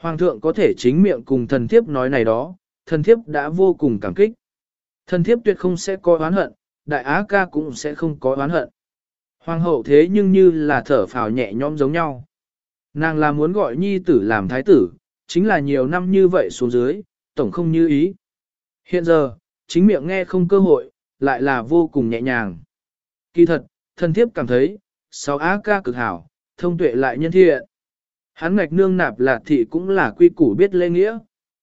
Hoàng thượng có thể chính miệng cùng thần thiếp nói này đó, thần thiếp đã vô cùng cảm kích. Thần thiếp tuyệt không sẽ có oán hận, đại á ca cũng sẽ không có oán hận. Hoàng hậu thế nhưng như là thở phào nhẹ nhõm giống nhau. Nàng là muốn gọi nhi tử làm thái tử, chính là nhiều năm như vậy xuống dưới, tổng không như ý. Hiện giờ, chính miệng nghe không cơ hội, lại là vô cùng nhẹ nhàng. Kỳ thật, thần thiếp cảm thấy, sáu á ca cực hảo, thông tuệ lại nhân thiện. Hắn ngạch nương nạp Lạt thị cũng là quy củ biết lễ nghĩa.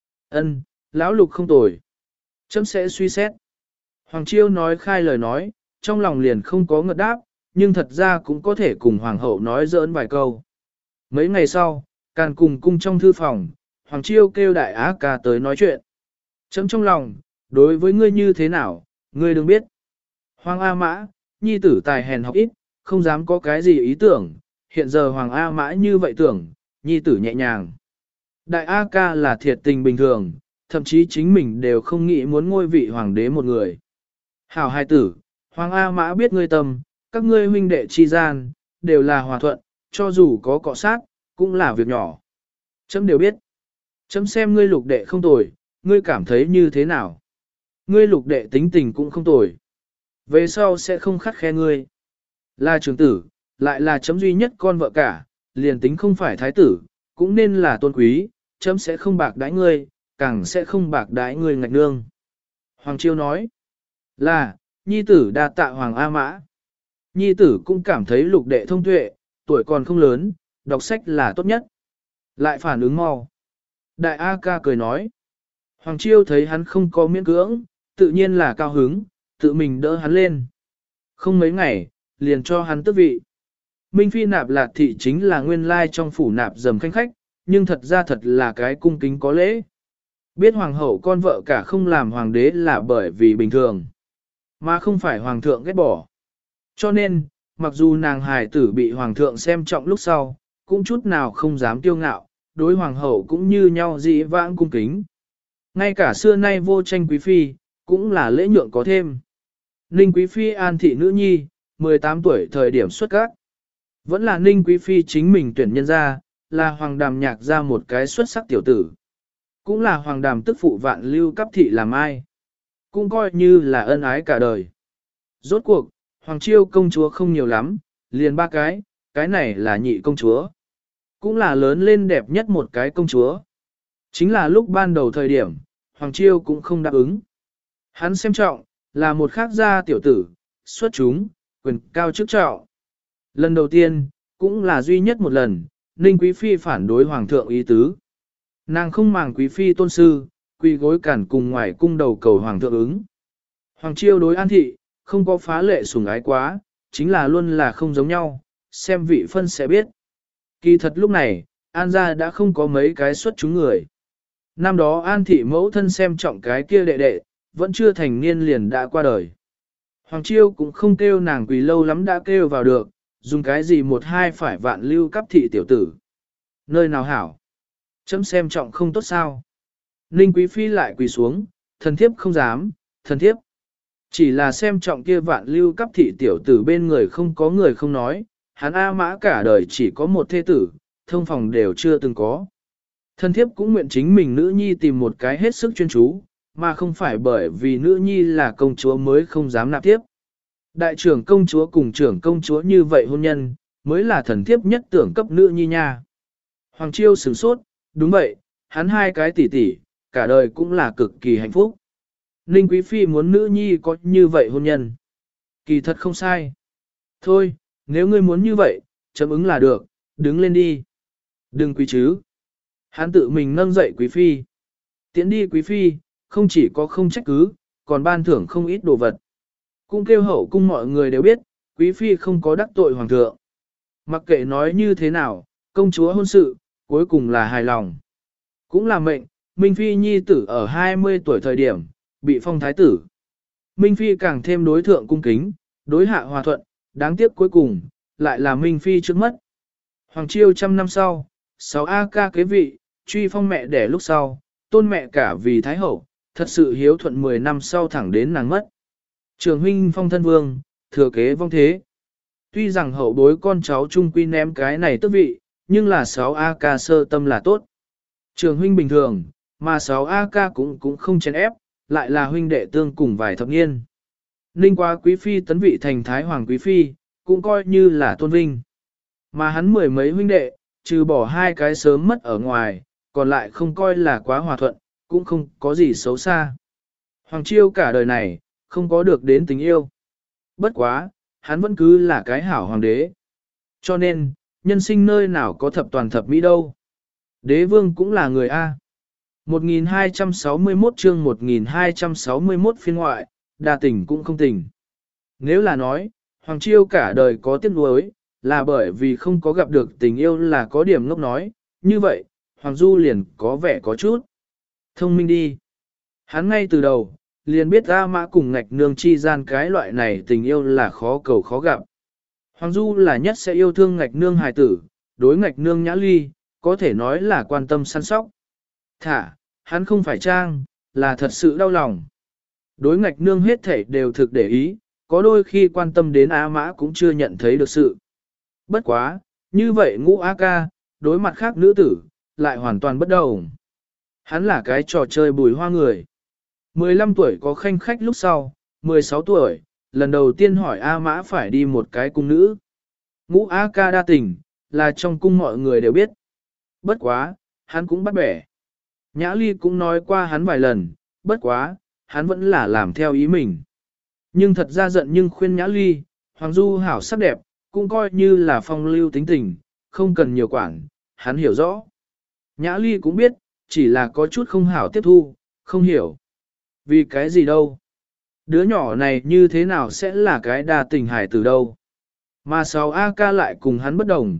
Ân, lão lục không tồi. Chấm sẽ suy xét. Hoàng Chiêu nói khai lời nói, trong lòng liền không có ngợt đáp, nhưng thật ra cũng có thể cùng Hoàng hậu nói giỡn vài câu. Mấy ngày sau, Càn cùng cung trong thư phòng, Hoàng Chiêu kêu đại á ca tới nói chuyện. Chấm trong lòng, đối với ngươi như thế nào, ngươi đừng biết. Hoàng A Mã, nhi tử tài hèn học ít, không dám có cái gì ý tưởng, hiện giờ Hoàng A Mã như vậy tưởng, nhi tử nhẹ nhàng. Đại A ca là thiệt tình bình thường, thậm chí chính mình đều không nghĩ muốn ngôi vị hoàng đế một người. Hảo hai tử, Hoàng A Mã biết ngươi tâm, các ngươi huynh đệ chi gian, đều là hòa thuận, cho dù có cọ sát, cũng là việc nhỏ. Chấm đều biết. Chấm xem ngươi lục đệ không tồi, ngươi cảm thấy như thế nào? Ngươi lục đệ tính tình cũng không tồi. Về sau sẽ không khắt khe ngươi. Là trưởng tử, lại là chấm duy nhất con vợ cả, liền tính không phải thái tử, cũng nên là tôn quý, chấm sẽ không bạc đãi ngươi, càng sẽ không bạc đãi ngươi ngạch nương. Hoàng Chiêu nói, là, nhi tử đa tạ Hoàng A Mã. Nhi tử cũng cảm thấy lục đệ thông tuệ, tuổi còn không lớn, đọc sách là tốt nhất. Lại phản ứng mau. Đại A ca cười nói, Hoàng Chiêu thấy hắn không có miễn cưỡng, tự nhiên là cao hứng, tự mình đỡ hắn lên. Không mấy ngày, liền cho hắn tước vị. Minh Phi nạp Lạt thị chính là nguyên lai trong phủ nạp dầm khanh khách, nhưng thật ra thật là cái cung kính có lễ. Biết hoàng hậu con vợ cả không làm hoàng đế là bởi vì bình thường, mà không phải hoàng thượng ghét bỏ. Cho nên, mặc dù nàng hài tử bị hoàng thượng xem trọng lúc sau, cũng chút nào không dám kiêu ngạo, đối hoàng hậu cũng như nhau dĩ vãng cung kính. Ngay cả xưa nay vô tranh quý phi, cũng là lễ nhượng có thêm. Ninh quý phi An thị nữ nhi, 18 tuổi thời điểm xuất các. Vẫn là Ninh quý phi chính mình tuyển nhân ra, là hoàng đàm nhạc ra một cái xuất sắc tiểu tử. Cũng là hoàng đàm tức phụ Vạn Lưu Cấp thị làm ai. Cũng coi như là ân ái cả đời. Rốt cuộc, Hoàng Chiêu công chúa không nhiều lắm, liền 3 cái này là nhị công chúa. Cũng là lớn lên đẹp nhất một cái công chúa. Chính là lúc ban đầu thời điểm, Hoàng Chiêu cũng không đáp ứng. Hắn xem trọng, là một khác gia tiểu tử, xuất chúng, quyền cao chức trọng. Lần đầu tiên, cũng là duy nhất một lần, Ninh Quý Phi phản đối Hoàng thượng ý tứ. Nàng không màng Quý Phi tôn sư, quỳ gối cản cùng ngoài cung đầu cầu Hoàng thượng ứng. Hoàng Chiêu đối An thị, không có phá lệ sủng ái quá, chính là luôn là không giống nhau, xem vị phân sẽ biết. Kỳ thật lúc này, An gia đã không có mấy cái xuất chúng người. Năm đó An thị mẫu thân xem trọng cái kia đệ đệ, vẫn chưa thành niên liền đã qua đời. Hoàng Chiêu cũng không kêu nàng quỳ lâu lắm đã kêu vào được, dùng cái gì một hai phải Vạn Lưu Cấp thị tiểu tử. Nơi nào hảo? Chấm xem trọng không tốt sao? Ninh Quý Phi lại quỳ xuống, thần thiếp không dám, thần thiếp. Chỉ là xem trọng kia Vạn Lưu Cấp thị tiểu tử bên người không có người không nói, hắn A Mã cả đời chỉ có một thê tử, thông phòng đều chưa từng có. Thần thiếp cũng nguyện chính mình nữ nhi tìm một cái hết sức chuyên chú, mà không phải bởi vì nữ nhi là công chúa mới không dám nạp tiếp. Đại trưởng công chúa cùng trưởng công chúa như vậy hôn nhân, mới là thần thiếp nhất tưởng cấp nữ nhi nha. Hoàng Chiêu sửng sốt, đúng vậy, hắn 2 cái tỷ tỷ, cả đời cũng là cực kỳ hạnh phúc. Ninh Quý Phi muốn nữ nhi có như vậy hôn nhân. Kỳ thật không sai. Thôi, nếu ngươi muốn như vậy, chấm ứng là được, đứng lên đi. Đừng quý chứ. Hắn tự mình nâng dậy Quý Phi. Tiến đi Quý Phi, không chỉ có không trách cứ, còn ban thưởng không ít đồ vật. Cung kêu hậu cung mọi người đều biết, Quý Phi không có đắc tội hoàng thượng. Mặc kệ nói như thế nào, công chúa hôn sự, cuối cùng là hài lòng. Cũng là mệnh, Minh Phi nhi tử ở 20 tuổi thời điểm, bị phong thái tử. Minh Phi càng thêm đối thượng cung kính, đối hạ hòa thuận, đáng tiếc cuối cùng, lại là Minh Phi trước mất. Hoàng Chiêu 100 năm sau, 6 A ca kế vị, truy phong mẹ đẻ lúc sau, tôn mẹ cả vì thái hậu, thật sự hiếu thuận 10 năm sau thẳng đến nàng mất. Trường huynh phong thân vương, thừa kế vong thế. Tuy rằng hậu bối con cháu trung quy ném cái này tước vị, nhưng là 6 A ca sơ tâm là tốt. Trường huynh bình thường, mà 6AK cũng không chèn ép, lại là huynh đệ tương cùng vài thập niên. Ninh quá quý phi tấn vị thành thái hoàng quý phi, cũng coi như là tôn vinh. Mà hắn mười mấy huynh đệ, trừ bỏ hai cái sớm mất ở ngoài, còn lại không coi là quá hòa thuận, cũng không có gì xấu xa. Hoàng Chiêu cả đời này, không có được đến tình yêu. Bất quá, hắn vẫn cứ là cái hảo hoàng đế. Cho nên, nhân sinh nơi nào có thập toàn thập mỹ đâu. Đế vương cũng là người A. 1261 chương 1261 phiên ngoại, đa tình cũng không tình. Nếu là nói, Hoàng Chiêu cả đời có tiếc nuối, là bởi vì không có gặp được tình yêu là có điểm ngốc nói, như vậy, Hoàng Du liền có vẻ có chút thông minh đi. Hắn ngay từ đầu, liền biết A Mã cùng Ngạch Nương chi gian cái loại này tình yêu là khó cầu khó gặp. Hoàng Du là nhất sẽ yêu thương Ngạch Nương hài tử, đối Ngạch Nương Nhã Ly, có thể nói là quan tâm săn sóc. Thả, hắn không phải trang, là thật sự đau lòng. Đối Ngạch Nương hết thảy đều thực để ý, có đôi khi quan tâm đến A Mã cũng chưa nhận thấy được sự. Bất quá, như vậy Ngũ A Ca, đối mặt khác nữ tử, lại hoàn toàn bất đồng. Hắn là cái trò chơi bùi hoa người. 15 tuổi có khanh khách lúc sau, 16 tuổi, lần đầu tiên hỏi A Mã phải đi một cái cung nữ. Ngũ A Ca đa tình, là trong cung mọi người đều biết. Bất quá, hắn cũng bắt bẻ. Nhã Ly cũng nói qua hắn vài lần, bất quá, hắn vẫn là làm theo ý mình. Nhưng thật ra giận nhưng khuyên Nhã Ly, Hoàng Du hảo sắc đẹp, cũng coi như là phong lưu tính tình, không cần nhiều quản, hắn hiểu rõ. Nhã Ly cũng biết, chỉ là có chút không hảo tiếp thu, không hiểu. Vì cái gì đâu? Đứa nhỏ này như thế nào sẽ là cái đa tình hải từ đâu? Mà 6AK lại cùng hắn bất đồng,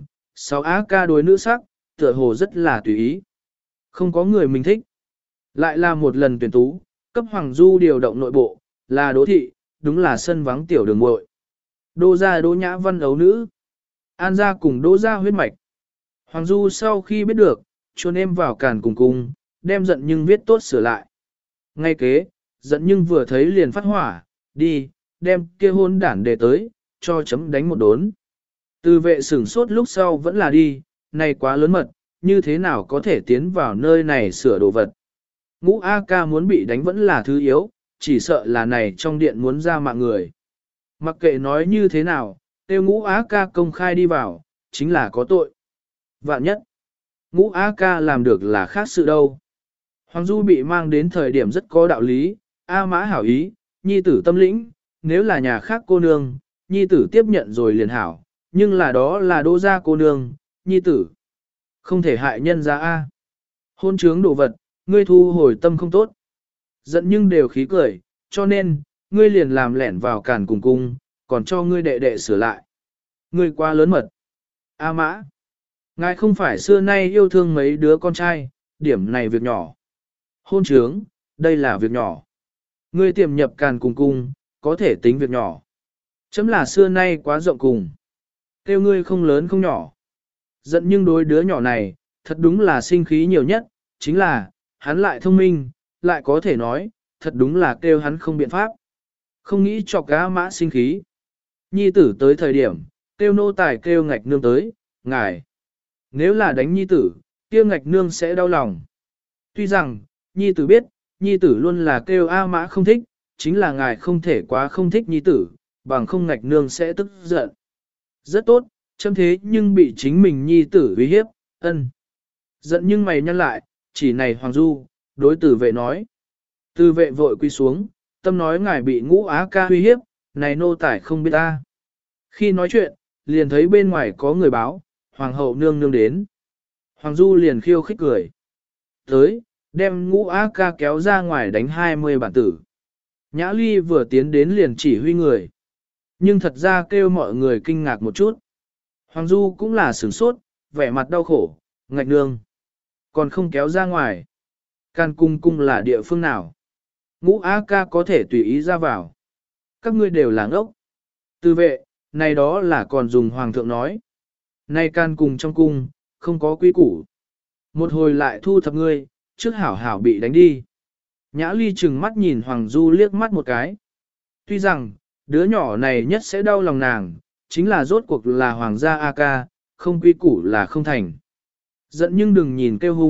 6AK đối nữ sắc, tựa hồ rất là tùy ý. Không có người mình thích. Lại là một lần tuyển tú, cấp Hoàng Du điều động nội bộ, là Đỗ thị, đúng là sân vắng tiểu đường muội. Đỗ gia Đỗ Nhã Văn ấu nữ. An gia cùng Đỗ gia huyết mạch. Hoàng Du sau khi biết được, chuồn em vào càn cùng cung, đem giận nhưng viết tốt sửa lại. Ngay kế, giận nhưng vừa thấy liền phát hỏa, đi, đem kia hôn đản để tới, cho chấm đánh một đốn. Từ vệ sửng sốt lúc sau vẫn là đi, này quá lớn mật, như thế nào có thể tiến vào nơi này sửa đồ vật. Ngũ A Ca muốn bị đánh vẫn là thứ yếu, chỉ sợ là này trong điện muốn ra mạng người. Mặc kệ nói như thế nào, tiêu Ngũ A Ca công khai đi vào, chính là có tội. Vạn nhất, Ngũ A Ca làm được là khác sự đâu. Hoàng Du bị mang đến thời điểm rất có đạo lý, A Mã hảo ý, nhi tử tâm lĩnh, nếu là nhà khác cô nương, nhi tử tiếp nhận rồi liền hảo, nhưng là đó là Đỗ gia cô nương, nhi tử. Không thể hại nhân ra A. Hôn trướng đồ vật, ngươi thu hồi tâm không tốt. Giận nhưng đều khí cười, cho nên, ngươi liền làm lẻn vào càn cùng cung, còn cho ngươi đệ đệ sửa lại. Ngươi quá lớn mật. A Mã. Ngài không phải xưa nay yêu thương mấy đứa con trai, điểm này việc nhỏ. Hôn trướng, đây là việc nhỏ. Ngươi tiềm nhập càn cùng cung, có thể tính việc nhỏ. Chấm là xưa nay quá rộng cùng. Kêu ngươi không lớn không nhỏ. Giận nhưng đối đứa nhỏ này, thật đúng là sinh khí nhiều nhất, chính là, hắn lại thông minh, lại có thể nói, thật đúng là kêu hắn không biện pháp. Không nghĩ chọc A Mã sinh khí. Nhi tử tới thời điểm, kêu nô tài kêu Ngạch Nương tới, ngài. Nếu là đánh nhi tử, kia Ngạch Nương sẽ đau lòng. Tuy rằng, nhi tử biết, nhi tử luôn là kêu A Mã không thích, chính là ngài không thể quá không thích nhi tử, bằng không Ngạch Nương sẽ tức giận. Rất tốt, châm thế nhưng bị chính mình nhi tử uy hiếp, ân. Giận nhưng mày nhăn lại, chỉ này Hoàng Du, đối tử vệ nói. Tử vệ vội quy xuống, tâm nói ngài bị Ngũ Á Ca uy hiếp, này nô tải không biết ta. Khi nói chuyện, liền thấy bên ngoài có người báo, Hoàng hậu nương nương đến. Hoàng Du liền khiêu khích cười. Tới, đem Ngũ Á Ca kéo ra ngoài đánh 20 bản tử. Nhã Ly vừa tiến đến liền chỉ huy người. Nhưng thật ra kêu mọi người kinh ngạc một chút. Hoàng Du cũng là sửng sốt, vẻ mặt đau khổ, Ngạch Nương. Còn không kéo ra ngoài. Can cung cung là địa phương nào? Ngũ Á Ca có thể tùy ý ra vào. Các ngươi đều là ngốc. Tư vệ, này đó là còn dùng hoàng thượng nói. Nay can cùng trong cung, không có quy củ. Một hồi lại thu thập ngươi, trước hảo hảo bị đánh đi. Nhã Ly chừng mắt nhìn Hoàng Du liếc mắt một cái. Tuy rằng, đứa nhỏ này nhất sẽ đau lòng nàng, chính là rốt cuộc là hoàng gia A Ca, không quy củ là không thành. Giận nhưng đừng nhìn kêu hung,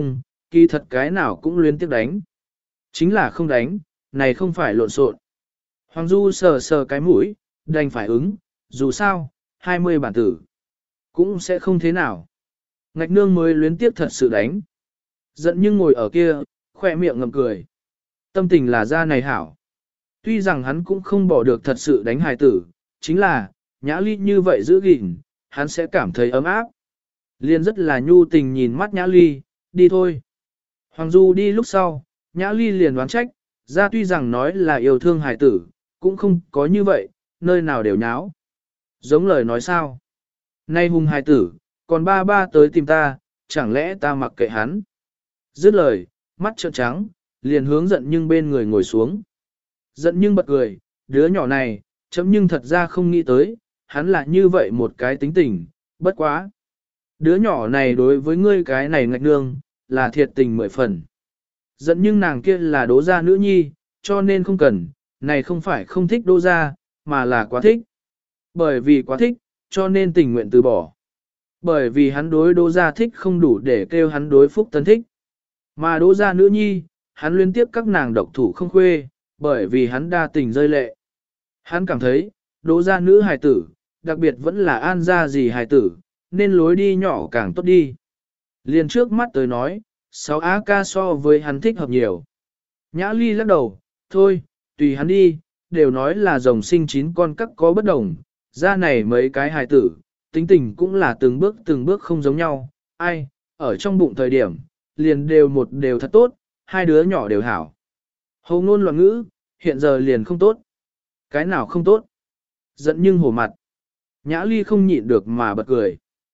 kỳ thật cái nào cũng luyến tiếc đánh. Chính là không đánh, này không phải lộn xộn. Hoàng Du sờ sờ cái mũi, đành phải ứng, dù sao, 20 bản tử. Cũng sẽ không thế nào. Ngạch nương mới luyến tiếc thật sự đánh. Giận nhưng ngồi ở kia, khỏe miệng ngậm cười. Tâm tình là ra này hảo. Tuy rằng hắn cũng không bỏ được thật sự đánh hài tử, chính là, Nhã Ly như vậy giữ gìn, hắn sẽ cảm thấy ấm áp. Liên rất là nhu tình nhìn mắt Nhã Ly, đi thôi. Hoàng Du đi lúc sau, Nhã Ly liền đoán trách, ra tuy rằng nói là yêu thương hài tử, cũng không có như vậy, nơi nào đều nháo. Giống lời nói sao? Nay hùng hài tử, còn ba ba tới tìm ta, chẳng lẽ ta mặc kệ hắn? Dứt lời, mắt trợn trắng, liền hướng giận nhưng bên người ngồi xuống. Giận nhưng bật cười, đứa nhỏ này, chấm nhưng thật ra không nghĩ tới, hắn là như vậy một cái tính tình, bất quá. Đứa nhỏ này đối với ngươi cái này ngạch nương, là thiệt tình 10 phần. Giận nhưng nàng kia là đố gia nữ nhi, cho nên không cần, này không phải không thích đố gia, mà là quá thích. Bởi vì quá thích, cho nên tình nguyện từ bỏ. Bởi vì hắn đối đố gia thích không đủ để kêu hắn đối Phúc Tấn thích. Mà đố gia nữ nhi, hắn liên tiếp các nàng độc thủ không khuê, bởi vì hắn đa tình rơi lệ. Hắn cảm thấy, đố gia nữ hài tử, đặc biệt vẫn là an gia gì hài tử, nên lối đi nhỏ càng tốt đi. Liền trước mắt tới nói, 6 á ca so với hắn thích hợp nhiều. Nhã Ly lắc đầu, thôi, tùy hắn đi, đều nói là rồng sinh 9 con các có bất đồng, ra này mấy cái hài tử, tính tình cũng là từng bước không giống nhau, ai, ở trong bụng thời điểm, liền đều thật tốt, hai đứa nhỏ đều hảo. Hầu ngôn loạn ngữ, hiện giờ liền không tốt. Cái nào không tốt? Giận nhưng hổ mặt. Nhã Ly không nhịn được mà bật cười.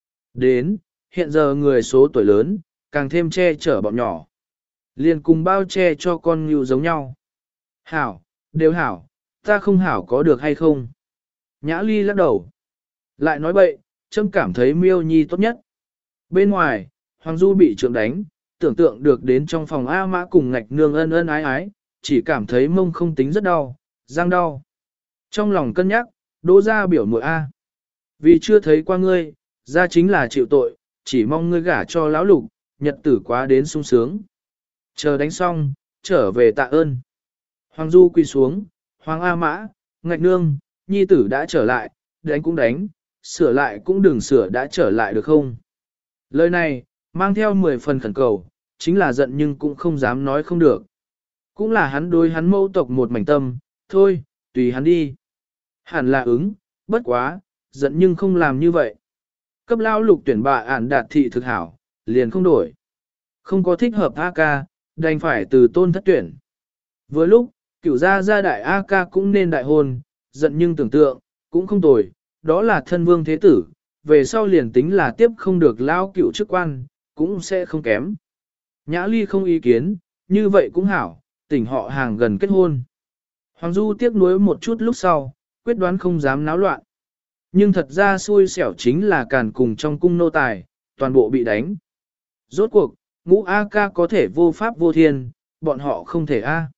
Đến, hiện giờ người số tuổi lớn, càng thêm che chở bọn nhỏ. Liền cùng bao che cho con ngưu giống nhau. Hảo, đều hảo, ta không hảo có được hay không? Nhã Ly lắc đầu. Lại nói bậy, trâm cảm thấy Miêu Nhi tốt nhất. Bên ngoài, Hoàng Du bị trượng đánh, tưởng tượng được đến trong phòng A Mã cùng ngạch nương ân ân ái ái, chỉ cảm thấy mông không tính rất đau, răng đau. Trong lòng cân nhắc, đỗ ra biểu muội A. Vì chưa thấy qua ngươi, ra chính là chịu tội, chỉ mong ngươi gả cho lão lục, nhật tử quá đến sung sướng. Chờ đánh xong, trở về tạ ơn. Hoàng Du quỳ xuống, Hoàng A Mã, ngạch nương, nhi tử đã trở lại, đánh cũng đánh, sửa lại cũng đừng sửa đã trở lại được không? Lời này, mang theo 10 phần khẩn cầu, chính là giận nhưng cũng không dám nói không được. Cũng là hắn đối hắn mẫu tộc một mảnh tâm, thôi, tùy hắn đi. Hẳn là ứng, bất quá, giận nhưng không làm như vậy. Cấp lao lục tuyển bà ản đạt thị thực hảo, liền không đổi. Không có thích hợp A-ca, đành phải từ tôn thất tuyển. Vừa lúc, cửu gia đại A-ca cũng nên đại hôn, giận nhưng tưởng tượng, cũng không tồi, đó là thân vương thế tử, về sau liền tính là tiếp không được lao cửu chức quan, cũng sẽ không kém. Nhã Ly không ý kiến, như vậy cũng hảo, tỉnh họ hàng gần kết hôn. Hoàng Du tiếc nuối một chút lúc sau, quyết đoán không dám náo loạn. Nhưng thật ra xui xẻo chính là càn cùng trong cung nô tài, toàn bộ bị đánh. Rốt cuộc, ngũ A-ca có thể vô pháp vô thiên, bọn họ không thể A.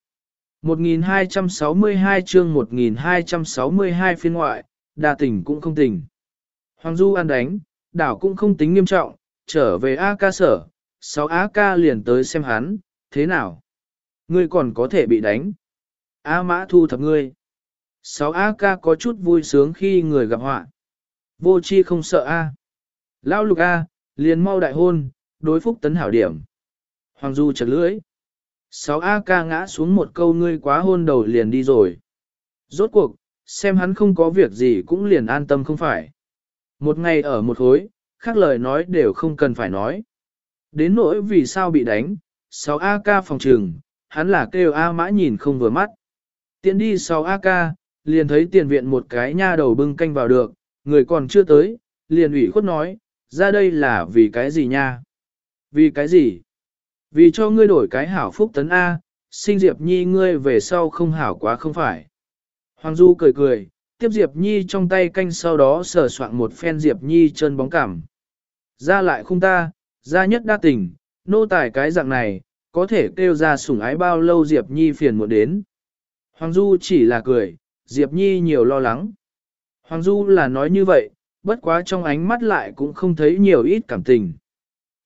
1262 chương 1262 phiên ngoại, đa tình cũng không tình. Hoàng Du ăn đánh, đảo cũng không tính nghiêm trọng, trở về A-ca sở, 6 A-ca liền tới xem hắn, thế nào? Ngươi còn có thể bị đánh. A Mã thu thập ngươi. 6 A-ca có chút vui sướng khi người gặp họa. Vô chi không sợ A. Lão lục A, liền mau đại hôn, đối Phúc Tấn hảo điểm. Hoàng Du chật lưỡi. 6 A-ca ngã xuống một câu ngươi quá hôn đầu liền đi rồi. Rốt cuộc, xem hắn không có việc gì cũng liền an tâm không phải. Một ngày ở một khối, khác lời nói đều không cần phải nói. Đến nỗi vì sao bị đánh, 6 A-ca phòng trừng, hắn là kêu A Mã nhìn không vừa mắt. Tiến đi 6 A-ca, liền thấy tiền viện một cái nha đầu bưng canh vào được, người còn chưa tới, liền ủy khuất nói, ra đây là vì cái gì nha? Vì cái gì? Vì cho ngươi đổi cái hảo Phúc Tấn A, sinh Diệp Nhi ngươi về sau không hảo quá không phải. Hoàng Du cười cười, tiếp Diệp Nhi trong tay canh sau đó sờ soạn một phen Diệp Nhi chân bóng cảm. Ra lại khung ta, ra nhất đa tình, nô tài cái dạng này, có thể kêu ra sủng ái bao lâu Diệp Nhi phiền muộn đến. Hoàng Du chỉ là cười, Diệp Nhi nhiều lo lắng. Hoàng Du là nói như vậy, bất quá trong ánh mắt lại cũng không thấy nhiều ít cảm tình.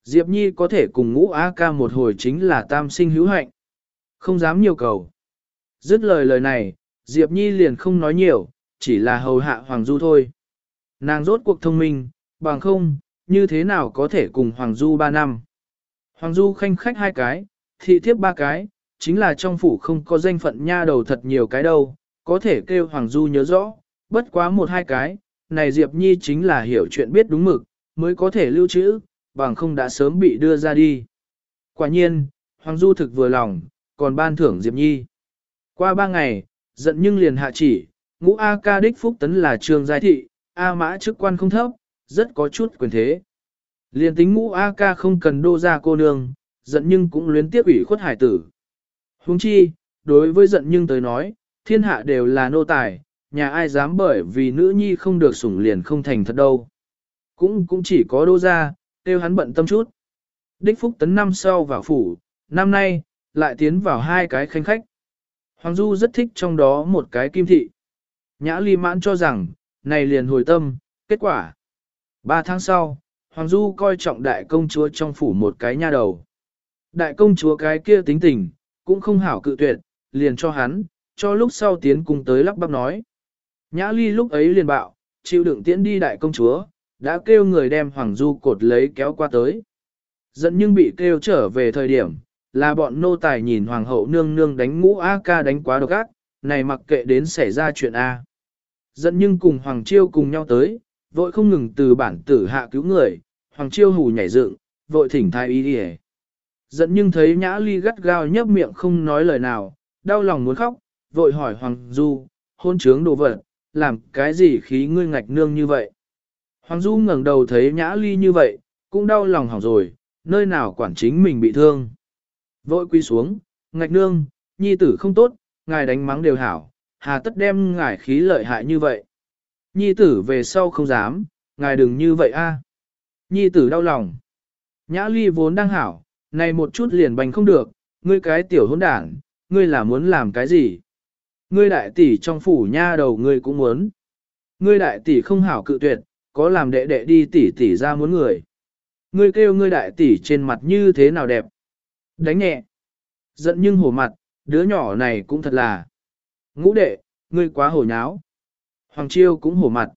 Diệp Nhi có thể cùng Ngũ A Ca một hồi chính là tam sinh hữu hạnh. Không dám nhiều cầu. Dứt lời này, Diệp Nhi liền không nói nhiều, chỉ là hầu hạ Hoàng Du thôi. Nàng rốt cuộc thông minh, bằng không, như thế nào có thể cùng Hoàng Du 3 năm. Hoàng Du khanh khách 2 cái, thị thiếp 3 cái, chính là trong phủ không có danh phận nha đầu thật nhiều cái đâu, có thể kêu Hoàng Du nhớ rõ, bất quá 1-2 cái, này Diệp Nhi chính là hiểu chuyện biết đúng mực, mới có thể lưu trữ, bằng không đã sớm bị đưa ra đi. Quả nhiên, Hoàng Du thực vừa lòng, còn ban thưởng Diệp Nhi. Qua 3 ngày, giận nhưng liền hạ chỉ, Ngũ A Ca đích phúc tấn là trường giai thị, A Mã chức quan không thấp, rất có chút quyền thế. Liền tính Ngũ A Ca không cần đô ra cô nương, giận nhưng cũng luyến tiếc ủy khuất hải tử. Huống chi, đối với giận nhưng tới nói, thiên hạ đều là nô tài, nhà ai dám bởi vì nữ nhi không được sủng liền không thành thật đâu. Cũng chỉ có đô ra, tiêu hắn bận tâm chút. Đích phúc tấn năm sau vào phủ, năm nay, lại tiến vào 2 cái khanh khách. Hoàng Du rất thích trong đó một cái kim thị. Nhã Ly mãn cho rằng, này liền hồi tâm, kết quả. 3 tháng sau, Hoàng Du coi trọng đại công chúa trong phủ một cái nha đầu. Đại công chúa cái kia tính tình, cũng không hảo cự tuyệt, liền cho hắn, cho lúc sau tiến cùng tới lắp bắp nói. Nhã Ly lúc ấy liền bạo, chịu đựng tiễn đi đại công chúa, đã kêu người đem Hoàng Du cột lấy kéo qua tới. Giận nhưng bị kêu trở về thời điểm, là bọn nô tài nhìn Hoàng hậu nương nương đánh Ngũ A Ca đánh quá độc ác, này mặc kệ đến xảy ra chuyện A. Giận nhưng cùng Hoàng Chiêu cùng nhau tới, vội không ngừng từ bản tử hạ cứu người, Hoàng Chiêu hù nhảy dựng, vội thỉnh thái y đi. Giận nhưng thấy Nhã Ly gắt gao nhấp miệng không nói lời nào, đau lòng muốn khóc, vội hỏi Hoàng Du, hôn trướng đồ vật, làm cái gì khí ngươi ngạch nương như vậy. Hoàng Du ngẩng đầu thấy Nhã Ly như vậy, cũng đau lòng hỏng rồi, nơi nào quản chính mình bị thương. Vội quy xuống, ngạch nương, nhi tử không tốt, ngài đánh mắng đều hảo, hà tất đem ngài khí lợi hại như vậy. Nhi tử về sau không dám, ngài đừng như vậy a. Nhi tử đau lòng. Nhã Ly vốn đang hảo, này một chút liền bành không được, ngươi cái tiểu hỗn đảng, ngươi là muốn làm cái gì? Ngươi đại tỷ trong phủ nha đầu ngươi cũng muốn. Ngươi đại tỷ không hảo cự tuyệt, có làm đệ đệ đi tỷ tỷ ra muốn người. Ngươi kêu ngươi đại tỷ trên mặt như thế nào đẹp. Đánh nhẹ. Giận nhưng hổ mặt, đứa nhỏ này cũng thật là. Ngũ đệ, ngươi quá hổ nháo. Hoàng Chiêu cũng hổ mặt.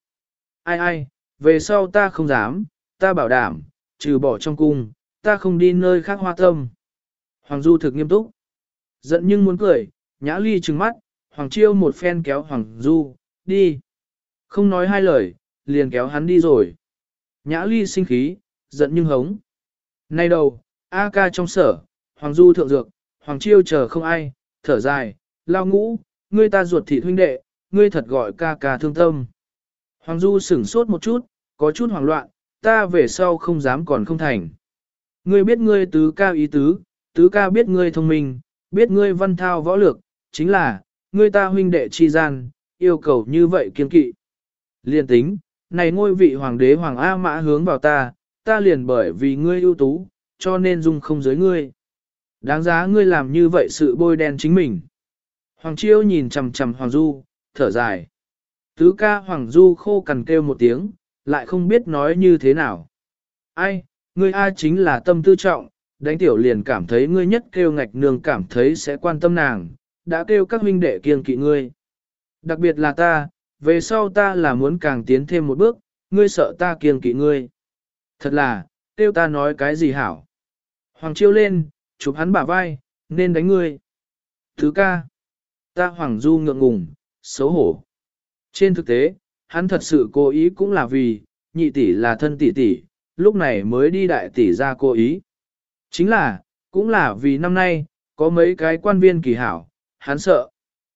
Ai, về sau ta không dám, ta bảo đảm, trừ bỏ trong cung, ta không đi nơi khác hoa tâm. Hoàng Du thực nghiêm túc. Giận nhưng muốn cười, Nhã Ly trừng mắt, Hoàng Chiêu một phen kéo Hoàng Du, đi. Không nói 2 lời, liền kéo hắn đi rồi. Nhã Ly sinh khí, giận nhưng hống. Nay đầu, A Ca trong sở, Hoàng Du thượng dược, Hoàng Chiêu chờ không ai, thở dài, lao Ngũ, ngươi ta ruột thịt huynh đệ, ngươi thật gọi ca ca thương tâm. Hoàng Du sửng sốt một chút, có chút hoảng loạn, ta về sau không dám còn không thành. Ngươi biết ngươi tứ ca ý tứ ca biết ngươi thông minh, biết ngươi văn thao võ lược, chính là, ngươi ta huynh đệ chi gian, yêu cầu như vậy kiên kỵ. Liên tính, này ngôi vị hoàng đế Hoàng A Mã hướng vào ta liền bởi vì ngươi ưu tú, cho nên dung không giới ngươi. Đáng giá ngươi làm như vậy sự bôi đen chính mình. Hoàng Chiêu nhìn chằm chằm Hoàng Du, thở dài. Tứ ca Hoàng Du khô cằn kêu một tiếng, lại không biết nói như thế nào. Ai, ngươi A chính là tâm tư trọng, đánh tiểu liền cảm thấy ngươi nhất kêu ngạch nương cảm thấy sẽ quan tâm nàng, đã kêu các huynh đệ kiêng kỵ ngươi. Đặc biệt là ta, về sau ta là muốn càng tiến thêm một bước, ngươi sợ ta kiêng kỵ ngươi. Thật là, kêu ta nói cái gì hảo. Hoàng Chiêu lên, chụp hắn bả vai, nên đánh ngươi. Thứ ca, ta Hoàng Du ngượng ngùng, xấu hổ. Trên thực tế, hắn thật sự cố ý cũng là vì, nhị tỷ là thân tỷ tỷ, lúc này mới đi đại tỷ ra cố ý. Chính là, cũng là vì năm nay, có mấy cái quan viên kỳ hảo, hắn sợ.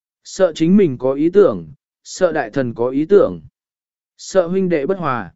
Sợ chính mình có ý tưởng, sợ đại thần có ý tưởng. Sợ huynh đệ bất hòa.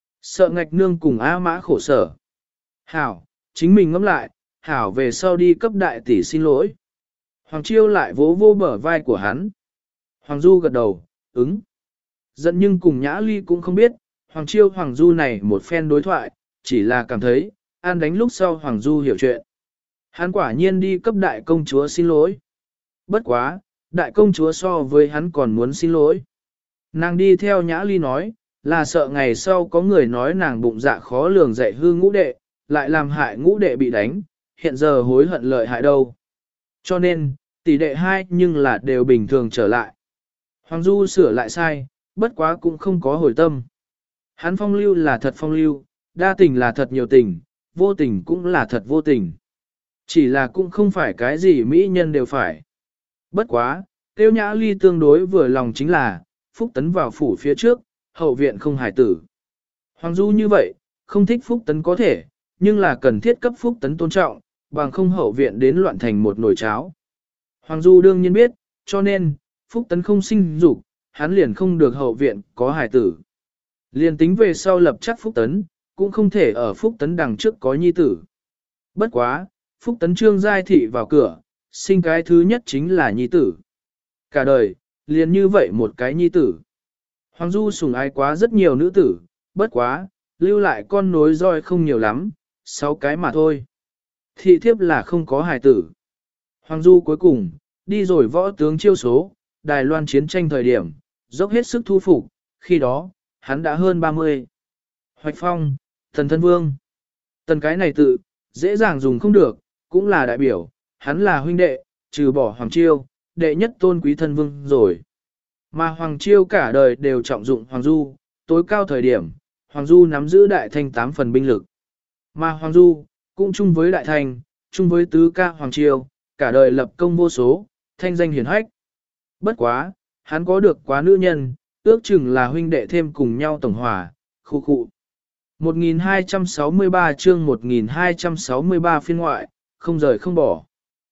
Sợ ngạch nương cùng A Mã khổ sở. Hảo, chính mình ngẫm lại, Hảo về sau đi cấp đại tỷ xin lỗi. Hoàng Chiêu lại vỗ vô bờ vai của hắn. Hoàng Du gật đầu, ứng. Giận nhưng cùng Nhã Ly cũng không biết, Hoàng Chiêu Hoàng Du này một phen đối thoại, chỉ là cảm thấy, an đánh lúc sau Hoàng Du hiểu chuyện. Hắn quả nhiên đi cấp đại công chúa xin lỗi. Bất quá, đại công chúa so với hắn còn muốn xin lỗi. Nàng đi theo Nhã Ly nói, là sợ ngày sau có người nói nàng bụng dạ khó lường dạy hư Ngũ đệ, lại làm hại ngũ đệ bị đánh, hiện giờ hối hận lợi hại đâu. Cho nên, tỷ đệ hai nhưng là đều bình thường trở lại. Hoàng Du sửa lại sai, bất quá cũng không có hồi tâm. Hắn phong lưu là thật phong lưu, đa tình là thật nhiều tình, vô tình cũng là thật vô tình. Chỉ là cũng không phải cái gì mỹ nhân đều phải. Bất quá, Tiêu Nhã Ly tương đối vừa lòng chính là, Phúc Tấn vào phủ phía trước, hậu viện không hài tử. Hoàng Du như vậy, không thích Phúc Tấn có thể, nhưng là cần thiết cấp Phúc Tấn tôn trọng, bằng không hậu viện đến loạn thành một nồi cháo. Hoàng Du đương nhiên biết, cho nên, Phúc Tấn không sinh dục, hắn liền không được hậu viện có hài tử. Liền tính về sau lập chắc Phúc Tấn, cũng không thể ở Phúc Tấn đằng trước có nhi tử. Bất quá, Phúc Tấn trương giai thị vào cửa, sinh cái thứ nhất chính là nhi tử. Cả đời, liền như vậy một cái nhi tử. Hoàng Du sủng ái quá rất nhiều nữ tử, bất quá, lưu lại con nối roi không nhiều lắm, 6 cái mà thôi. Thị thiếp là không có hài tử. Hoàng Du cuối cùng, đi rồi võ tướng chiêu số, Đài Loan chiến tranh thời điểm, dốc hết sức thu phục, khi đó, hắn đã hơn 30. Hoạch Phong, Thần Thân Vương. Tần cái này tự, dễ dàng dùng không được, cũng là đại biểu, hắn là huynh đệ, trừ bỏ Hoàng Chiêu, đệ nhất tôn quý thân vương rồi. Mà Hoàng Chiêu cả đời đều trọng dụng Hoàng Du, tối cao thời điểm, Hoàng Du nắm giữ đại thanh 8 phần binh lực. Mà Hoàng Du, cũng chung với đại thanh, chung với tứ ca Hoàng Chiêu, cả đời lập công vô số, thanh danh hiển hách. Bất quá, hắn có được quá nữ nhân, ước chừng là huynh đệ thêm cùng nhau tổng hòa, khu khu. 1263 chương 1263 phiên ngoại, không rời không bỏ.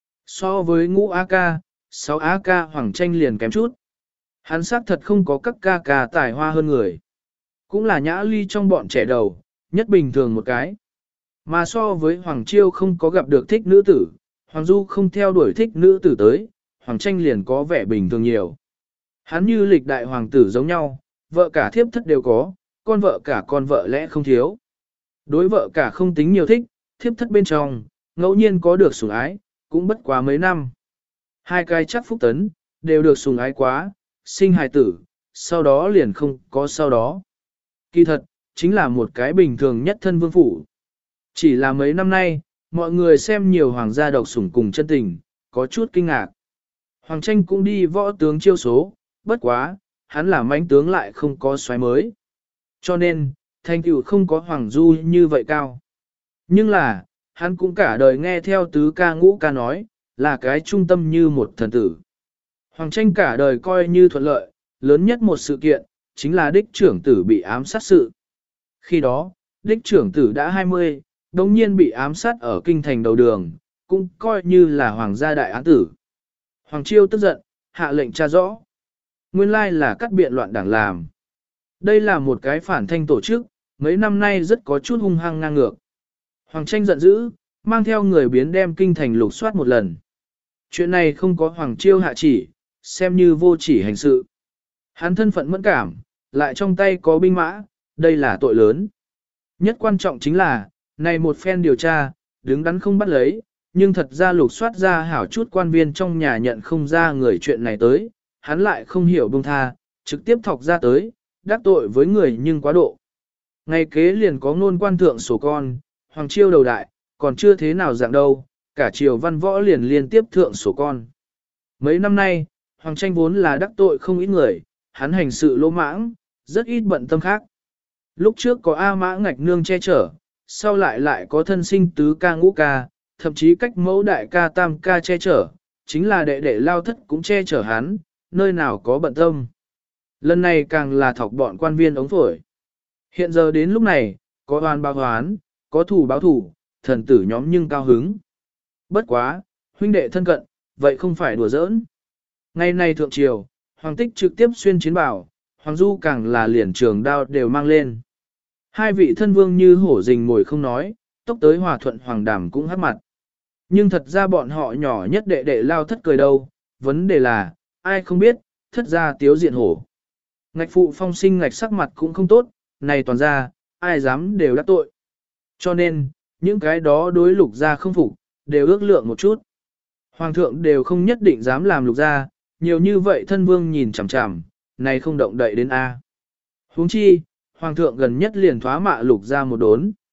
So với ngũ A ca, 6 A ca Hoàng Tranh liền kém chút. Hắn xác thật không có các ca ca tài hoa hơn người. Cũng là Nhã Ly trong bọn trẻ đầu, nhất bình thường một cái. Mà so với Hoàng Chiêu không có gặp được thích nữ tử, Hoàng Du không theo đuổi thích nữ tử tới, Hoàng Tranh liền có vẻ bình thường nhiều. Hắn như lịch đại hoàng tử giống nhau, vợ cả thiếp thất đều có, con vợ cả con vợ lẽ không thiếu. Đối vợ cả không tính nhiều thích, thiếp thất bên trong, ngẫu nhiên có được sủng ái, cũng bất quá mấy năm. Hai cái chắc Phúc Tấn, đều được sủng ái quá, sinh hài tử, sau đó liền không có sau đó. Kỳ thật, chính là một cái bình thường nhất thân vương phủ. Chỉ là mấy năm nay, mọi người xem nhiều hoàng gia độc sủng cùng chân tình, có chút kinh ngạc. Hoàng Tranh cũng đi võ tướng chiêu số, bất quá, hắn là mãnh tướng lại không có xoáy mới. Cho nên, thành tựu không có Hoàng Du như vậy cao. Nhưng là, hắn cũng cả đời nghe theo tứ ca ngũ ca nói, là cái trung tâm như một thần tử. Hoàng Tranh cả đời coi như thuận lợi, lớn nhất một sự kiện, chính là đích trưởng tử bị ám sát sự. Khi đó, đích trưởng tử đã 20, đồng nhiên bị ám sát ở kinh thành đầu đường, cũng coi như là hoàng gia đại án tử. Hoàng Chiêu tức giận, hạ lệnh tra rõ. Nguyên lai là cắt biện loạn đảng làm. Đây là một cái phản thanh tổ chức, mấy năm nay rất có chút hung hăng ngang ngược. Hoàng Tranh giận dữ, mang theo người biến đem kinh thành lục soát một lần. Chuyện này không có Hoàng Chiêu hạ chỉ, xem như vô chỉ hành sự. Hắn thân phận mẫn cảm, lại trong tay có binh mã, đây là tội lớn. Nhất quan trọng chính là, này một phen điều tra, đứng đắn không bắt lấy, nhưng thật ra lục soát ra hảo chút quan viên trong nhà nhận không ra người chuyện này tới, hắn lại không hiểu buông tha, trực tiếp thọc ra tới, đắc tội với người nhưng quá độ. Ngày kế liền có ngôn quan thượng sổ con, Hoàng Chiêu đầu đại, còn chưa thế nào dạng đâu, cả triều văn võ liền liên tiếp thượng sổ con. Mấy năm nay, Hoàng Tranh vốn là đắc tội không ít người, hắn hành sự lỗ mãng, rất ít bận tâm khác. Lúc trước có A Mã Ngạch Nương che chở, sau lại có thân sinh tứ ca ngũ ca, thậm chí cách mẫu đại ca tam ca che chở, chính là đệ đệ Lao Thất cũng che chở hắn, nơi nào có bận tâm. Lần này càng là thọc bọn quan viên ống phổi. Hiện giờ đến lúc này, có oan báo oán, có thù báo thù, thần tử nhóm nhưng cao hứng. Bất quá, huynh đệ thân cận, vậy không phải đùa giỡn. Ngày nay thượng triều, Hoàng Tích trực tiếp xuyên chiến bảo, Hoàng Du càng là liền trường đao đều mang lên. Hai vị thân vương như hổ rình ngồi không nói, tốc tới hòa thuận Hoàng Đàm cũng hắc mặt. Nhưng thật ra bọn họ nhỏ nhất đệ đệ Lao Thất cười đâu, vấn đề là, ai không biết, thất ra tiếu diện hổ. Ngạch phụ phong sinh ngạch sắc mặt cũng không tốt, này toàn ra, ai dám đều đắc tội. Cho nên, những cái đó đối lục gia không phục, đều ước lượng một chút. Hoàng thượng đều không nhất định dám làm lục gia, nhiều như vậy thân vương nhìn chằm chằm, này không động đậy đến A. Huống chi, hoàng thượng gần nhất liền thoá mạ lục gia một đốn.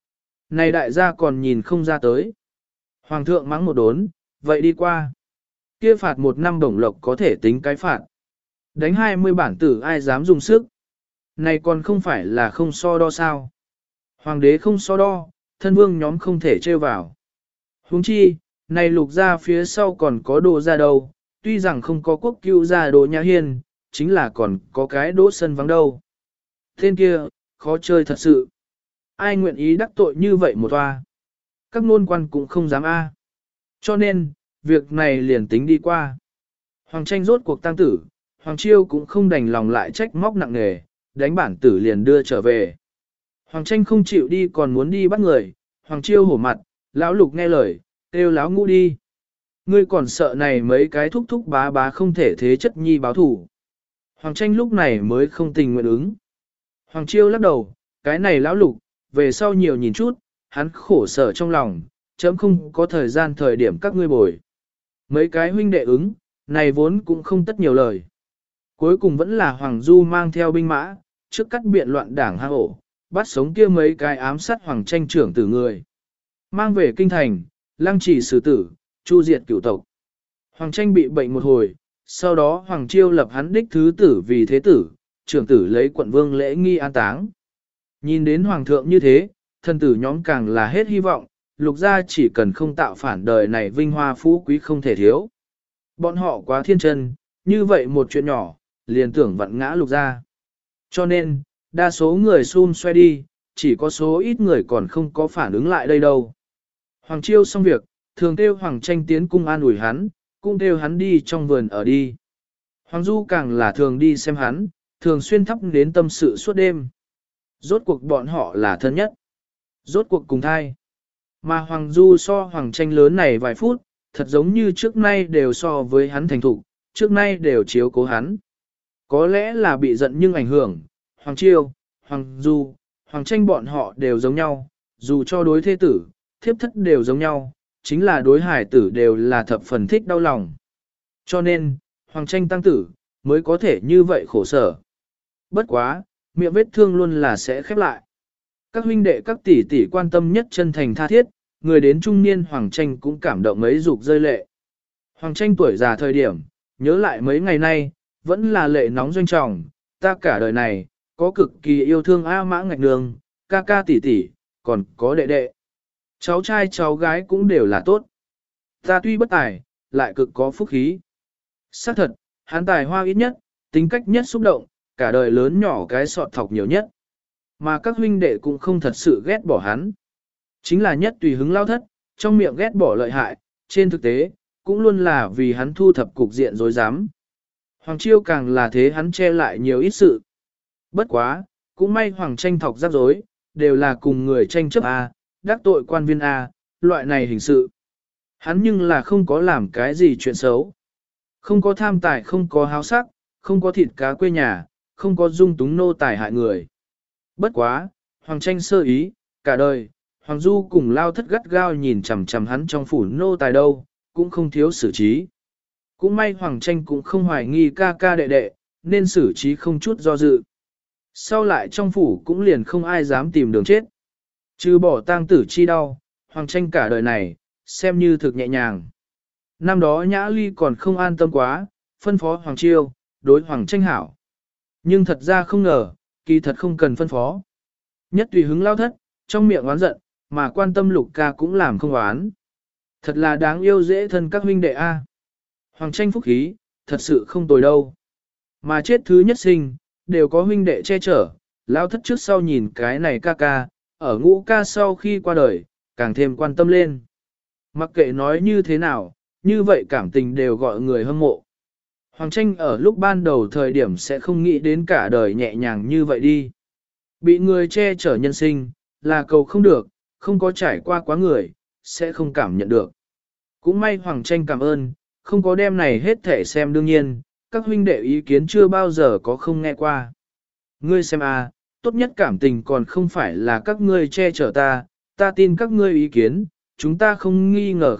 Này đại gia còn nhìn không ra tới. Hoàng thượng mắng một đốn, vậy đi qua. Kia phạt 1 năm bổng lộc có thể tính cái phạt. Đánh 20 bản tử ai dám dùng sức. Này còn không phải là không so đo sao. Hoàng đế không so đo, thân vương nhóm không thể trêu vào. Huống chi, này lục ra phía sau còn có đồ ra đâu, tuy rằng không có quốc cưu ra đồ nhà hiên, chính là còn có cái đỗ sân vắng đâu. Tên kia, khó chơi thật sự. Ai nguyện ý đắc tội như vậy một toa. Các nôn quan cũng không dám a. Cho nên, việc này liền tính đi qua. Hoàng tranh rốt cuộc tang tử, Hoàng chiêu cũng không đành lòng lại trách móc nặng nề, đánh bản tử liền đưa trở về. Hoàng tranh không chịu đi còn muốn đi bắt người, Hoàng chiêu hổ mặt, lão lục nghe lời, kêu lão ngũ đi. Ngươi còn sợ này mấy cái thúc thúc bá bá không thể thế chất nhi báo thủ. Hoàng tranh lúc này mới không tình nguyện ứng. Hoàng chiêu lắc đầu, cái này lão lục, về sau nhiều nhìn chút, hắn khổ sở trong lòng, chấm không có thời gian thời điểm các ngươi bồi. Mấy cái huynh đệ ứng, này vốn cũng không tất nhiều lời. Cuối cùng vẫn là Hoàng Du mang theo binh mã, trước cắt biện loạn đảng hang ổ, bắt sống kia mấy cái ám sát Hoàng tranh trưởng tử người. Mang về kinh thành, lăng trì xử tử, chu diệt cửu tộc. Hoàng tranh bị bệnh một hồi, sau đó Hoàng chiêu lập hắn đích thứ tử vì thế tử, trưởng tử lấy quận vương lễ nghi an táng. Nhìn đến Hoàng thượng như thế, thân tử nhóm càng là hết hy vọng, lục gia chỉ cần không tạo phản đời này vinh hoa phú quý không thể thiếu. Bọn họ quá thiên chân, như vậy một chuyện nhỏ, liền tưởng vặn ngã lục gia. Cho nên, đa số người xun xoay đi, chỉ có số ít người còn không có phản ứng lại đây đâu. Hoàng chiêu xong việc, thường kêu Hoàng tranh tiến cung an ủi hắn, cũng kêu hắn đi trong vườn ở đi. Hoàng Du càng là thường đi xem hắn, thường xuyên thắp đến tâm sự suốt đêm. Rốt cuộc bọn họ là thân nhất. Rốt cuộc cùng thai. Mà Hoàng Du so Hoàng tranh lớn này vài phút, thật giống như trước nay đều so với hắn thành thục, trước nay đều chiếu cố hắn. Có lẽ là bị giận nhưng ảnh hưởng, Hoàng Chiêu, Hoàng Du, Hoàng tranh bọn họ đều giống nhau, dù cho đối thế tử, thiếp thất đều giống nhau, chính là đối hải tử đều là thập phần thích đau lòng. Cho nên, Hoàng tranh tăng tử, mới có thể như vậy khổ sở. Bất quá, miệng vết thương luôn là sẽ khép lại. Các huynh đệ các tỷ tỷ quan tâm nhất chân thành tha thiết, người đến trung niên Hoàng tranh cũng cảm động mấy dục rơi lệ. Hoàng tranh tuổi già thời điểm, nhớ lại mấy ngày nay, vẫn là lệ nóng doanh trọng, ta cả đời này, có cực kỳ yêu thương A Mã Ngạch Đường, ca ca tỷ tỷ, còn có đệ đệ. Cháu trai cháu gái cũng đều là tốt. Ta tuy bất tài, lại cực có phúc khí. Xác thật, hắn tài hoa ít nhất, tính cách nhất xúc động, cả đời lớn nhỏ cái sọt thọc nhiều nhất. Mà các huynh đệ cũng không thật sự ghét bỏ hắn. Chính là nhất tùy hứng lao thất, trong miệng ghét bỏ lợi hại, trên thực tế, cũng luôn là vì hắn thu thập cục diện dối dám. Hoàng Chiêu càng là thế hắn che lại nhiều ít sự. Bất quá, cũng may Hoàng tranh thọc rắc rối, đều là cùng người tranh chấp A, đắc tội quan viên A, loại này hình sự. Hắn nhưng là không có làm cái gì chuyện xấu. Không có tham tài, không có háo sắc, không có thịt cá quê nhà, không có dung túng nô tài hại người. Bất quá, Hoàng tranh sơ ý, cả đời, Hoàng Du cùng lao thất gắt gao nhìn chằm chằm hắn trong phủ nô tài đâu, cũng không thiếu xử trí. Cũng may Hoàng tranh cũng không hoài nghi ca ca đệ đệ, nên xử trí không chút do dự. Sau lại trong phủ cũng liền không ai dám tìm đường chết. Trừ bỏ tang tử chi đau, Hoàng tranh cả đời này, xem như thực nhẹ nhàng. Năm đó Nhã Ly còn không an tâm quá, phân phó Hoàng Chiêu, đối Hoàng tranh hảo. Nhưng thật ra không ngờ, kỳ thật không cần phân phó. Nhất tùy hứng lao thất, trong miệng oán giận, mà quan tâm lục ca cũng làm không oán. Thật là đáng yêu dễ thân các huynh đệ A. Hoàng tranh phúc khí, thật sự không tồi đâu. Mà chết thứ nhất sinh, đều có huynh đệ che chở, lao thất trước sau nhìn cái này ca ca, ở ngũ ca sau khi qua đời, càng thêm quan tâm lên. Mặc kệ nói như thế nào, như vậy cảm tình đều gọi người hâm mộ. Hoàng tranh ở lúc ban đầu thời điểm sẽ không nghĩ đến cả đời nhẹ nhàng như vậy đi. Bị người che chở nhân sinh, là cầu không được, không có trải qua quá người, sẽ không cảm nhận được. Cũng may Hoàng tranh cảm ơn, không có đem này hết thể xem đương nhiên, các huynh đệ ý kiến chưa bao giờ có không nghe qua. Ngươi xem à, tốt nhất cảm tình còn không phải là các ngươi che chở ta tin các ngươi ý kiến, chúng ta không nghi ngờ,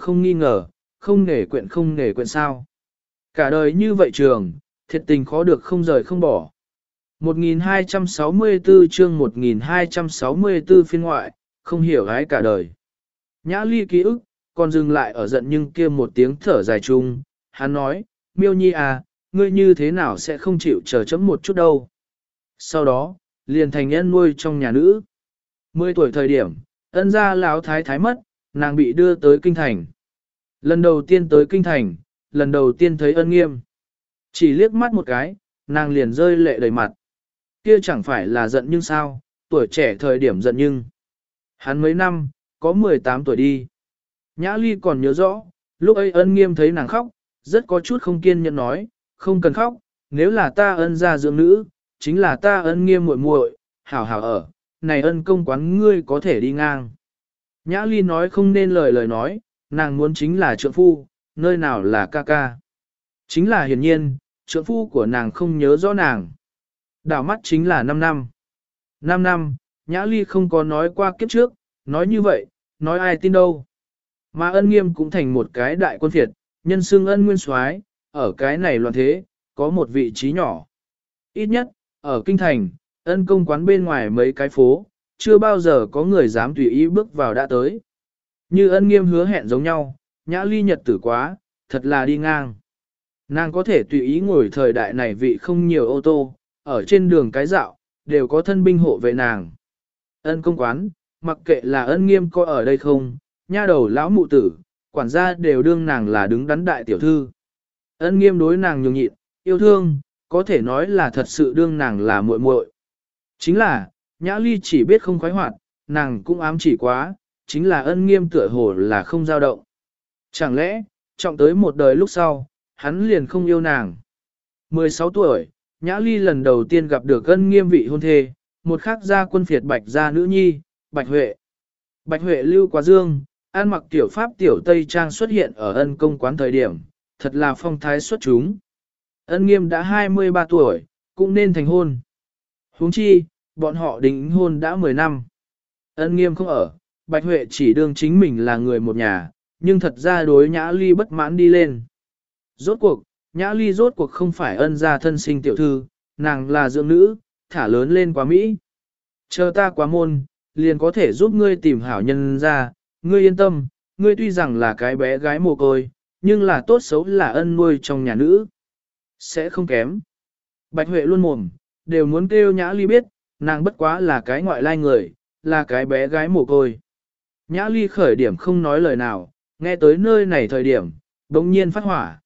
không nể quyện sao. Cả đời như vậy trường, thiệt tình khó được không rời không bỏ. 1264 chương 1264 phiên ngoại, không hiểu ái cả đời. Nhã ly ký ức, còn dừng lại ở giận nhưng kia một tiếng thở dài chung, hắn nói, Miêu Nhi à, ngươi như thế nào sẽ không chịu chờ chấm một chút đâu. Sau đó, liền thành nhân nuôi trong nhà nữ. 10 tuổi thời điểm, ân gia lão thái thái mất, nàng bị đưa tới kinh thành. Lần đầu tiên tới kinh thành, lần đầu tiên thấy ân nghiêm. Chỉ liếc mắt một cái, nàng liền rơi lệ đầy mặt. Kia chẳng phải là giận nhưng sao, tuổi trẻ thời điểm giận nhưng. Hắn mấy năm, có 18 tuổi đi. Nhã ly còn nhớ rõ, lúc ấy ân nghiêm thấy nàng khóc, rất có chút không kiên nhẫn nói, không cần khóc, nếu là ta ân gia dưỡng nữ, chính là ta ân nghiêm muội muội, hảo hảo ở, này ân công quán ngươi có thể đi ngang. Nhã ly nói không nên lời nói, nàng muốn chính là trượng phu, nơi nào là ca ca. Chính là hiển nhiên, trượng phu của nàng không nhớ rõ nàng. Đảo mắt chính là 5 năm. 5 năm, Nhã ly không có nói qua kiếp trước, nói như vậy, nói ai tin đâu. Mà ân nghiêm cũng thành một cái đại quân phiệt, nhân xưng ân nguyên soái, ở cái này loạn thế, có một vị trí nhỏ. Ít nhất, ở kinh thành, ân công quán bên ngoài mấy cái phố, chưa bao giờ có người dám tùy ý bước vào đã tới. Như ân nghiêm hứa hẹn giống nhau, Nhã ly nhật tử quá, thật là đi ngang. Nàng có thể tùy ý ngồi thời đại này vị không nhiều ô tô, ở trên đường cái dạo, đều có thân binh hộ vệ nàng. Ân công quán, mặc kệ là ân nghiêm có ở đây không, nha đầu lão mụ tử, quản gia đều đương nàng là đứng đắn đại tiểu thư. Ân nghiêm đối nàng nhường nhịn, yêu thương, có thể nói là thật sự đương nàng là muội muội. Chính là, Nhã ly chỉ biết không khoái hoạt, nàng cũng ám chỉ quá, chính là ân nghiêm tựa hồ là không dao động. Chẳng lẽ, trọng tới một đời lúc sau, hắn liền không yêu nàng. 16 tuổi, Nhã ly lần đầu tiên gặp được ân nghiêm vị hôn thê, một khắc gia quân phiệt Bạch gia nữ nhi, Bạch Huệ. Bạch Huệ lưu quá dương, ăn mặc tiểu pháp tiểu Tây Trang xuất hiện ở ân công quán thời điểm, thật là phong thái xuất chúng. Ân nghiêm đã 23 tuổi, cũng nên thành hôn. Huống chi, bọn họ đính hôn đã 10 năm. Ân nghiêm không ở, Bạch Huệ chỉ đương chính mình là người một nhà, nhưng thật ra đối Nhã ly bất mãn đi lên. Rốt cuộc, Nhã ly rốt cuộc không phải ân gia thân sinh tiểu thư, nàng là dưỡng nữ, thả lớn lên quá Mỹ. Chờ ta quá môn, liền có thể giúp ngươi tìm hảo nhân ra, ngươi yên tâm, ngươi tuy rằng là cái bé gái mồ côi, nhưng là tốt xấu là ân nuôi trong nhà nữ. Sẽ không kém. Bạch Huệ luôn mồm, đều muốn kêu Nhã ly biết, nàng bất quá là cái ngoại lai người, là cái bé gái mồ côi. Nhã ly khởi điểm không nói lời nào, nghe tới nơi này thời điểm, đống nhiên phát hỏa.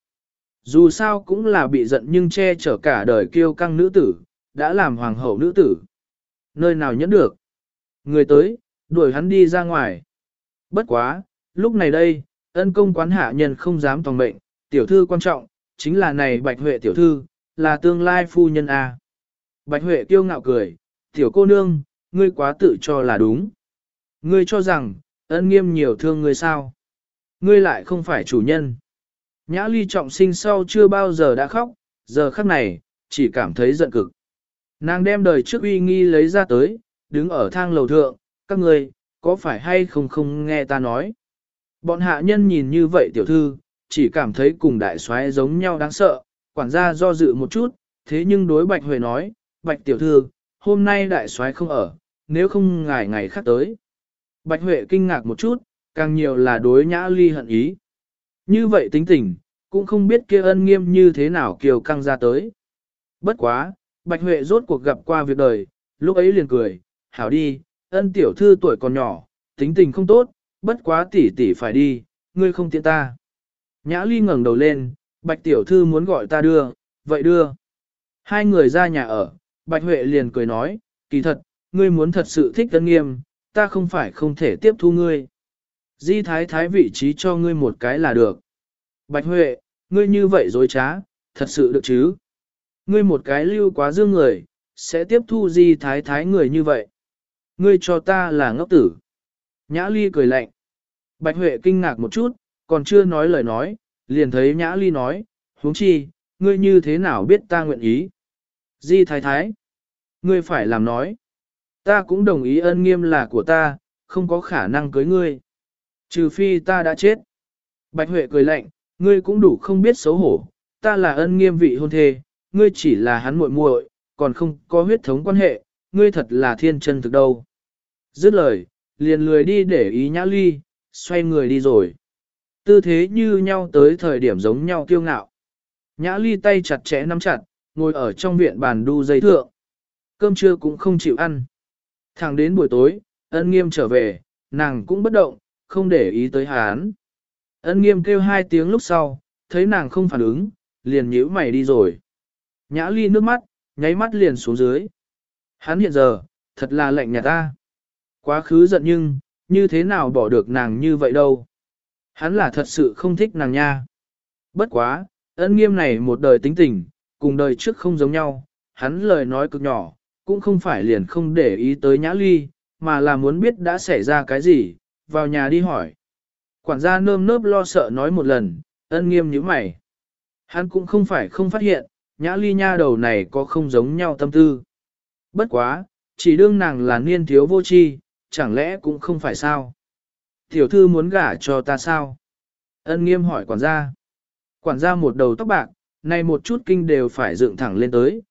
Dù sao cũng là bị giận nhưng che chở cả đời kiêu căng nữ tử, đã làm hoàng hậu nữ tử. Nơi nào nhẫn được. Người tới, đuổi hắn đi ra ngoài. Bất quá, lúc này đây, ân công quán hạ nhân không dám tòng mệnh, tiểu thư quan trọng, chính là này Bạch Huệ tiểu thư, là tương lai phu nhân A. Bạch Huệ kiêu ngạo cười, tiểu cô nương, ngươi quá tự cho là đúng. Ngươi cho rằng, ân nghiêm nhiều thương ngươi sao? Ngươi lại không phải chủ nhân. Nhã ly trọng sinh sau chưa bao giờ đã khóc, giờ khắc này, chỉ cảm thấy giận cực. Nàng đem đời trước uy nghi lấy ra tới, đứng ở thang lầu thượng, các ngươi có phải hay không nghe ta nói. Bọn hạ nhân nhìn như vậy tiểu thư, chỉ cảm thấy cùng đại soái giống nhau đáng sợ, quản gia do dự một chút, thế nhưng đối Bạch Huệ nói, Bạch tiểu thư, hôm nay đại soái không ở, nếu không ngài ngày khác tới. Bạch Huệ kinh ngạc một chút, càng nhiều là đối Nhã ly hận ý. Như vậy tính tình, cũng không biết kia ân nghiêm như thế nào kiều căng ra tới. Bất quá, Bạch Huệ rốt cuộc gặp qua việc đời, lúc ấy liền cười, hảo đi, ân tiểu thư tuổi còn nhỏ, tính tình không tốt, bất quá tỷ tỷ phải đi, ngươi không tiện ta. Nhã ly ngẩng đầu lên, Bạch tiểu thư muốn gọi ta đưa, vậy đưa. Hai người ra nhà ở, Bạch Huệ liền cười nói, kỳ thật, ngươi muốn thật sự thích ân nghiêm, ta không phải không thể tiếp thu ngươi. Di thái thái vị trí cho ngươi một cái là được. Bạch Huệ, ngươi như vậy dối trá, thật sự được chứ? Ngươi một cái lưu quá dương người, sẽ tiếp thu di thái thái người như vậy. Ngươi cho ta là ngốc tử. Nhã ly cười lạnh. Bạch Huệ kinh ngạc một chút, còn chưa nói lời nói, liền thấy Nhã ly nói, huống chi, ngươi như thế nào biết ta nguyện ý? Di thái thái, ngươi phải làm nói. Ta cũng đồng ý ân nghiêm là của ta, không có khả năng cưới ngươi. Trừ phi ta đã chết. Bạch Huệ cười lạnh, ngươi cũng đủ không biết xấu hổ, ta là ân nghiêm vị hôn thê, ngươi chỉ là hắn muội muội, còn không có huyết thống quan hệ, ngươi thật là thiên chân thực đâu. Dứt lời, liền lười đi để ý Nhã Ly, xoay người đi rồi. Tư thế như nhau tới thời điểm giống nhau kiêu ngạo. Nhã Ly tay chặt chẽ nắm chặt, ngồi ở trong viện bàn đu dây thượng. Cơm trưa cũng không chịu ăn. Thẳng đến buổi tối, Ân Nghiêm trở về, nàng cũng bất động, không để ý tới hắn. Ân Nghiêm kêu 2 tiếng lúc sau, thấy nàng không phản ứng, liền nhíu mày đi rồi. Nhã Ly nước mắt, nháy mắt liền xuống dưới. Hắn hiện giờ, thật là lạnh nhạt ta. Quá khứ giận nhưng, như thế nào bỏ được nàng như vậy đâu. Hắn là thật sự không thích nàng nha. Bất quá, Ân Nghiêm này một đời tính tình, cùng đời trước không giống nhau, hắn lời nói cực nhỏ, cũng không phải liền không để ý tới Nhã Ly, mà là muốn biết đã xảy ra cái gì, vào nhà đi hỏi. Quản gia nơm nớp lo sợ nói một lần, Ân Nghiêm nhíu mày. Hắn cũng không phải không phát hiện, Nhã Ly nha đầu này có không giống nhau tâm tư. Bất quá, chỉ đương nàng là niên thiếu vô tri, chẳng lẽ cũng không phải sao? Tiểu thư muốn gả cho ta sao? Ân Nghiêm hỏi quản gia. Quản gia một đầu tóc bạc, này một chút kinh đều phải dựng thẳng lên tới.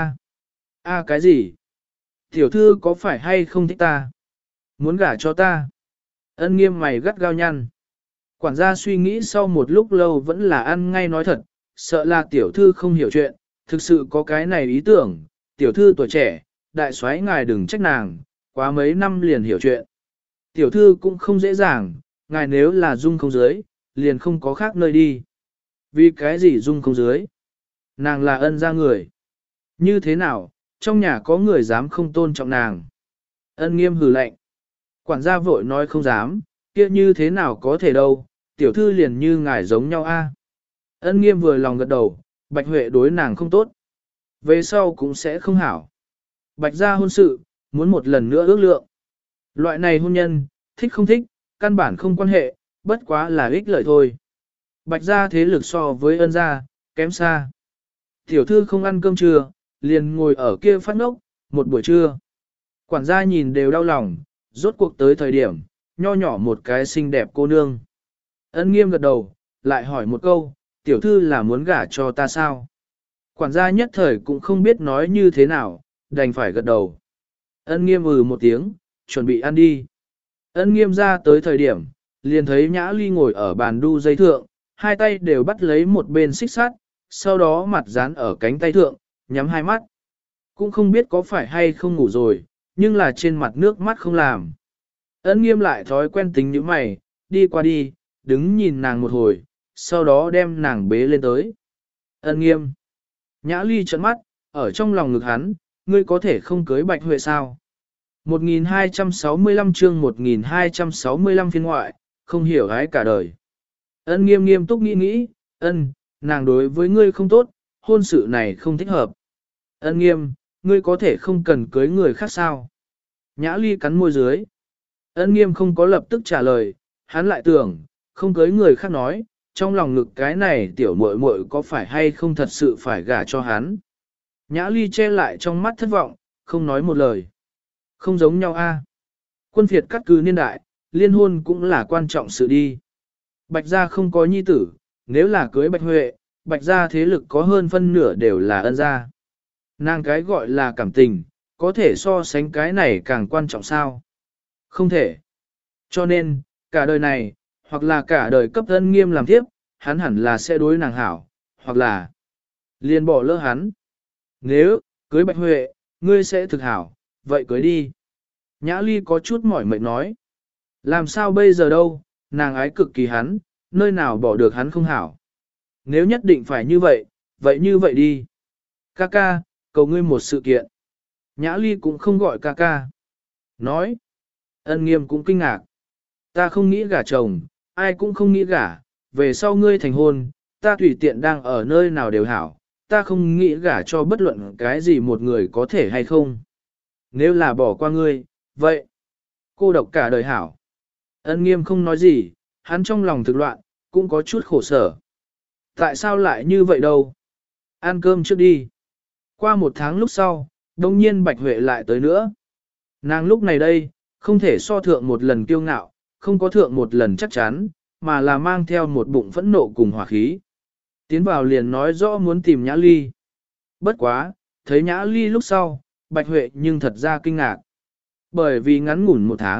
A cái gì? Tiểu thư có phải hay không thích ta? Muốn gả cho ta? Ân Nghiêm mày gắt gao nhăn. Quản gia suy nghĩ sau một lúc lâu vẫn là ăn ngay nói thật, sợ là tiểu thư không hiểu chuyện, thực sự có cái này ý tưởng, tiểu thư tuổi trẻ, đại soái ngài đừng trách nàng, quá mấy năm liền hiểu chuyện. Tiểu thư cũng không dễ dàng, ngài nếu là dung không dưới, liền không có khác nơi đi. Vì cái gì dung không dưới? Nàng là Ân gia người. Như thế nào, trong nhà có người dám không tôn trọng nàng? Ân Nghiêm hừ lạnh. Quản gia vội nói không dám, kia như thế nào có thể đâu, tiểu thư liền như ngài giống nhau a. Ân Nghiêm vừa lòng gật đầu, Bạch Huệ đối nàng không tốt. Về sau cũng sẽ không hảo. Bạch gia hôn sự, muốn một lần nữa ước lượng. Loại này hôn nhân, thích không thích, căn bản không quan hệ, bất quá là ích lợi thôi. Bạch gia thế lực so với Ân gia, kém xa. Tiểu thư không ăn cơm trưa, liền ngồi ở kia phát ngốc, một buổi trưa. Quản gia nhìn đều đau lòng, rốt cuộc tới thời điểm, nho nhỏ một cái xinh đẹp cô nương. Ân Nghiêm gật đầu, lại hỏi một câu, tiểu thư là muốn gả cho ta sao? Quản gia nhất thời cũng không biết nói như thế nào, đành phải gật đầu. Ân Nghiêm một tiếng, chuẩn bị ăn đi. Ân Nghiêm ra tới thời điểm, liền thấy Nhã Ly ngồi ở bàn đu dây thượng, hai tay đều bắt lấy một bên xích sắt, sau đó mặt dán ở cánh tay thượng, nhắm hai mắt. Cũng không biết có phải hay không ngủ rồi, nhưng là trên mặt nước mắt không làm. Ân Nghiêm lại thói quen tính như mày, đi qua đi, đứng nhìn nàng một hồi, sau đó đem nàng bế lên tới. Ân Nghiêm. Nhã Ly trợn mắt, ở trong lòng ngực hắn, ngươi có thể không cưới Bạch Huệ sao? 1265 chương 1265 phiên ngoại, không hiểu ái cả đời. Ân Nghiêm nghiêm túc nghĩ, nàng đối với ngươi không tốt, hôn sự này không thích hợp. Ân Nghiêm, ngươi có thể không cần cưới người khác sao? Nhã Ly cắn môi dưới. Ân Nghiêm không có lập tức trả lời, hắn lại tưởng, không cưới người khác nói, trong lòng ngực cái này tiểu muội muội có phải hay không thật sự phải gả cho hắn. Nhã Ly che lại trong mắt thất vọng, không nói một lời. Không giống nhau a. Quân phiệt cắt cứ niên đại, liên hôn cũng là quan trọng sự đi. Bạch gia không có nhi tử, nếu là cưới Bạch Huệ, Bạch gia thế lực có hơn phân nửa đều là Ân gia. Nàng cái gọi là cảm tình, có thể so sánh cái này càng quan trọng sao? Không thể. Cho nên, cả đời này, hoặc là cả đời cấp Ân Nghiêm làm tiếp, hắn hẳn là sẽ đối nàng hảo, hoặc là liền bỏ lỡ hắn. Nếu, cưới Bạch Huệ, ngươi sẽ thực hảo, vậy cưới đi. Nhã Ly có chút mỏi mệt nói. Làm sao bây giờ đâu, nàng ái cực kỳ hắn, nơi nào bỏ được hắn không hảo. Nếu nhất định phải như vậy như vậy đi. Ca, cầu ngươi một sự kiện. Nhã Ly cũng không gọi ca. Nói. Ân Nghiêm cũng kinh ngạc. Ta không nghĩ gả chồng, ai cũng không nghĩ gả, về sau ngươi thành hôn, ta tùy tiện đang ở nơi nào đều hảo, ta không nghĩ gả cho bất luận cái gì một người có thể hay không. Nếu là bỏ qua ngươi, vậy, cô độc cả đời hảo. Ân Nghiêm không nói gì, hắn trong lòng thực loạn, cũng có chút khổ sở. Tại sao lại như vậy đâu? Ăn cơm trước đi. Qua một tháng lúc sau, đông nhiên Bạch Huệ lại tới nữa. Nàng lúc này đây, không thể so thượng một lần kiêu ngạo, không có thượng một lần chắc chắn, mà là mang theo một bụng phẫn nộ cùng hỏa khí. Tiến vào liền nói rõ muốn tìm Nhã Ly. Bất quá, thấy Nhã Ly lúc sau, Bạch Huệ nhưng thật ra kinh ngạc. Bởi vì ngắn ngủn một tháng,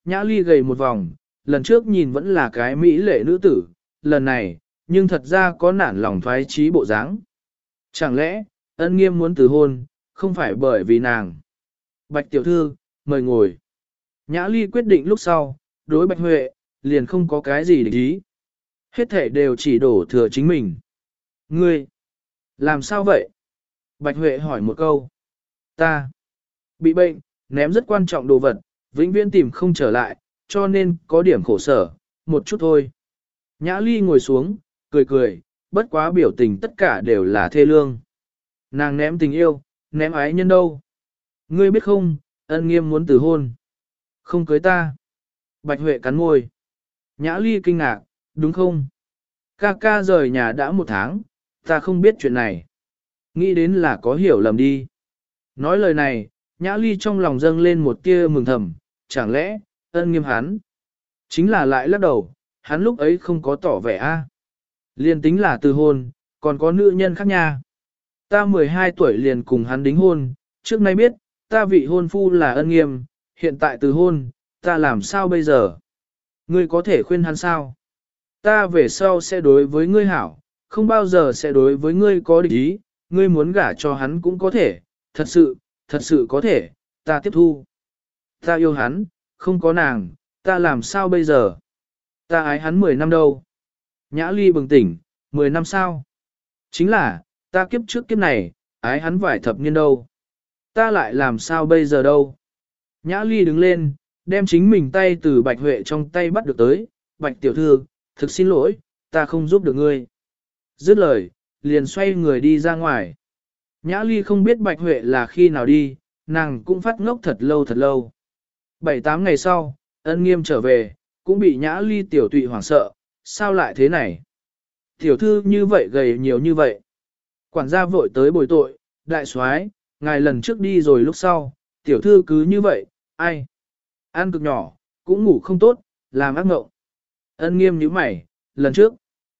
Nhã Ly gầy một vòng, lần trước nhìn vẫn là cái mỹ lệ nữ tử, lần này, nhưng thật ra có nản lòng thoái trí bộ dáng. Chẳng lẽ, Ân Nghiêm muốn từ hôn, không phải bởi vì nàng. Bạch tiểu thư, mời ngồi. Nhã Ly quyết định lúc sau, đối Bạch Huệ, liền không có cái gì để ý. Hết thể đều chỉ đổ thừa chính mình. Ngươi, làm sao vậy? Bạch Huệ hỏi một câu. Ta, bị bệnh, ném rất quan trọng đồ vật, vĩnh viễn tìm không trở lại, cho nên có điểm khổ sở, một chút thôi. Nhã Ly ngồi xuống, cười cười, bất quá biểu tình tất cả đều là thê lương. Nàng ném tình yêu, ném ái nhân đâu. Ngươi biết không, Ân Nghiêm muốn từ hôn. Không cưới ta. Bạch Huệ cắn môi. Nhã Ly kinh ngạc, đúng không? Ca ca rời nhà đã 1 tháng, ta không biết chuyện này. Nghĩ đến là có hiểu lầm đi. Nói lời này, Nhã Ly trong lòng dâng lên một tia mừng thầm, chẳng lẽ, Ân Nghiêm hắn. Chính là lại lắc đầu, hắn lúc ấy không có tỏ vẻ a. Liên tính là từ hôn, còn có nữ nhân khác nha. Ta 12 tuổi liền cùng hắn đính hôn, trước nay biết, ta vị hôn phu là Ân Nghiêm, hiện tại từ hôn, ta làm sao bây giờ? Ngươi có thể khuyên hắn sao? Ta về sau sẽ đối với ngươi hảo, không bao giờ sẽ đối với ngươi có địch ý, ngươi muốn gả cho hắn cũng có thể, thật sự có thể, ta tiếp thu. Ta yêu hắn, không có nàng, ta làm sao bây giờ? Ta ái hắn 10 năm đâu? Nhã Ly bừng tỉnh, 10 năm sao? Chính là, ta kiếp trước kiếp này, ái hắn vài thập niên đâu? Ta lại làm sao bây giờ đâu? Nhã Ly đứng lên, đem chính mình tay từ Bạch Huệ trong tay bắt được tới, Bạch tiểu thư, thực xin lỗi, ta không giúp được ngươi. Dứt lời, liền xoay người đi ra ngoài. Nhã Ly không biết Bạch Huệ là khi nào đi, nàng cũng phát ngốc thật lâu thật lâu. 7-8 ngày sau, Ân Nghiêm trở về, cũng bị Nhã Ly tiểu tụy hoảng sợ, sao lại thế này? Tiểu thư như vậy gầy nhiều như vậy. Quản gia vội tới bồi tội, đại soái, ngài lần trước đi rồi lúc sau, tiểu thư cứ như vậy, ai? Ăn cực nhỏ, cũng ngủ không tốt, làm ác mộng. Ân Nghiêm nhíu mày, lần trước,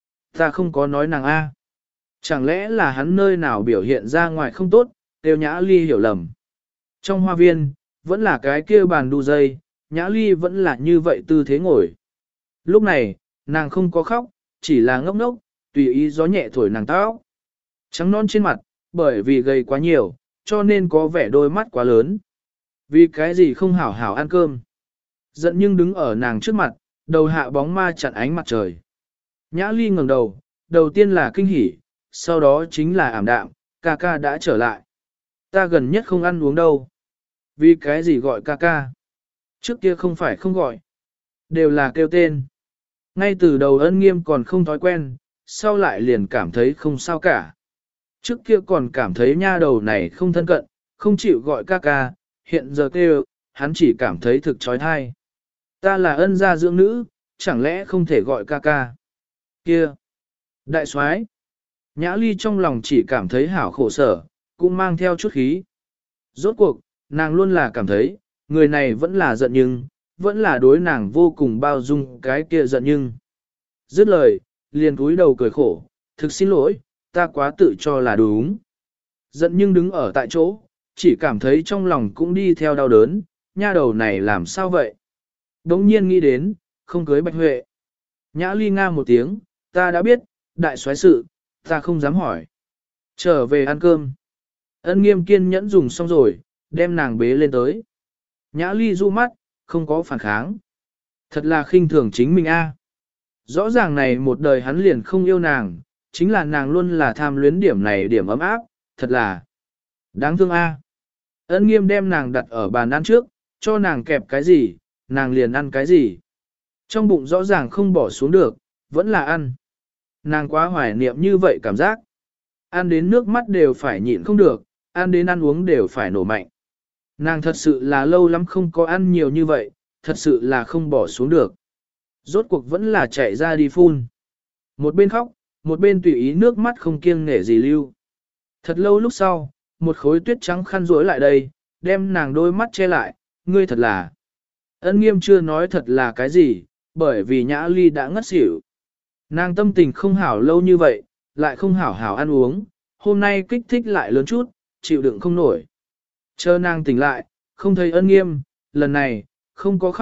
ta không có nói nàng A. Chẳng lẽ là hắn nơi nào biểu hiện ra ngoài không tốt, đều Nhã Ly hiểu lầm. Trong hoa viên, vẫn là cái kia bàn đu dây, Nhã Ly vẫn là như vậy tư thế ngồi. Lúc này, nàng không có khóc, chỉ là ngốc ngốc, tùy ý gió nhẹ thổi nàng tóc. Trắng non trên mặt, bởi vì gầy quá nhiều, cho nên có vẻ đôi mắt quá lớn. Vì cái gì không hảo hảo ăn cơm. Giận nhưng đứng ở nàng trước mặt, đầu hạ bóng ma chặn ánh mặt trời. Nhã Ly ngẩng đầu, đầu tiên là kinh hỉ, sau đó chính là ảm đạm, ca ca đã trở lại. Ta gần nhất không ăn uống đâu. Vì cái gì gọi ca ca? Trước kia không phải không gọi. Đều là kêu tên. Ngay từ đầu Ân Nghiêm còn không thói quen, sau lại liền cảm thấy không sao cả. Trước kia còn cảm thấy nha đầu này không thân cận, không chịu gọi ca ca, hiện giờ kêu, hắn chỉ cảm thấy thực trói thai. Ta là Ân gia dưỡng nữ, chẳng lẽ không thể gọi ca ca? Kia! Đại soái, Nhã Ly trong lòng chỉ cảm thấy hảo khổ sở, cũng mang theo chút khí. Rốt cuộc, nàng luôn là cảm thấy, người này vẫn là giận nhưng, vẫn là đối nàng vô cùng bao dung cái kia giận nhưng. Dứt lời, liền cúi đầu cười khổ, thực xin lỗi, ta quá tự cho là đúng. Giận nhưng đứng ở tại chỗ, chỉ cảm thấy trong lòng cũng đi theo đau đớn, nha đầu này làm sao vậy? Đống nhiên nghĩ đến, không cưới Bạch Huệ. Nhã Ly nga một tiếng, ta đã biết, đại soái sự, ta không dám hỏi. Trở về ăn cơm. Ân Nghiêm kiên nhẫn dùng xong rồi, đem nàng bế lên tới. Nhã Ly du mắt, không có phản kháng. Thật là khinh thường chính mình a. Rõ ràng này một đời hắn liền không yêu nàng, chính là nàng luôn là tham luyến điểm này điểm ấm áp, thật là đáng thương a. Ân Nghiêm đem nàng đặt ở bàn ăn trước, cho nàng kẹp cái gì, nàng liền ăn cái gì. Trong bụng rõ ràng không bỏ xuống được, vẫn là ăn. Nàng quá hoài niệm như vậy cảm giác. Ăn đến nước mắt đều phải nhịn không được, ăn đến ăn uống đều phải nổ mạnh. Nàng thật sự là lâu lắm không có ăn nhiều như vậy, thật sự là không bỏ xuống được. Rốt cuộc vẫn là chạy ra đi phun. Một bên khóc, một bên tùy ý nước mắt không kiêng nể gì lưu. Thật lâu lúc sau, một khối tuyết trắng khăn rối lại đây, đem nàng đôi mắt che lại, ngươi thật là. Ân Nghiêm chưa nói thật là cái gì, bởi vì Nhã Ly đã ngất xỉu. Nàng tâm tình không hảo lâu như vậy, lại không hảo hảo ăn uống, hôm nay kích thích lại lớn chút, chịu đựng không nổi. Chờ nàng tỉnh lại, không thấy Ân Nghiêm, lần này, không có khóc,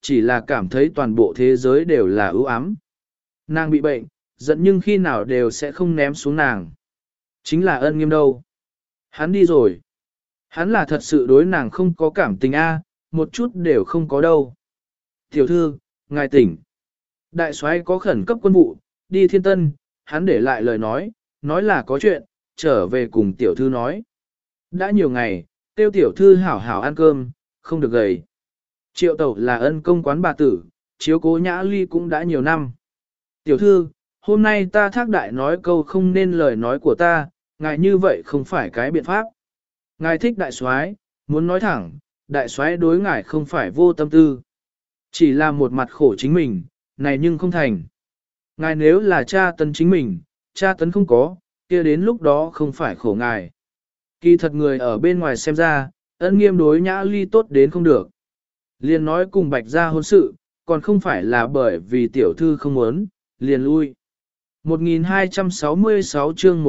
chỉ là cảm thấy toàn bộ thế giới đều là ưu ám. Nàng bị bệnh, giận nhưng khi nào đều sẽ không ném xuống nàng. Chính là Ân Nghiêm đâu. Hắn đi rồi. Hắn là thật sự đối nàng không có cảm tình a, một chút đều không có đâu. Tiểu thư, ngài tỉnh. Đại soái có khẩn cấp quân vụ, đi Thiên Tân, hắn để lại lời nói là có chuyện, trở về cùng tiểu thư nói. Đã nhiều ngày, tiêu tiểu thư hảo hảo ăn cơm, không được gầy. Triệu tẩu là ân công quán bà tử, chiếu cố Nhã Ly cũng đã nhiều năm. Tiểu thư, hôm nay ta thác đại nói câu không nên lời nói của ta, ngài như vậy không phải cái biện pháp. Ngài thích đại soái, muốn nói thẳng, đại soái đối ngài không phải vô tâm tư. Chỉ là một mặt khổ chính mình, này nhưng không thành. Ngài nếu là cha tấn chính mình, cha tấn không có, kia đến lúc đó không phải khổ ngài. Kỳ thật người ở bên ngoài xem ra, Ân Nghiêm đối Nhã Ly tốt đến không được. Liền nói cùng Bạch gia hôn sự, còn không phải là bởi vì tiểu thư không muốn, liền lui. 1266 chương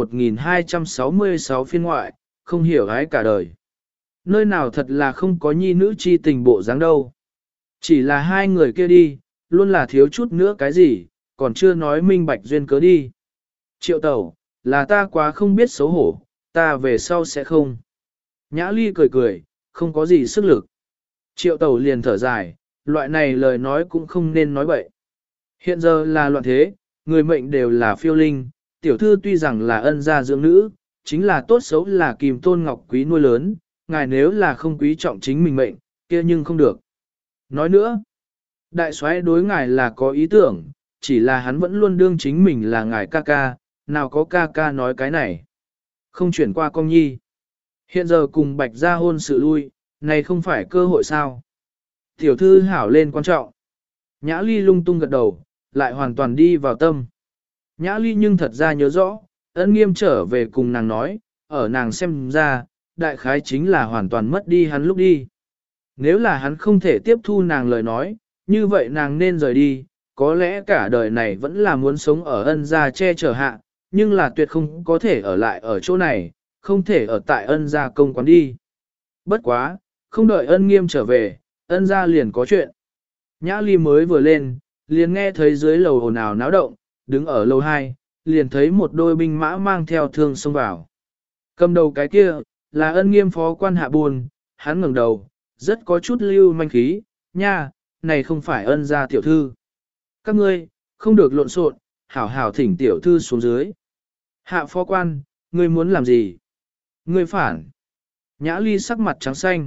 1266 phiên ngoại, không hiểu ái cả đời. Nơi nào thật là không có nhi nữ chi tình bộ dáng đâu. Chỉ là hai người kia đi, luôn là thiếu chút nữa cái gì, còn chưa nói minh bạch duyên cớ đi. Triệu tẩu, là ta quá không biết xấu hổ, ta về sau sẽ không. Nhã Ly cười cười, không có gì sức lực. Triệu tẩu liền thở dài, loại này lời nói cũng không nên nói bậy. Hiện giờ là loạn thế, người mệnh đều là phiêu linh, tiểu thư tuy rằng là ân gia dưỡng nữ, chính là tốt xấu là kìm tôn ngọc quý nuôi lớn, ngài nếu là không quý trọng chính mình mệnh, kia nhưng không được. Nói nữa, đại soái đối ngài là có ý tưởng, chỉ là hắn vẫn luôn đương chính mình là ngài ca ca, nào có ca ca nói cái này. Không chuyển qua công nhi. Hiện giờ cùng Bạch gia hôn sự lui, này không phải cơ hội sao. Tiểu thư hảo lên quan trọng. Nhã Ly lung tung gật đầu, lại hoàn toàn đi vào tâm. Nhã Ly nhưng thật ra nhớ rõ, Ân Nghiêm trở về cùng nàng nói, ở nàng xem ra, đại khái chính là hoàn toàn mất đi hắn lúc đi. Nếu là hắn không thể tiếp thu nàng lời nói, như vậy nàng nên rời đi, có lẽ cả đời này vẫn là muốn sống ở ân gia che chở hạ, nhưng là tuyệt không có thể ở lại ở chỗ này, không thể ở tại ân gia công quán đi. Bất quá, không đợi Ân Nghiêm trở về, ân gia liền có chuyện. Nhã Ly mới vừa lên, liền nghe thấy dưới lầu ồn ào náo động, đứng ở lầu 2, liền thấy một đôi binh mã mang theo thương xông vào. Cầm đầu cái kia, là Ân Nghiêm phó quan Hạ Buồn, hắn ngẩng đầu, rất có chút lưu manh khí, nha, này không phải ân gia tiểu thư. Các ngươi, không được lộn xộn, hảo hảo thỉnh tiểu thư xuống dưới. Hạ phó quan, ngươi muốn làm gì? Ngươi phản. Nhã Ly sắc mặt trắng xanh.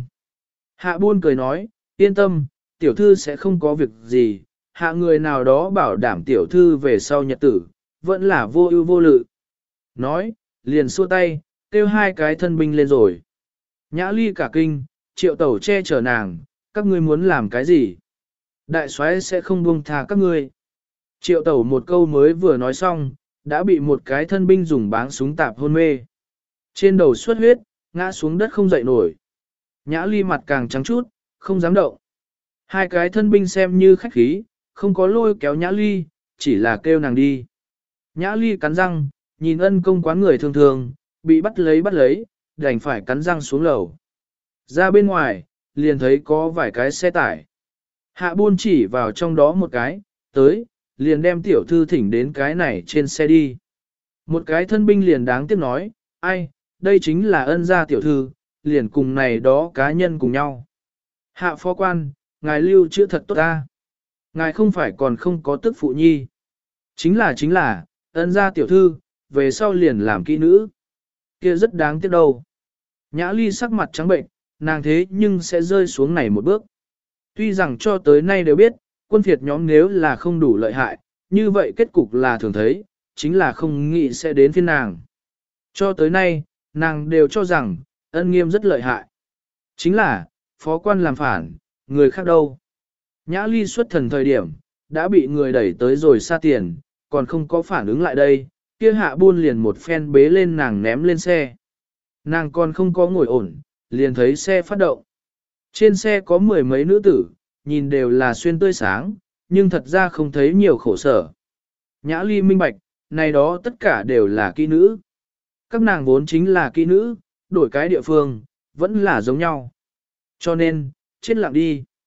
Hạ Buôn cười nói, yên tâm, tiểu thư sẽ không có việc gì, hạ người nào đó bảo đảm tiểu thư về sau nhật tử, vẫn là vô ưu vô lự. Nói, liền xua tay, kêu hai cái thân binh lên rồi. Nhã Ly cả kinh, Triệu tẩu che chở nàng, các ngươi muốn làm cái gì? Đại soái sẽ không buông tha các ngươi. Triệu tẩu một câu mới vừa nói xong, đã bị một cái thân binh dùng báng súng tạp hôn mê. Trên đầu xuất huyết, ngã xuống đất không dậy nổi. Nhã Ly mặt càng trắng chút, không dám động. Hai cái thân binh xem như khách khí, không có lôi kéo Nhã Ly, chỉ là kêu nàng đi. Nhã Ly cắn răng, nhìn Ân công quán người thường thường, bị bắt lấy, đành phải cắn răng xuống lầu. Ra bên ngoài, liền thấy có vài cái xe tải. Hạ Buôn chỉ vào trong đó một cái, tới, liền đem tiểu thư thỉnh đến cái này trên xe đi. Một cái thân binh liền đáng tiếc nói, ai, đây chính là Ân gia tiểu thư, liền cùng này đó cá nhân cùng nhau. Hạ phó quan, ngài lưu chữa thật tốt ta. Ngài không phải còn không có tức phụ nhi. Chính là, Ân gia tiểu thư, về sau liền làm kỹ nữ. Kia rất đáng tiếc đâu. Nhã Ly sắc mặt trắng bệnh, nàng thế nhưng sẽ rơi xuống này một bước. Tuy rằng cho tới nay đều biết, quân phiệt nhóm nếu là không đủ lợi hại, như vậy kết cục là thường thấy, chính là không nghĩ sẽ đến phiên nàng. Cho tới nay, nàng đều cho rằng, Ân Nghiêm rất lợi hại. Chính là, phó quan làm phản, người khác đâu. Nhã Ly xuất thần thời điểm, đã bị người đẩy tới rồi xa tiền, còn không có phản ứng lại đây, kia Hạ Buôn liền một phen bế lên nàng ném lên xe. Nàng còn không có ngồi ổn, liền thấy xe phát động. Trên xe có mười mấy nữ tử, nhìn đều là xuyên tươi sáng, nhưng thật ra không thấy nhiều khổ sở. Nhã Ly minh bạch, này đó tất cả đều là kỹ nữ. Các nàng vốn chính là kỹ nữ, đổi cái địa phương, vẫn là giống nhau. Cho nên, chết lặng đi.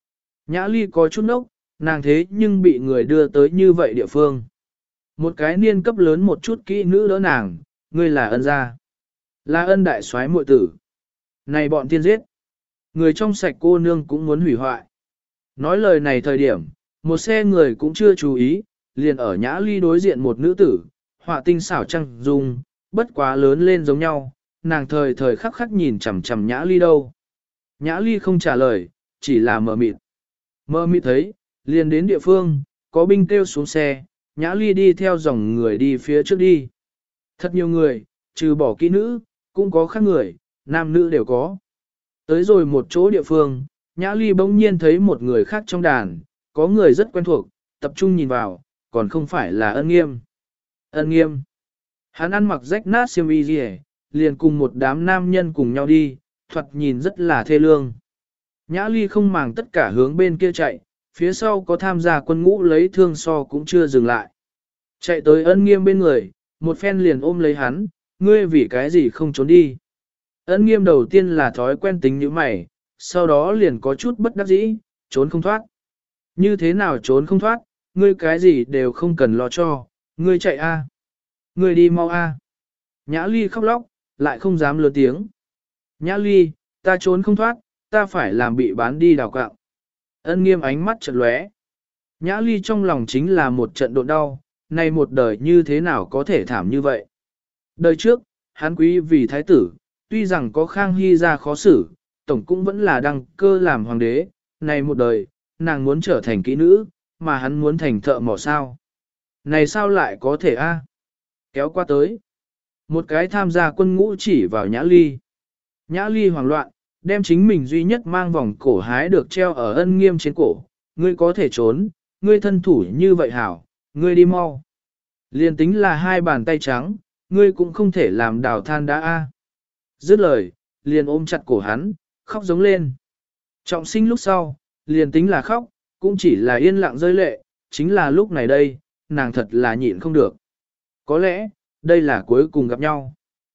Nhã Ly có chút nốc, nàng thế nhưng bị người đưa tới như vậy địa phương. Một cái niên cấp lớn một chút kỹ nữ đỡ nàng, ngươi là ân gia. Là ân đại soái muội tử. Này bọn tiên giết. Người trong sạch cô nương cũng muốn hủy hoại. Nói lời này thời điểm, một xe người cũng chưa chú ý, liền ở Nhã Ly đối diện một nữ tử, họa tinh xảo trăng dung, bất quá lớn lên giống nhau, nàng thời thời khắc khắc nhìn chằm chằm Nhã Ly đâu. Nhã Ly không trả lời, chỉ là mờ mịt. Mờ mịt thấy, liền đến địa phương, có binh kêu xuống xe, Nhã Ly đi theo dòng người đi phía trước đi. Thật nhiều người, trừ bỏ kỹ nữ, cũng có khác người, nam nữ đều có. Tới rồi một chỗ địa phương, Nhã Ly bỗng nhiên thấy một người khác trong đàn, có người rất quen thuộc, tập trung nhìn vào, còn không phải là Ân Nghiêm. Ân Nghiêm. Hắn ăn mặc rách nát xiêm y gì, liền cùng một đám nam nhân cùng nhau đi, thoạt nhìn rất là thê lương. Nhã Ly không màng tất cả hướng bên kia chạy, phía sau có tham gia quân ngũ lấy thương so cũng chưa dừng lại. Chạy tới Ân Nghiêm bên người, một phen liền ôm lấy hắn, ngươi vì cái gì không trốn đi. Ân Nghiêm đầu tiên là thói quen tính như mày, sau đó liền có chút bất đắc dĩ, trốn không thoát. Như thế nào trốn không thoát, ngươi cái gì đều không cần lo cho, ngươi chạy a, ngươi đi mau a. Nhã Ly khóc lóc, lại không dám lớn tiếng. Nhã Ly, ta trốn không thoát, ta phải làm bị bán đi đào cạo. Ân Nghiêm ánh mắt chợt lóe. Nhã Ly trong lòng chính là một trận độn đau, này một đời như thế nào có thể thảm như vậy. Đời trước, hắn quý vì thái tử, tuy rằng có Khang Hy ra khó xử, tổng cũng vẫn là đăng cơ làm hoàng đế, này một đời, nàng muốn trở thành kỹ nữ, mà hắn muốn thành thợ mỏ sao. Này sao lại có thể a? Kéo qua tới. Một cái tham gia quân ngũ chỉ vào Nhã Ly. Nhã Ly hoảng loạn, đem chính mình duy nhất mang vòng cổ hái được treo ở Ân Nghiêm trên cổ. Ngươi có thể trốn, ngươi thân thủ như vậy hảo, ngươi đi mau. Liên tính là hai bàn tay trắng, ngươi cũng không thể làm đào than đá a. Dứt lời, liền ôm chặt cổ hắn, khóc giống lên. Trọng sinh lúc sau, liền tính là khóc, cũng chỉ là yên lặng rơi lệ, chính là lúc này đây, nàng thật là nhịn không được. Có lẽ, đây là cuối cùng gặp nhau.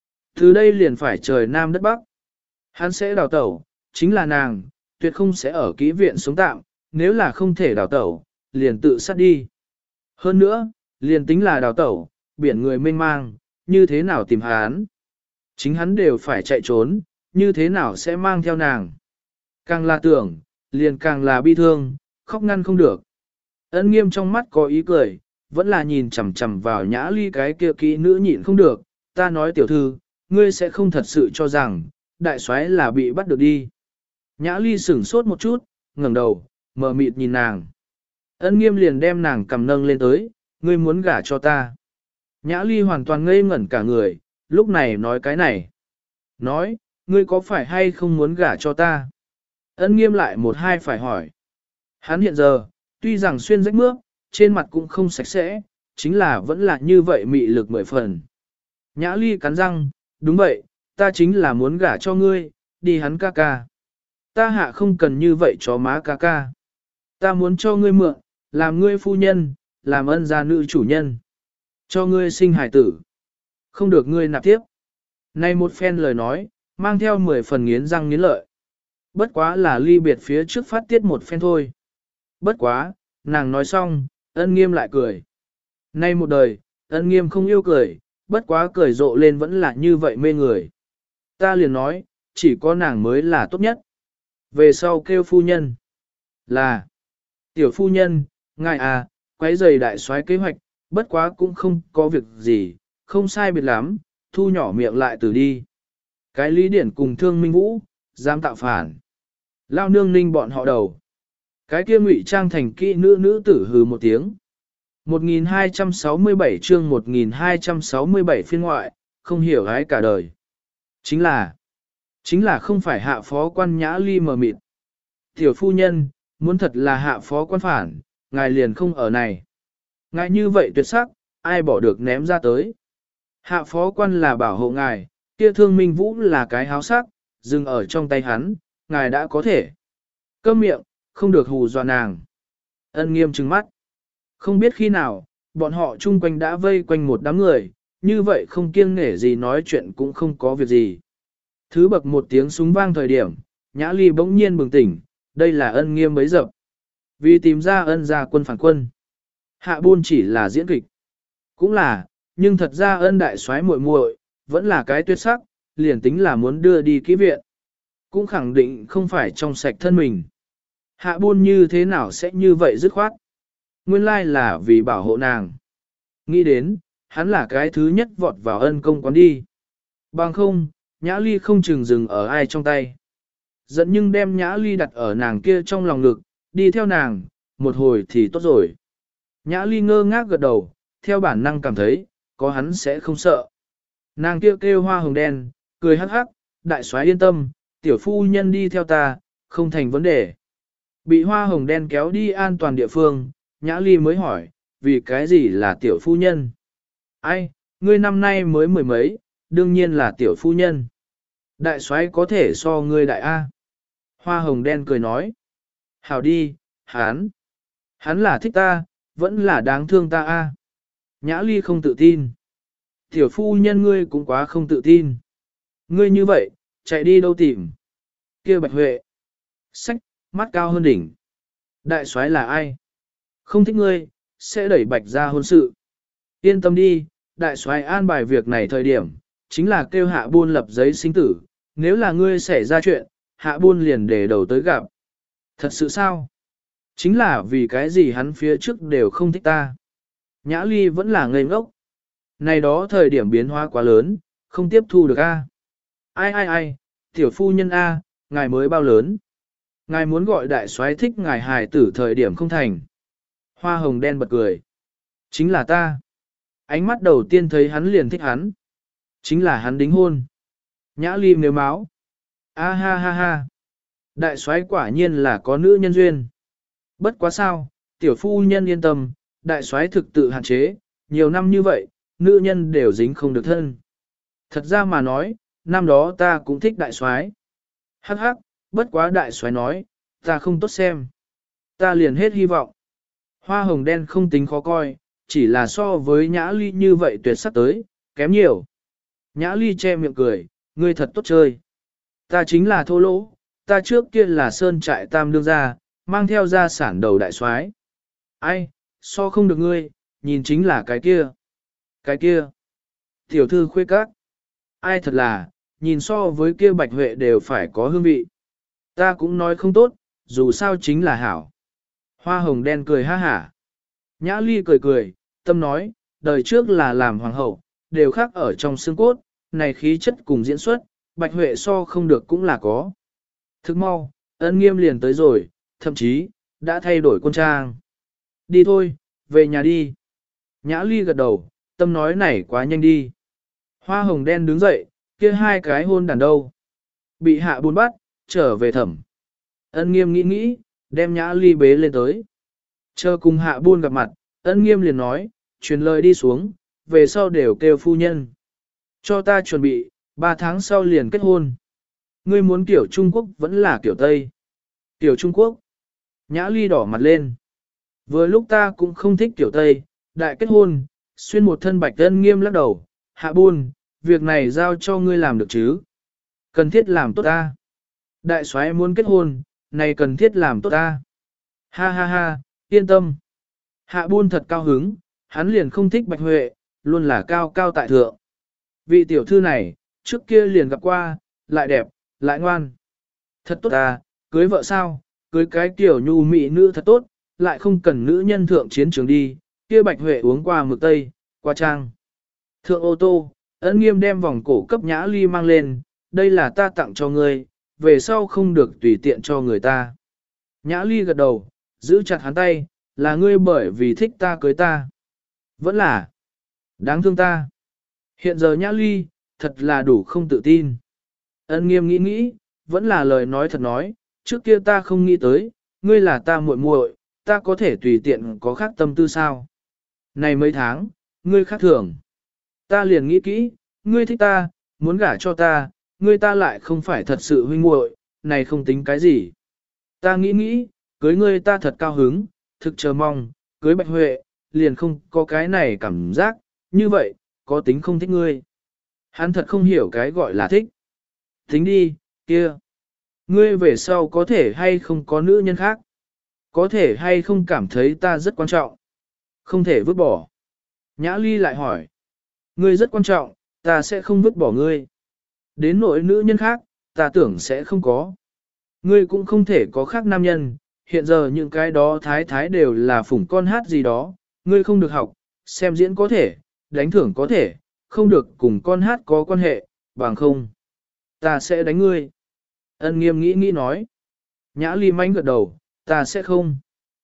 Từ đây liền phải trời nam đất bắc. Hắn sẽ đào tẩu, chính là nàng, tuyệt không sẽ ở kỹ viện sống tạm, nếu là không thể đào tẩu, liền tự sát đi. Hơn nữa, liền tính là đào tẩu, biển người mênh mang, như thế nào tìm hắn? Chính hắn đều phải chạy trốn, như thế nào sẽ mang theo nàng? Càng là tưởng, liền càng là bi thương, khóc ngăn không được. Ân Nghiêm trong mắt có ý cười, vẫn là nhìn chằm chằm vào Nhã Ly cái kia kỹ nữ nhịn không được. Ta nói tiểu thư, ngươi sẽ không thật sự cho rằng, đại soái là bị bắt được đi. Nhã Ly sửng sốt một chút, ngẩng đầu, mờ mịt nhìn nàng. Ân Nghiêm liền đem nàng cầm nâng lên tới, ngươi muốn gả cho ta. Nhã Ly hoàn toàn ngây ngẩn cả người, lúc này nói cái này. Nói, ngươi có phải hay không muốn gả cho ta? Ân Nghiêm lại một hai phải hỏi. Hắn hiện giờ, tuy rằng xuyên rách mướp, trên mặt cũng không sạch sẽ, chính là vẫn là như vậy mị lực 10 phần. Nhã Ly cắn răng, đúng vậy, ta chính là muốn gả cho ngươi, đi hắn ca ca. Ta hạ không cần như vậy cho má ca ca. Ta muốn cho ngươi mượn, làm ngươi phu nhân, làm ân gia nữ chủ nhân. Cho ngươi sinh hải tử. Không được ngươi nạp tiếp. Này một phen lời nói, mang theo 10 phần nghiến răng nghiến lợi. Bất quá là ly biệt phía trước phát tiết một phen thôi. Bất quá, nàng nói xong, Ân Nghiêm lại cười. Nay một đời, Ân Nghiêm không yêu cười, bất quá cười rộ lên vẫn là như vậy mê người. Ta liền nói, chỉ có nàng mới là tốt nhất. Về sau kêu phu nhân. Là, tiểu phu nhân, ngài à, quấy giày đại soái kế hoạch, bất quá cũng không có việc gì, không sai biệt lắm, thu nhỏ miệng lại từ đi. Cái Lý Điển cùng Thương Minh Vũ, dám tạo phản. Lao nương ninh bọn họ đầu. Cái kia ngụy trang thành kỹ nữ tử hừ một tiếng. 1267 chương 1267 phiên ngoại, không hiểu hái cả đời. Chính là không phải hạ phó quan Nhã Ly mờ mịt. Tiểu phu nhân, muốn thật là hạ phó quan phản, ngài liền không ở này. Ngài như vậy tuyệt sắc, ai bỏ được ném ra tới. Hạ phó quan là bảo hộ ngài, kia Thương Minh Vũ là cái háo sắc, dừng ở trong tay hắn, ngài đã có thể. Câm miệng, không được hù dọa nàng. Ân Nghiêm trừng mắt. Không biết khi nào, bọn họ chung quanh đã vây quanh một đám người, như vậy không kiêng nể gì nói chuyện cũng không có việc gì. Thứ bậc một tiếng súng vang thời điểm, Nhã Ly bỗng nhiên bừng tỉnh, đây là Ân Nghiêm bấy dập. Vì tìm ra ân gia quân phản quân. Hạ buôn chỉ là diễn kịch. Cũng là, nhưng thật ra ân đại soái muội muội vẫn là cái tuyệt sắc, liền tính là muốn đưa đi kỹ viện. Cũng khẳng định không phải trong sạch thân mình. Hạ buôn như thế nào sẽ như vậy dứt khoát. Nguyên lai là vì bảo hộ nàng. Nghĩ đến, hắn là cái thứ nhất vọt vào ân công quán đi. Bằng không, Nhã Ly không chừng dừng ở ai trong tay. Giận nhưng đem Nhã Ly đặt ở nàng kia trong lòng ngực, đi theo nàng, một hồi thì tốt rồi. Nhã Ly ngơ ngác gật đầu, theo bản năng cảm thấy, có hắn sẽ không sợ. Nàng kia kêu hoa hồng đen, cười hắc hắc, đại soái yên tâm, tiểu phu nhân đi theo ta, không thành vấn đề. Bị hoa hồng đen kéo đi an toàn địa phương, Nhã Ly mới hỏi, vì cái gì là tiểu phu nhân? Ai, ngươi năm nay mới mười mấy, đương nhiên là tiểu phu nhân. Đại soái có thể so ngươi đại A. Hoa hồng đen cười nói. Hảo đi, hắn là thích ta, vẫn là đáng thương ta A. Nhã Ly không tự tin. Tiểu phu nhân ngươi cũng quá không tự tin. Ngươi như vậy, chạy đi đâu tìm? Kia Bạch Huệ. Sách, mắt cao hơn đỉnh. Đại soái là ai? Không thích ngươi, sẽ đẩy Bạch ra hôn sự. Yên tâm đi, đại soái an bài việc này thời điểm, chính là kêu hạ buôn lập giấy sinh tử. Nếu là ngươi xảy ra chuyện, hạ buôn liền để đầu tới gặp. Thật sự sao? Chính là vì cái gì hắn phía trước đều không thích ta. Nhã Ly vẫn là ngây ngốc. Này đó thời điểm biến hóa quá lớn, không tiếp thu được a. Ai, tiểu phu nhân a, ngài mới bao lớn. Ngài muốn gọi đại soái thích ngài hài tử thời điểm không thành. Hoa hồng đen bật cười. Chính là ta. Ánh mắt đầu tiên thấy hắn liền thích hắn. Chính là hắn đính hôn. Nhã Ly nếu máu. A ha ha ha. Đại soái quả nhiên là có nữ nhân duyên. Bất quá sao, tiểu phu nhân yên tâm, đại soái thực tự hạn chế, nhiều năm như vậy, nữ nhân đều dính không được thân. Thật ra mà nói, năm đó ta cũng thích đại soái. Hắc hắc, bất quá đại soái nói, ta không tốt xem. Ta liền hết hy vọng. Hoa hồng đen không tính khó coi, chỉ là so với Nhã Ly như vậy tuyệt sắc tới, kém nhiều. Nhã Ly che miệng cười, ngươi thật tốt chơi. Ta chính là thô lỗ, ta trước kia là sơn trại tam đương gia, mang theo gia sản đầu đại soái. Ai, so không được ngươi, nhìn chính là cái kia. Cái kia. Tiểu thư khuê các. Ai thật là, nhìn so với kia Bạch Huệ đều phải có hương vị. Ta cũng nói không tốt, dù sao chính là hảo. Hoa hồng đen cười ha hả. Nhã Ly cười cười, tâm nói, đời trước là làm hoàng hậu, đều khác ở trong xương cốt, này khí chất cùng diễn xuất, Bạch Huệ so không được cũng là có. Thức mau, Ân Nghiêm liền tới rồi, thậm chí, đã thay đổi quân trang. Đi thôi, về nhà đi. Nhã Ly gật đầu, tâm nói này quá nhanh đi. Hoa hồng đen đứng dậy, kia hai cái hôn đàn đâu. Bị hạ buôn bắt, trở về thẩm. Ân Nghiêm nghĩ, đem Nhã Ly bế lên tới. Chờ cùng hạ buôn gặp mặt, Ân Nghiêm liền nói, truyền lời đi xuống, về sau đều kêu phu nhân. Cho ta chuẩn bị, 3 tháng sau liền kết hôn. Ngươi muốn kiểu Trung Quốc vẫn là kiểu Tây. Kiểu Trung Quốc. Nhã Ly đỏ mặt lên. Vừa lúc ta cũng không thích kiểu Tây, đại kết hôn, xuyên một thân bạch. Ân Nghiêm lắc đầu, hạ buôn, việc này giao cho ngươi làm được chứ. Cần thiết làm tốt ta. Đại soái muốn kết hôn, này cần thiết làm tốt ta. Ha ha ha, yên tâm. Hạ buôn thật cao hứng, hắn liền không thích Bạch Huệ, luôn là cao cao tại thượng. Vị tiểu thư này, trước kia liền gặp qua, lại đẹp, lại ngoan. Thật tốt ta, cưới vợ sao, cưới cái kiểu nhu mị nữ thật tốt, lại không cần nữ nhân thượng chiến trường đi, kia Bạch Huệ uống qua mực tây, qua trang. Thượng ô tô, Ân Nghiêm đem vòng cổ cấp Nhã Ly mang lên, đây là ta tặng cho ngươi, về sau không được tùy tiện cho người ta. Nhã Ly gật đầu, giữ chặt hắn tay, là ngươi bởi vì thích ta cưới ta. Vẫn là, đáng thương ta. Hiện giờ Nhã Ly, thật là đủ không tự tin. Ân Nghiêm nghĩ, vẫn là lời nói thật nói, trước kia ta không nghĩ tới, ngươi là ta muội muội, ta có thể tùy tiện có khác tâm tư sao. Này mấy tháng, ngươi khác thường. Ta liền nghĩ kỹ, ngươi thích ta, muốn gả cho ta, ngươi ta lại không phải thật sự huynh muội, này không tính cái gì. Ta nghĩ, cưới ngươi ta thật cao hứng, thực chờ mong, cưới Bạch Huệ, liền không có cái này cảm giác, như vậy, có tính không thích ngươi. Hắn thật không hiểu cái gọi là thích. Tính đi, kia. Ngươi về sau có thể hay không có nữ nhân khác. Có thể hay không cảm thấy ta rất quan trọng? Không thể vứt bỏ. Nhã Ly lại hỏi. Ngươi rất quan trọng, ta sẽ không vứt bỏ ngươi. Đến nỗi nữ nhân khác, ta tưởng sẽ không có. Ngươi cũng không thể có khác nam nhân, hiện giờ những cái đó thái thái đều là phủng con hát gì đó, ngươi không được học, xem diễn có thể, đánh thưởng có thể, không được cùng con hát có quan hệ, bằng không. Ta sẽ đánh ngươi. Ân Nghiêm nghĩ nói. Nhã Ly manh gật đầu, ta sẽ không.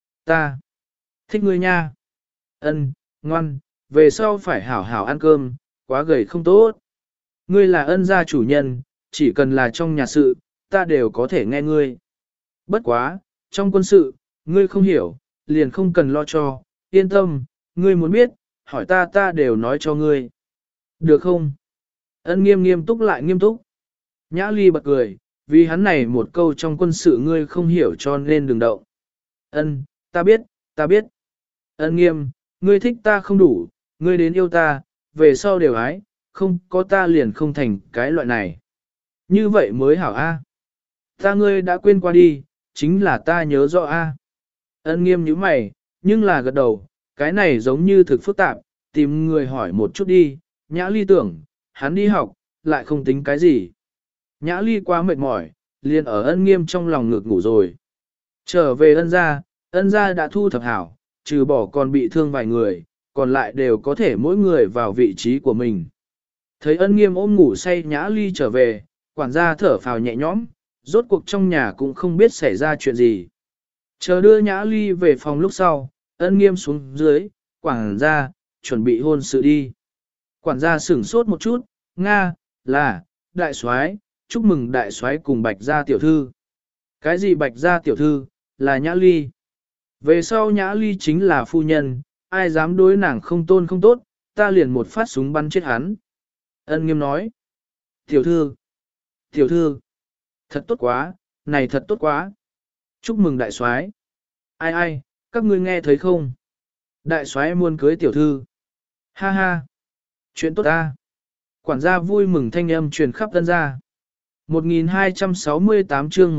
Ta thích ngươi nha. Ân, ngoan, về sau phải hảo hảo ăn cơm, quá gầy không tốt. Ngươi là Ân gia chủ nhân, chỉ cần là trong nhà sự, ta đều có thể nghe ngươi. Bất quá, trong quân sự, ngươi không hiểu, liền không cần lo cho, yên tâm, ngươi muốn biết, hỏi ta đều nói cho ngươi. Được không? Ân Nghiêm nghiêm túc lại nghiêm túc. Nhã Ly bật cười, vì hắn này một câu trong quân sự ngươi không hiểu cho nên đừng động. Ân, ta biết. Ân Nghiêm, ngươi thích ta không đủ, ngươi đến yêu ta, về sau đều ái, không có ta liền không thành cái loại này. Như vậy mới hảo a. Ta ngươi đã quên qua đi, chính là ta nhớ rõ a. Ân Nghiêm nhíu mày, nhưng là gật đầu, cái này giống như thực phức tạp, tìm người hỏi một chút đi, Nhã Ly tưởng, hắn đi học, lại không tính cái gì. Nhã Ly quá mệt mỏi, liền ở Ân Nghiêm trong lòng ngược ngủ rồi. Trở về Ân gia đã thu thập hảo, trừ bỏ còn bị thương vài người, còn lại đều có thể mỗi người vào vị trí của mình. Thấy Ân Nghiêm ôm ngủ say Nhã Ly trở về, quản gia thở phào nhẹ nhõm, rốt cuộc trong nhà cũng không biết xảy ra chuyện gì. Chờ đưa Nhã Ly về phòng lúc sau, Ân Nghiêm xuống dưới, quản gia, chuẩn bị hôn sự đi. Quản gia sửng sốt một chút, Nga, là, đại soái, chúc mừng đại soái cùng Bạch gia tiểu thư. Cái gì Bạch gia tiểu thư, là Nhã Ly. Về sau Nhã Ly chính là phu nhân, ai dám đối nàng không tôn không tốt, ta liền một phát súng bắn chết hắn. Ân Nghiêm nói. Tiểu thư, thật tốt quá, này thật tốt quá. Chúc mừng đại soái. Ai, các ngươi nghe thấy không? Đại soái muốn cưới tiểu thư. Ha ha, chuyện tốt ta. Quản gia vui mừng thanh âm truyền khắp Ân gia. 1268 chương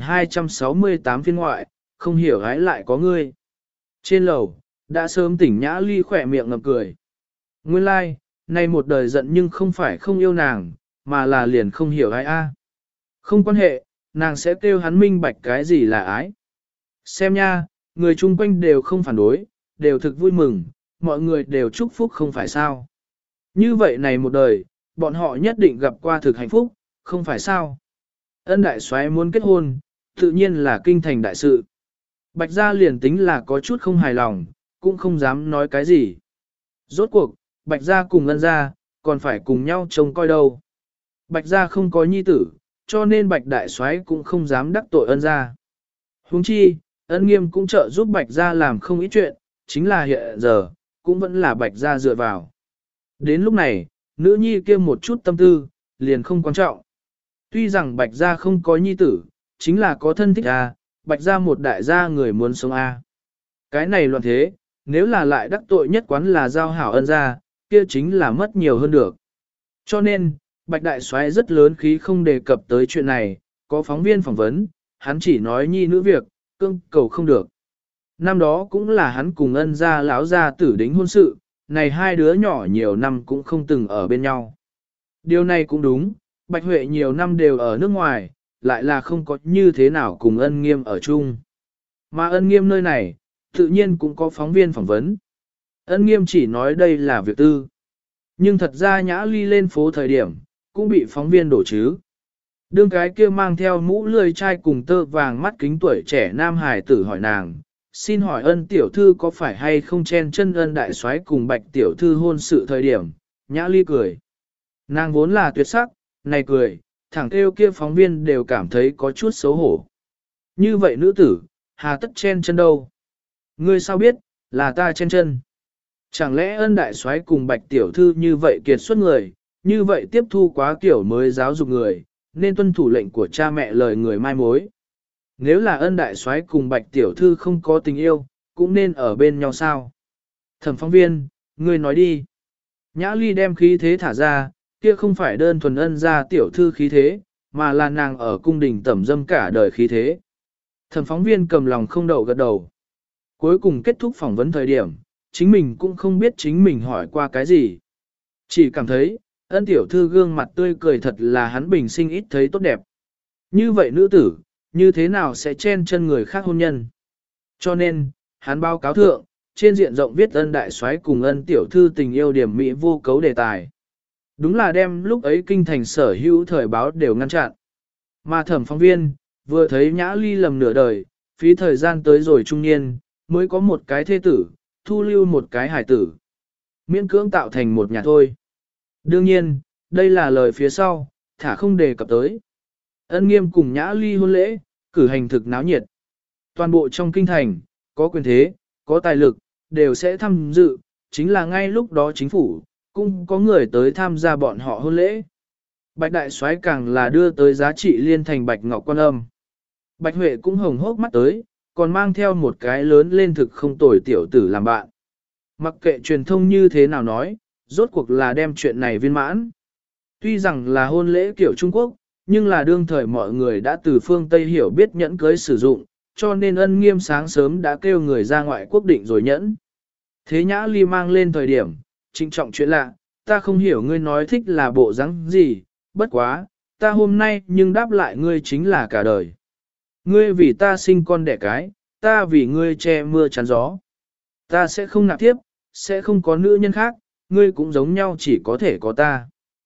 1268 phiên ngoại, không hiểu hái lại có ngươi. Trên lầu, đã sớm tỉnh Nhã Ly khỏe miệng ngập cười. Nguyên lai, like, nay một đời giận nhưng không phải không yêu nàng, mà là liền không hiểu ai a. Không quan hệ, nàng sẽ kêu hắn minh bạch cái gì là ái. Xem nha, người chung quanh đều không phản đối, đều thực vui mừng, mọi người đều chúc phúc không phải sao. Như vậy này một đời, bọn họ nhất định gặp qua thực hạnh phúc, không phải sao. Ân đại soái muốn kết hôn, tự nhiên là kinh thành đại sự. Bạch gia liền tính là có chút không hài lòng, cũng không dám nói cái gì. Rốt cuộc, Bạch gia cùng Ân gia, còn phải cùng nhau trông coi đâu. Bạch gia không có nhi tử, cho nên Bạch đại soái cũng không dám đắc tội Ân gia. Huống chi, Ân Nghiêm cũng trợ giúp Bạch gia làm không ít chuyện, chính là hiện giờ, cũng vẫn là Bạch gia dựa vào. Đến lúc này, nữ nhi kia một chút tâm tư, liền không quan trọng. Tuy rằng Bạch gia không có nhi tử, chính là có thân thích a, Bạch gia một đại gia người muốn sống a. Cái này loạn thế, nếu là lại đắc tội nhất quán là giao hảo Ân gia, kia chính là mất nhiều hơn được. Cho nên, Bạch đại soái rất lớn khí không đề cập tới chuyện này, có phóng viên phỏng vấn, hắn chỉ nói nhi nữ việc, cương cầu không được. Năm đó cũng là hắn cùng Ân gia lão gia tử đính hôn sự, này hai đứa nhỏ nhiều năm cũng không từng ở bên nhau. Điều này cũng đúng, Bạch Huệ nhiều năm đều ở nước ngoài, lại là không có như thế nào cùng Ân Nghiêm ở chung. Mà Ân Nghiêm nơi này, tự nhiên cũng có phóng viên phỏng vấn. Ân Nghiêm chỉ nói đây là việc tư. Nhưng thật ra Nhã Ly lên phố thời điểm, cũng bị phóng viên đổ chứ. Đương cái kia mang theo mũ lười trai cùng tơ vàng mắt kính tuổi trẻ nam hải tử hỏi nàng, xin hỏi Ân tiểu thư có phải hay không chen chân Ân đại soái cùng Bạch tiểu thư hôn sự thời điểm, Nhã Ly cười. Nàng vốn là tuyệt sắc, này cười, thẳng kêu kia phóng viên đều cảm thấy có chút xấu hổ. Như vậy nữ tử, hà tất chen chân đâu? Ngươi sao biết, là ta chen chân? Chẳng lẽ Ân đại soái cùng Bạch tiểu thư như vậy kiệt xuất người, như vậy tiếp thu quá kiểu mới giáo dục người, nên tuân thủ lệnh của cha mẹ lời người mai mối. Nếu là Ân đại soái cùng Bạch tiểu thư không có tình yêu, cũng nên ở bên nhau sao? Thẩm phóng viên, ngươi nói đi. Nhã Ly đem khí thế thả ra, kia không phải đơn thuần Ân gia tiểu thư khí thế, mà là nàng ở cung đình tẩm dâm cả đời khí thế. Thẩm phóng viên cầm lòng không đậu gật đầu. Cuối cùng kết thúc phỏng vấn thời điểm, chính mình cũng không biết chính mình hỏi qua cái gì. Chỉ cảm thấy, Ân tiểu thư gương mặt tươi cười thật là hắn bình sinh ít thấy tốt đẹp. Như vậy nữ tử, như thế nào sẽ chen chân người khác hôn nhân? Cho nên, hắn báo cáo thượng, trên diện rộng viết Ân đại soái cùng Ân tiểu thư tình yêu điểm mỹ vô cấu đề tài. Đúng là đem lúc ấy kinh thành sở hữu thời báo đều ngăn chặn. Mà thẩm phóng viên, vừa thấy Nhã Ly lầm nửa đời, phí thời gian tới rồi trung niên, mới có một cái thê tử, thu lưu một cái hải tử. Miễn cưỡng tạo thành một nhà thôi. Đương nhiên, đây là lời phía sau, thả không đề cập tới. Ân Nghiêm cùng Nhã Ly hôn lễ, cử hành thực náo nhiệt. Toàn bộ trong kinh thành, có quyền thế, có tài lực, đều sẽ tham dự, chính là ngay lúc đó chính phủ, cũng có người tới tham gia bọn họ hôn lễ. Bạch đại soái càng là đưa tới giá trị liên thành bạch ngọc quan âm. Bạch Huệ cũng hồng hốc mắt tới, còn mang theo một cái lớn lên thực không tồi tiểu tử làm bạn. Mặc kệ truyền thông như thế nào nói, rốt cuộc là đem chuyện này viên mãn. Tuy rằng là hôn lễ kiểu Trung Quốc, nhưng là đương thời mọi người đã từ phương Tây hiểu biết nhẫn cưới sử dụng, cho nên Ân Nghiêm sáng sớm đã kêu người ra ngoại quốc định rồi nhẫn. Thế Nhã Ly mang lên thời điểm, trinh trọng chuyện lạ, ta không hiểu ngươi nói thích là bộ dáng gì, bất quá, ta hôm nay nhưng đáp lại ngươi chính là cả đời. Ngươi vì ta sinh con đẻ cái, ta vì ngươi che mưa chắn gió. Ta sẽ không nạp tiếp, sẽ không có nữ nhân khác, ngươi cũng giống nhau chỉ có thể có ta.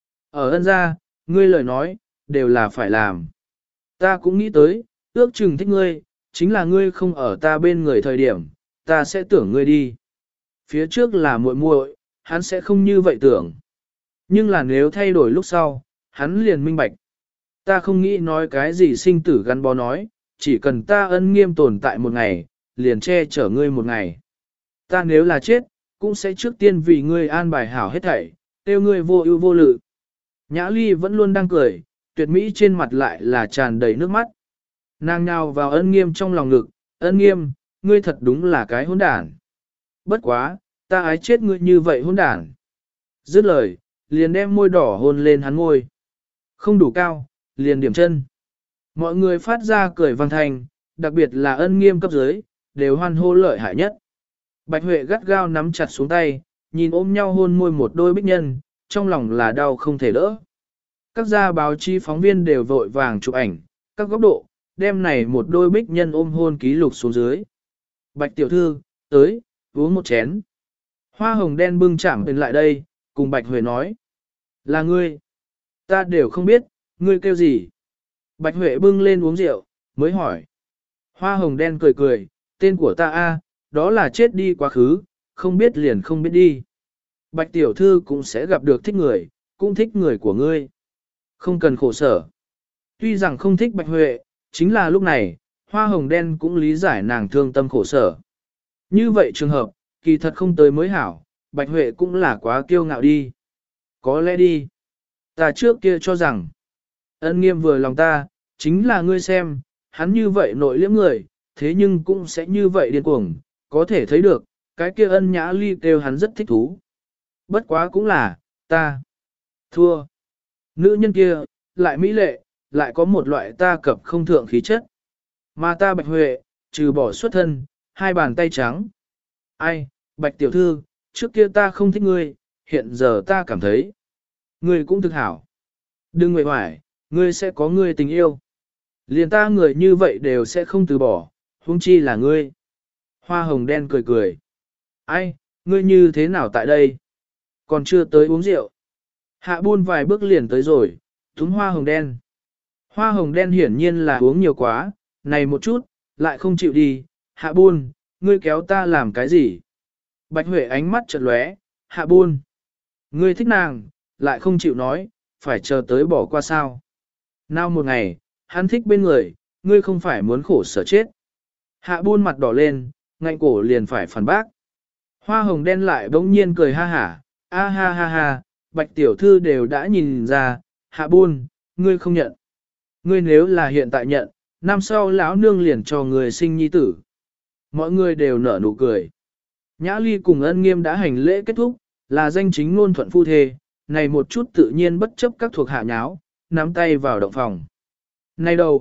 Ở Ân gia, ngươi lời nói, đều là phải làm. Ta cũng nghĩ tới, ước chừng thích ngươi, chính là ngươi không ở ta bên người thời điểm, ta sẽ tưởng ngươi đi. Phía trước là muội muội, hắn sẽ không như vậy tưởng. Nhưng là nếu thay đổi lúc sau, hắn liền minh bạch. Ta không nghĩ nói cái gì sinh tử gắn bó nói, chỉ cần ta Ân Nghiêm tồn tại một ngày, liền che chở ngươi một ngày. Ta nếu là chết, cũng sẽ trước tiên vì ngươi an bài hảo hết thảy, tiêu ngươi vô ưu vô lự. Nhã Ly vẫn luôn đang cười, tuyệt mỹ trên mặt lại là tràn đầy nước mắt. Nàng nhào vào Ân Nghiêm trong lòng ngực, Ân Nghiêm, ngươi thật đúng là cái hỗn đản. Bất quá, ta ái chết ngươi như vậy hỗn đản. Dứt lời, liền đem môi đỏ hôn lên hắn môi. Không đủ cao, liền điểm chân. Mọi người phát ra cười vang thanh, đặc biệt là Ân Nghiêm cấp dưới, đều hoan hô lợi hại nhất. Bạch Huệ gắt gao nắm chặt xuống tay, nhìn ôm nhau hôn môi một đôi bích nhân, trong lòng là đau không thể đỡ. Các gia báo chí phóng viên đều vội vàng chụp ảnh, các góc độ, đem này một đôi bích nhân ôm hôn ký lục xuống dưới. Bạch tiểu thư, tới, uống một chén. Hoa hồng đen bưng chạm bên lại đây, cùng Bạch Huệ nói. Là ngươi. Ta đều không biết, ngươi kêu gì. Bạch Huệ bưng lên uống rượu, mới hỏi. Hoa hồng đen cười cười, tên của ta a, đó là chết đi quá khứ, không biết liền không biết đi. Bạch tiểu thư cũng sẽ gặp được thích người, cũng thích người của ngươi. Không cần khổ sở. Tuy rằng không thích Bạch Huệ, chính là lúc này, hoa hồng đen cũng lý giải nàng thương tâm khổ sở. Như vậy trường hợp, kỳ thật không tới mới hảo, Bạch Huệ cũng là quá kiêu ngạo đi. Có lẽ đi. Ta trước kia cho rằng, Ân Nghiêm vừa lòng ta, chính là ngươi xem, hắn như vậy nội liễm người, thế nhưng cũng sẽ như vậy điên cuồng, có thể thấy được, cái kia Ân Nhã Ly kêu hắn rất thích thú. Bất quá cũng là, ta thua. Nữ nhân kia, lại mỹ lệ, lại có một loại ta cập không thượng khí chất. Mà ta Bạch Huệ, trừ bỏ xuất thân, hai bàn tay trắng. Ai, Bạch tiểu thư, trước kia ta không thích ngươi, hiện giờ ta cảm thấy. Ngươi cũng thực hảo. Đừng nguệ hoài, ngươi sẽ có ngươi tình yêu. Liền ta người như vậy đều sẽ không từ bỏ, huống chi là ngươi. Hoa hồng đen cười cười. Ai, ngươi như thế nào tại đây? Còn chưa tới uống rượu. Hạ buôn vài bước liền tới rồi, túm hoa hồng đen. Hoa hồng đen hiển nhiên là uống nhiều quá, này một chút, lại không chịu đi. Hạ buôn, ngươi kéo ta làm cái gì? Bạch Huệ ánh mắt chợt lóe, hạ buôn. Ngươi thích nàng, lại không chịu nói, phải chờ tới bỏ qua sao? Nào một ngày, hắn thích bên người, ngươi không phải muốn khổ sở chết. Hạ buôn mặt đỏ lên, ngạnh cổ liền phải phản bác. Hoa hồng đen lại bỗng nhiên cười ha hả, a ha ha ha, Bạch tiểu thư đều đã nhìn ra, hạ buôn, ngươi không nhận. Ngươi nếu là hiện tại nhận, năm sau lão nương liền cho người sinh nhi tử. Mọi người đều nở nụ cười. Nhã Ly cùng Ân Nghiêm đã hành lễ kết thúc, là danh chính ngôn thuận phu thê, này một chút tự nhiên bất chấp các thuộc hạ nháo, nắm tay vào động phòng. Nay đầu,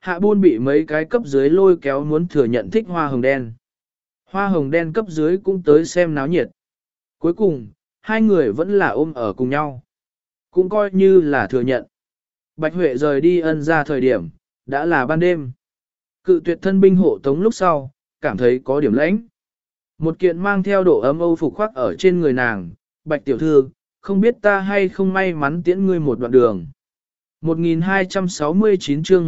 Hạ buôn bị mấy cái cấp dưới lôi kéo muốn thừa nhận thích hoa hồng đen. Hoa hồng đen cấp dưới cũng tới xem náo nhiệt. Cuối cùng, hai người vẫn là ôm ở cùng nhau. Cũng coi như là thừa nhận. Bạch Huệ rời đi ân ra thời điểm, đã là ban đêm. Cự tuyệt thân binh hộ tống lúc sau, cảm thấy có điểm lãnh. Một kiện mang theo độ ấm âu phục khoác ở trên người nàng, Bạch tiểu thư, không biết ta hay không may mắn tiễn ngươi một đoạn đường. 1269 chương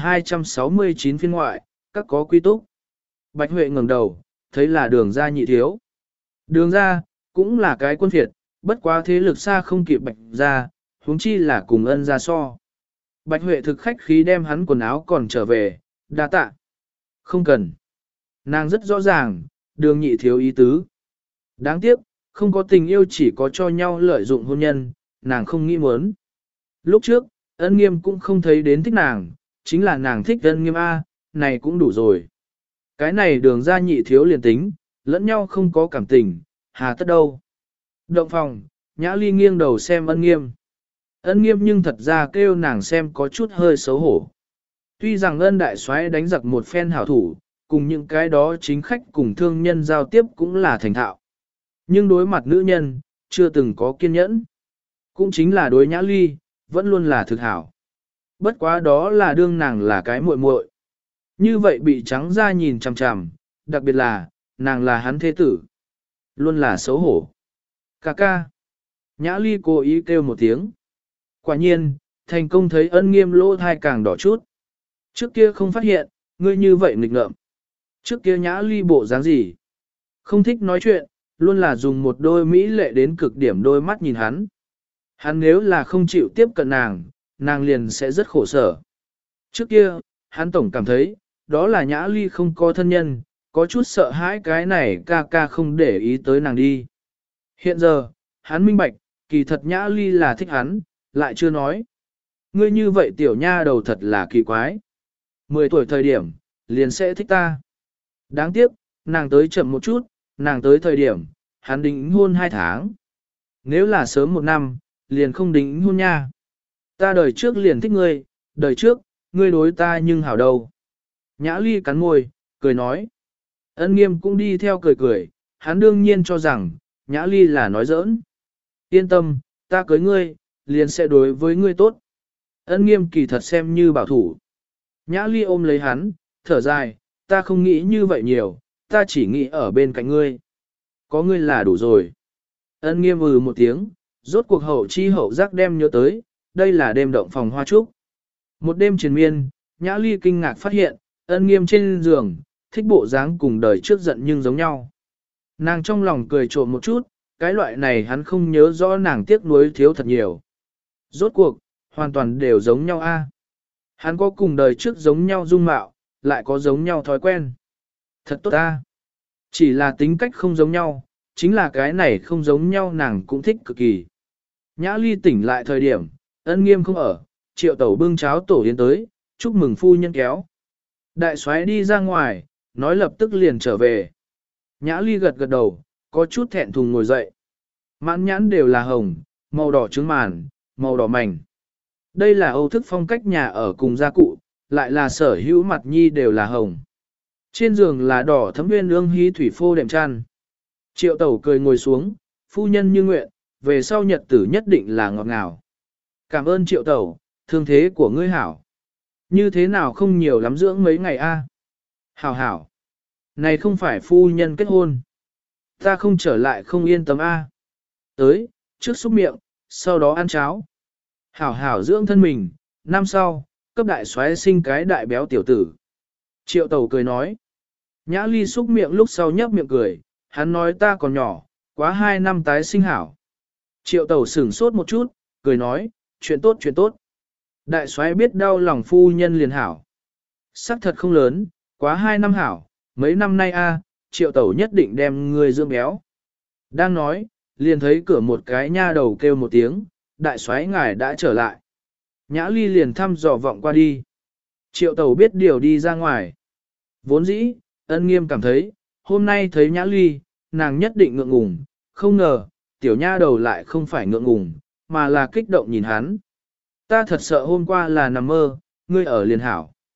1269 phiên ngoại, các có quy túc. Bạch Huệ ngẩng đầu, thấy là đường ra nhị thiếu. Đường ra, cũng là cái quân phiệt, bất quá thế lực xa không kịp Bạch ra, huống chi là cùng ân ra so. Bạch Huệ thực khách khí đem hắn quần áo còn trở về, đa tạ. Không cần. Nàng rất rõ ràng, đường nhị thiếu ý tứ. Đáng tiếc, không có tình yêu chỉ có cho nhau lợi dụng hôn nhân, nàng không nghĩ muốn. Lúc trước, ân nghiêm cũng không thấy đến thích nàng, chính là nàng thích ân nghiêm A, này cũng đủ rồi. Cái này đường ra nhị thiếu liền tính, lẫn nhau không có cảm tình, hà tất đâu. Động phòng, Nhã Ly nghiêng đầu xem ân nghiêm. Ân nghiêm nhưng thật ra kêu nàng xem có chút hơi xấu hổ. Tuy rằng ân đại soái đánh giặc một phen hảo thủ, cùng những cái đó chính khách cùng thương nhân giao tiếp cũng là thành thạo. Nhưng đối mặt nữ nhân, chưa từng có kiên nhẫn. Cũng chính là đối Nhã Ly, vẫn luôn là thực hảo. Bất quá đó là đương nàng là cái muội muội. Như vậy bị trắng ra nhìn chằm chằm, đặc biệt là, nàng là hắn thế tử. Luôn là xấu hổ. Cà ca. Nhã Ly cố ý kêu một tiếng. Quả nhiên, thành công thấy ân nghiêm lỗ thai càng đỏ chút. Trước kia không phát hiện, ngươi như vậy nghịch ngợm. Trước kia Nhã Ly bộ dáng gì? Không thích nói chuyện, luôn là dùng một đôi mỹ lệ đến cực điểm đôi mắt nhìn hắn. Hắn nếu là không chịu tiếp cận nàng, nàng liền sẽ rất khổ sở. Trước kia, hắn tổng cảm thấy, đó là Nhã Ly không có thân nhân, có chút sợ hãi cái này ca ca không để ý tới nàng đi. Hiện giờ, hắn minh bạch, kỳ thật Nhã Ly là thích hắn, lại chưa nói. Ngươi như vậy tiểu nha đầu thật là kỳ quái. 10 tuổi thời điểm, liền sẽ thích ta. Đáng tiếc, nàng tới chậm một chút, nàng tới thời điểm, hắn đính hôn 2 tháng. Nếu là sớm 1 năm, liền không đính hôn nha. Ta đời trước liền thích ngươi, đời trước, ngươi đối ta nhưng hảo đâu. Nhã Ly cắn môi, cười nói. Ân nghiêm cũng đi theo cười cười, hắn đương nhiên cho rằng, Nhã Ly là nói giỡn. Yên tâm, ta cưới ngươi, liền sẽ đối với ngươi tốt. Ân nghiêm kỳ thật xem như bảo thủ. Nhã Ly ôm lấy hắn, thở dài, ta không nghĩ như vậy nhiều, ta chỉ nghĩ ở bên cạnh ngươi. Có ngươi là đủ rồi. Ân nghiêm một tiếng, rốt cuộc hậu chi hậu giác đem nhớ tới, đây là đêm động phòng hoa trúc. Một đêm triền miên, Nhã Ly kinh ngạc phát hiện, ân nghiêm trên giường, thích bộ dáng cùng đời trước giận nhưng giống nhau. Nàng trong lòng cười trộm một chút, cái loại này hắn không nhớ rõ nàng tiếc nuối thiếu thật nhiều. Rốt cuộc, hoàn toàn đều giống nhau a. Hắn có cùng đời trước giống nhau dung mạo, lại có giống nhau thói quen. Thật tốt ta. Chỉ là tính cách không giống nhau, chính là cái này không giống nhau nàng cũng thích cực kỳ. Nhã Ly tỉnh lại thời điểm, ân nghiêm không ở, Triệu Tẩu bưng cháo tổ yến tới, chúc mừng phu nhân kéo. Đại soái đi ra ngoài, nói lập tức liền trở về. Nhã Ly gật gật đầu, có chút thẹn thùng ngồi dậy. Mãn nhãn đều là hồng, màu đỏ trứng màn, màu đỏ mảnh. Đây là Âu thức phong cách nhà ở cùng gia cụ, lại là sở hữu mặt nhi đều là hồng. Trên giường là đỏ thấm nguyên ương hí thủy phô đệm chăn. Triệu Tẩu cười ngồi xuống, phu nhân như nguyện, về sau nhật tử nhất định là ngọt ngào. Cảm ơn Triệu Tẩu, thương thế của ngươi hảo. Như thế nào không nhiều lắm dưỡng mấy ngày a? Hảo hảo. Này không phải phu nhân kết hôn. Ta không trở lại không yên tâm a. Tới, trước xúc miệng, sau đó ăn cháo. Hảo hảo dưỡng thân mình, năm sau, cấp đại soái sinh cái đại béo tiểu tử. Triệu Tẩu cười nói. Nhã Ly xúc miệng lúc sau nhấp miệng cười, hắn nói ta còn nhỏ, quá 2 năm tái sinh hảo. Triệu Tẩu sửng sốt một chút, cười nói, chuyện tốt chuyện tốt. Đại soái biết đau lòng phu nhân liền hảo. Sắc thật không lớn, quá 2 năm hảo, mấy năm nay Triệu Tẩu nhất định đem người dưỡng béo. Đang nói, liền thấy cửa một cái nha đầu kêu một tiếng, đại soái ngài đã trở lại. Nhã Ly liền thăm dò vọng qua đi. Triệu Tẩu biết điều đi ra ngoài. Vốn dĩ, ân nghiêm cảm thấy, hôm nay thấy Nhã Ly, nàng nhất định ngượng ngùng, không ngờ, tiểu nha đầu lại không phải ngượng ngùng, mà là kích động nhìn hắn. Ta thật sợ hôm qua là nằm mơ, ngươi ở liền hảo.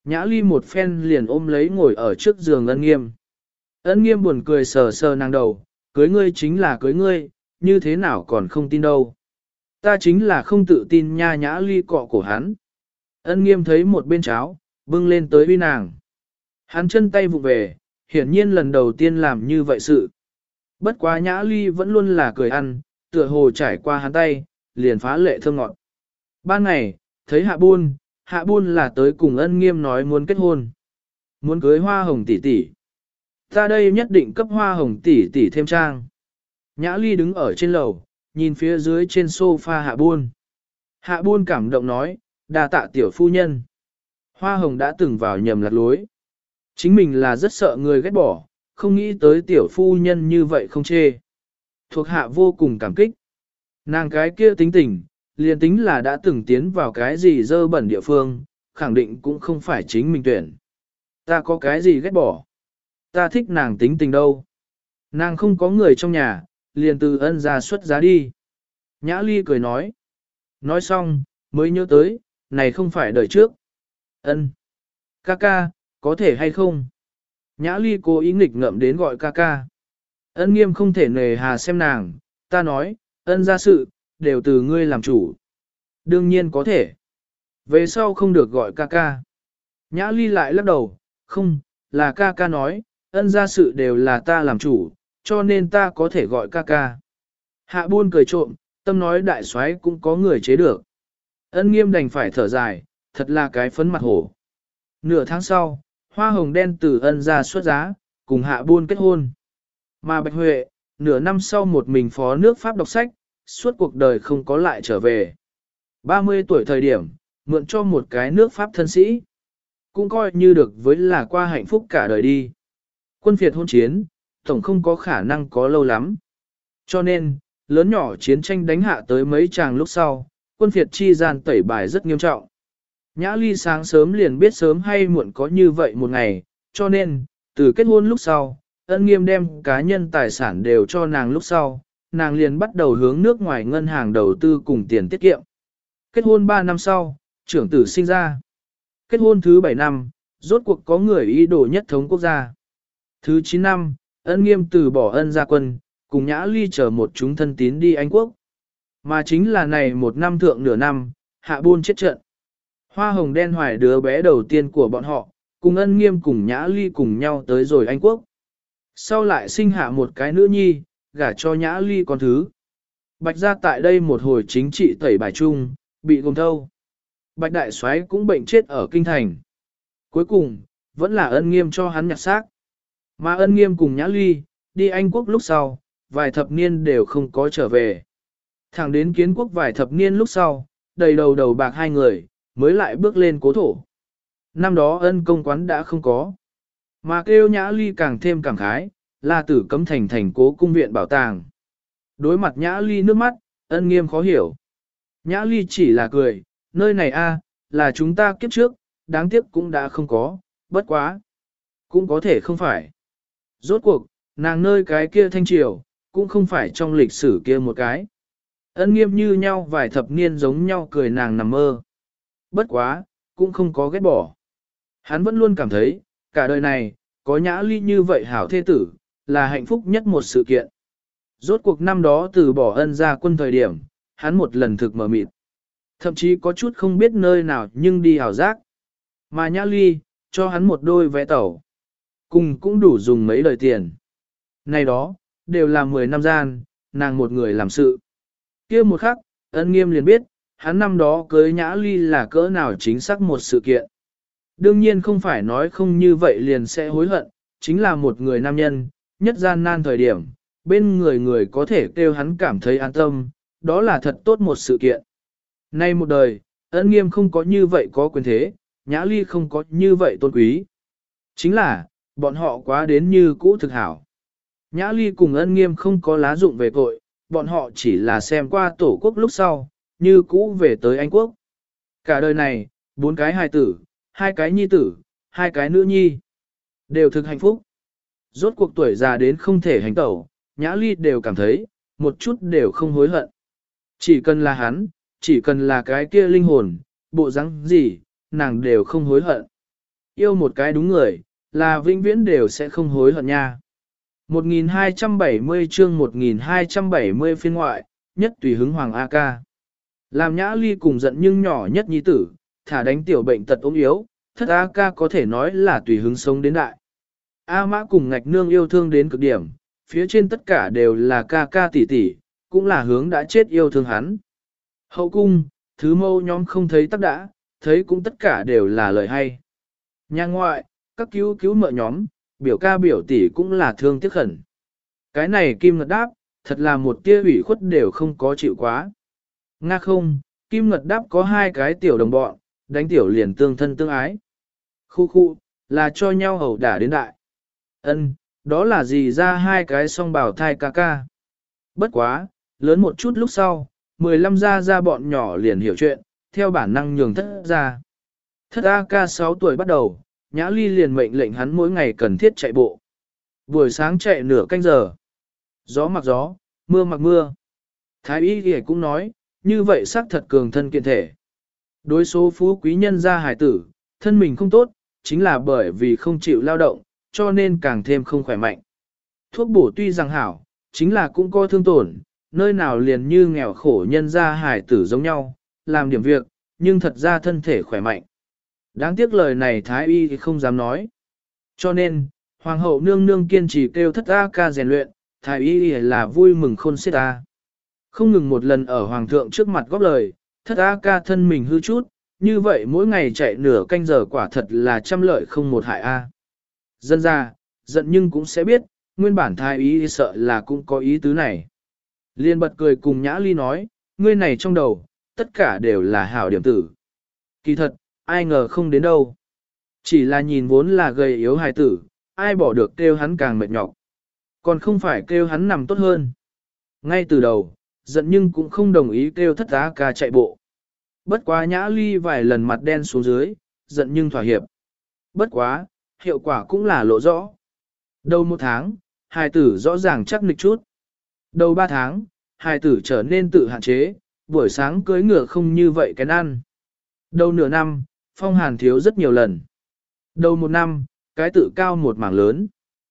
Nhã Ly một phen liền ôm lấy ngồi ở trước giường Ân Nghiêm. Ân Nghiêm buồn cười sờ sờ nàng đầu, cưới ngươi chính là cưới ngươi, như thế nào còn không tin đâu. Ta chính là không tự tin nha. Nhã Ly cọ cổ hắn. Ân Nghiêm thấy một bên cháo, bưng lên tới uy nàng. Hắn chân tay vụ về, hiển nhiên lần đầu tiên làm như vậy sự. Bất quá Nhã Ly vẫn luôn là cười ăn, tựa hồ trải qua hắn tay, liền phá lệ thơm ngọt. Ban ngày, thấy Hạ Buôn là tới cùng Ân Nghiêm nói muốn kết hôn. Muốn cưới Hoa Hồng tỷ tỷ. Ta đây nhất định cấp Hoa Hồng tỷ tỷ thêm trang. Nhã Ly đứng ở trên lầu, nhìn phía dưới trên sofa Hạ Buôn. Hạ Buôn cảm động nói, đa tạ tiểu phu nhân. Hoa Hồng đã từng vào nhầm lạc lối. Chính mình là rất sợ người ghét bỏ, không nghĩ tới tiểu phu nhân như vậy không chê. Thuộc hạ vô cùng cảm kích. Nàng cái kia tính tình, liền tính là đã từng tiến vào cái gì dơ bẩn địa phương, khẳng định cũng không phải chính mình tuyển. Ta có cái gì ghét bỏ? Ta thích nàng tính tình đâu? Nàng không có người trong nhà, liền từ Ân ra xuất giá đi. Nhã Ly cười nói. Nói xong, mới nhớ tới, này không phải đời trước. Ân, ca ca, có thể hay không? Nhã Ly cố ý nghịch ngợm đến gọi ca ca. Ân Nghiêm không thể nề hà xem nàng, ta nói, Ân ra sự, đều từ ngươi làm chủ. Đương nhiên có thể. Về sau không được gọi ca ca. Nhã Ly lại lắc đầu, không, là ca ca nói, Ân ra sự đều là ta làm chủ, cho nên ta có thể gọi ca ca. Hạ Buôn cười trộm, tâm nói đại soái cũng có người chế được. Ân Nghiêm đành phải thở dài, thật là cái phấn mặt hổ. Nửa tháng sau, Hoa Hồng đen từ Ân ra xuất giá, cùng Hạ Buôn kết hôn. Mà Bạch Huệ, nửa năm sau một mình phó nước Pháp đọc sách, suốt cuộc đời không có lại trở về. 30 tuổi thời điểm, mượn cho một cái nước Pháp thân sĩ. Cũng coi như được với là qua hạnh phúc cả đời đi. Quân phiệt hôn chiến, tổng không có khả năng có lâu lắm. Cho nên, lớn nhỏ chiến tranh đánh hạ tới mấy tràng lúc sau, quân phiệt chi gian tẩy bài rất nghiêm trọng. Nhã Ly sáng sớm liền biết sớm hay muộn có như vậy một ngày, cho nên, từ kết hôn lúc sau, Ân Nghiêm đem cá nhân tài sản đều cho nàng lúc sau, nàng liền bắt đầu hướng nước ngoài ngân hàng đầu tư cùng tiền tiết kiệm. Kết hôn 3 năm sau, trưởng tử sinh ra. Kết hôn thứ 7 năm, rốt cuộc có người ý đồ nhất thống quốc gia. Thứ 9 năm, Ân Nghiêm từ bỏ Ân gia quân, cùng Nhã Ly chở một chúng thân tín đi Anh Quốc. Mà chính là này một năm thượng nửa năm, Hạ Buôn chết trận. Hoa Hồng đen hoài đứa bé đầu tiên của bọn họ, cùng Ân Nghiêm cùng Nhã Ly cùng nhau tới rồi Anh Quốc. Sau lại sinh hạ một cái nữ nhi, gả cho Nhã Ly con thứ. Bạch gia tại đây một hồi chính trị tẩy bài chung, bị gồm thâu. Bạch đại soái cũng bệnh chết ở kinh thành. Cuối cùng, vẫn là Ân Nghiêm cho hắn nhặt xác. Mà Ân Nghiêm cùng Nhã Ly, đi Anh Quốc lúc sau, vài thập niên đều không có trở về. Thẳng đến kiến quốc vài thập niên lúc sau, đầy đầu đầu bạc hai người, mới lại bước lên cố thổ. Năm đó Ân công quán đã không có. Mà kêu Nhã Ly càng thêm cảm khái, là Tử Cấm thành thành cố cung viện bảo tàng. Đối mặt Nhã Ly nước mắt, Ân Nghiêm khó hiểu. Nhã Ly chỉ là cười, nơi này là chúng ta kiếp trước, đáng tiếc cũng đã không có, bất quá. Cũng có thể không phải. Rốt cuộc, nàng nơi cái kia thanh triều, cũng không phải trong lịch sử kia một cái. Ân Nghiêm như nhau vài thập niên giống nhau cười nàng nằm mơ. Bất quá, cũng không có ghét bỏ. Hắn vẫn luôn cảm thấy, cả đời này, có Nhã Ly như vậy hảo thê tử, là hạnh phúc nhất một sự kiện. Rốt cuộc năm đó từ bỏ Ân gia quân thời điểm, hắn một lần thực mờ mịt. Thậm chí có chút không biết nơi nào nhưng đi hảo giác. Mà Nhã Ly, cho hắn một đôi vé tàu. Cùng cũng đủ dùng mấy đời tiền. Này đó, đều là 10 năm gian, nàng một người làm sự. Kia một khắc, Ân Nghiêm liền biết, hắn năm đó cưới Nhã Ly là cỡ nào chính xác một sự kiện. Đương nhiên không phải nói không như vậy liền sẽ hối hận, chính là một người nam nhân, nhất gian nan thời điểm, bên người người có thể kêu hắn cảm thấy an tâm, đó là thật tốt một sự kiện. Nay một đời, Ân Nghiêm không có như vậy có quyền thế, Nhã Ly không có như vậy tôn quý. Chính là, bọn họ quá đến như cũ thực hảo. Nhã Ly cùng Ân Nghiêm không có lá dụng về tội, bọn họ chỉ là xem qua tổ quốc lúc sau, như cũ về tới Anh Quốc. Cả đời này, 4 cái hài tử, 2 cái nhi tử, 2 cái nữ nhi, đều thực hạnh phúc. Rốt cuộc tuổi già đến không thể hành tẩu, Nhã Ly đều cảm thấy, một chút đều không hối hận. Chỉ cần là hắn, chỉ cần là cái kia linh hồn, bộ dáng gì, nàng đều không hối hận. Yêu một cái đúng người, là vĩnh viễn đều sẽ không hối hận nha. 1270 chương 1270 phiên ngoại, nhất tùy hứng Hoàng A Ca. Làm Nhã Ly cùng giận nhưng nhỏ nhất nhi tử, thả đánh tiểu bệnh tật ốm yếu, thất A Ca có thể nói là tùy hứng sống đến đại. A Mã cùng Ngạch Nương yêu thương đến cực điểm, phía trên tất cả đều là ca ca tỷ tỷ, cũng là hướng đã chết yêu thương hắn. Hậu cung, thứ mâu nhóm không thấy tắc đã, thấy cũng tất cả đều là lời hay. Nhà ngoại, các cứu cứu mợ nhóm, biểu ca biểu tỷ cũng là thương tiếc khẩn. Cái này Kim Ngật Đáp, thật là một tia ủy khuất đều không có chịu quá. Nga không, Kim Ngật Đáp có hai cái tiểu đồng bọn, đánh tiểu liền tương thân tương ái. Khu khu, là cho nhau hầu đả đến đại. Ân, đó là gì ra hai cái song bảo thai ca ca. Bất quá, lớn một chút lúc sau, 15 ra bọn nhỏ liền hiểu chuyện, theo bản năng nhường thất ra. Thất A ca 6 tuổi bắt đầu, Nhã Ly liền mệnh lệnh hắn mỗi ngày cần thiết chạy bộ. Buổi sáng chạy nửa canh giờ. Gió mặc gió, mưa mặc mưa. Thái y thì cũng nói, như vậy xác thật cường thân kiện thể. Đối số phú quý nhân gia hải tử, thân mình không tốt, chính là bởi vì không chịu lao động, cho nên càng thêm không khỏe mạnh. Thuốc bổ tuy rằng hảo, chính là cũng có thương tổn, nơi nào liền như nghèo khổ nhân gia hải tử giống nhau, làm điểm việc, nhưng thật ra thân thể khỏe mạnh. Đáng tiếc lời này Thái y thì không dám nói. Cho nên, Hoàng hậu nương nương kiên trì kêu thất A ca rèn luyện, Thái y là vui mừng khôn xiết ta. Không ngừng một lần ở Hoàng thượng trước mặt góp lời, thất A ca thân mình hư chút, như vậy mỗi ngày chạy nửa canh giờ quả thật là trăm lợi không một hại A. Dân ra, giận nhưng cũng sẽ biết, nguyên bản Thái y sợ là cũng có ý tứ này. Liên bật cười cùng Nhã Ly nói, ngươi này trong đầu, tất cả đều là hảo điểm tử. Kỳ thật, ai ngờ không đến đâu. Chỉ là nhìn vốn là gầy yếu hài tử, ai bỏ được kêu hắn càng mệt nhọc. Còn không phải kêu hắn nằm tốt hơn. Ngay từ đầu, giận nhưng cũng không đồng ý kêu thất á ca chạy bộ. Bất quá Nhã Ly vài lần mặt đen xuống dưới, giận nhưng thỏa hiệp. Bất quá, hiệu quả cũng là lộ rõ. Đầu 1 tháng, hài tử rõ ràng chắc nịch chút. Đầu 3 tháng, hài tử trở nên tự hạn chế, buổi sáng cưới ngựa không như vậy cái ăn. Đầu nửa năm, phong hàn thiếu rất nhiều lần. Đầu 1 năm, cái tự cao một mảng lớn.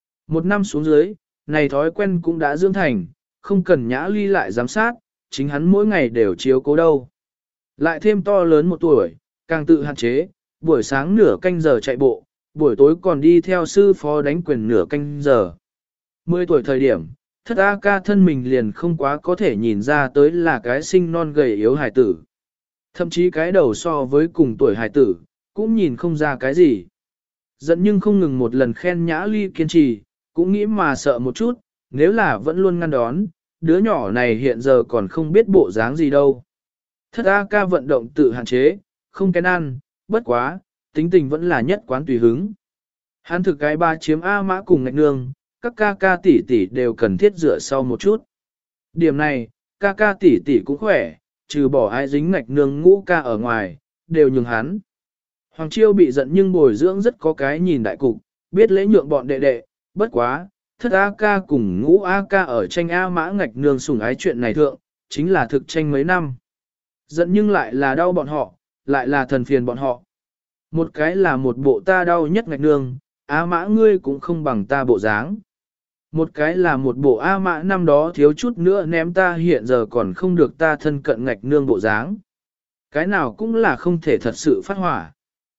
1 năm xuống dưới, này thói quen cũng đã dưỡng thành, không cần Nhã Ly lại giám sát, chính hắn mỗi ngày đều chiếu cố đâu. Lại thêm to lớn 1 tuổi, càng tự hạn chế, buổi sáng nửa canh giờ chạy bộ, buổi tối còn đi theo sư phó đánh quyền nửa canh giờ. 10 tuổi thời điểm, thất A ca thân mình liền không quá có thể nhìn ra tới là cái sinh non gầy yếu hài tử. Thậm chí cái đầu so với cùng tuổi hài tử, cũng nhìn không ra cái gì. Giận nhưng không ngừng một lần khen Nhã Ly kiên trì, cũng nghĩ mà sợ một chút, nếu là vẫn luôn ngăn đón, đứa nhỏ này hiện giờ còn không biết bộ dáng gì đâu. Thất A ca vận động tự hạn chế, không kén ăn, bất quá, tính tình vẫn là nhất quán tùy hứng. Hắn thực cái ba chiếm A Mã cùng Ngạch Nương, các ca ca tỷ tỷ đều cần thiết rửa sau một chút. Điểm này, ca ca tỷ tỷ cũng khỏe, trừ bỏ ai dính Ngạch Nương Ngũ ca ở ngoài, đều nhường hắn. Hoàng Chiêu bị giận nhưng bồi dưỡng rất có cái nhìn đại cục, biết lễ nhượng bọn đệ đệ, bất quá, thất A ca cùng Ngũ A ca ở tranh A Mã Ngạch Nương sủng ái chuyện này thượng, chính là thực tranh mấy năm. Giận nhưng lại là đau bọn họ, lại là thần phiền bọn họ. Một cái là một bộ ta đau nhất Ngạch Nương, A Mã ngươi cũng không bằng ta bộ dáng. Một cái là một bộ A Mã năm đó thiếu chút nữa ném ta hiện giờ còn không được ta thân cận Ngạch Nương bộ dáng. Cái nào cũng là không thể thật sự phát hỏa.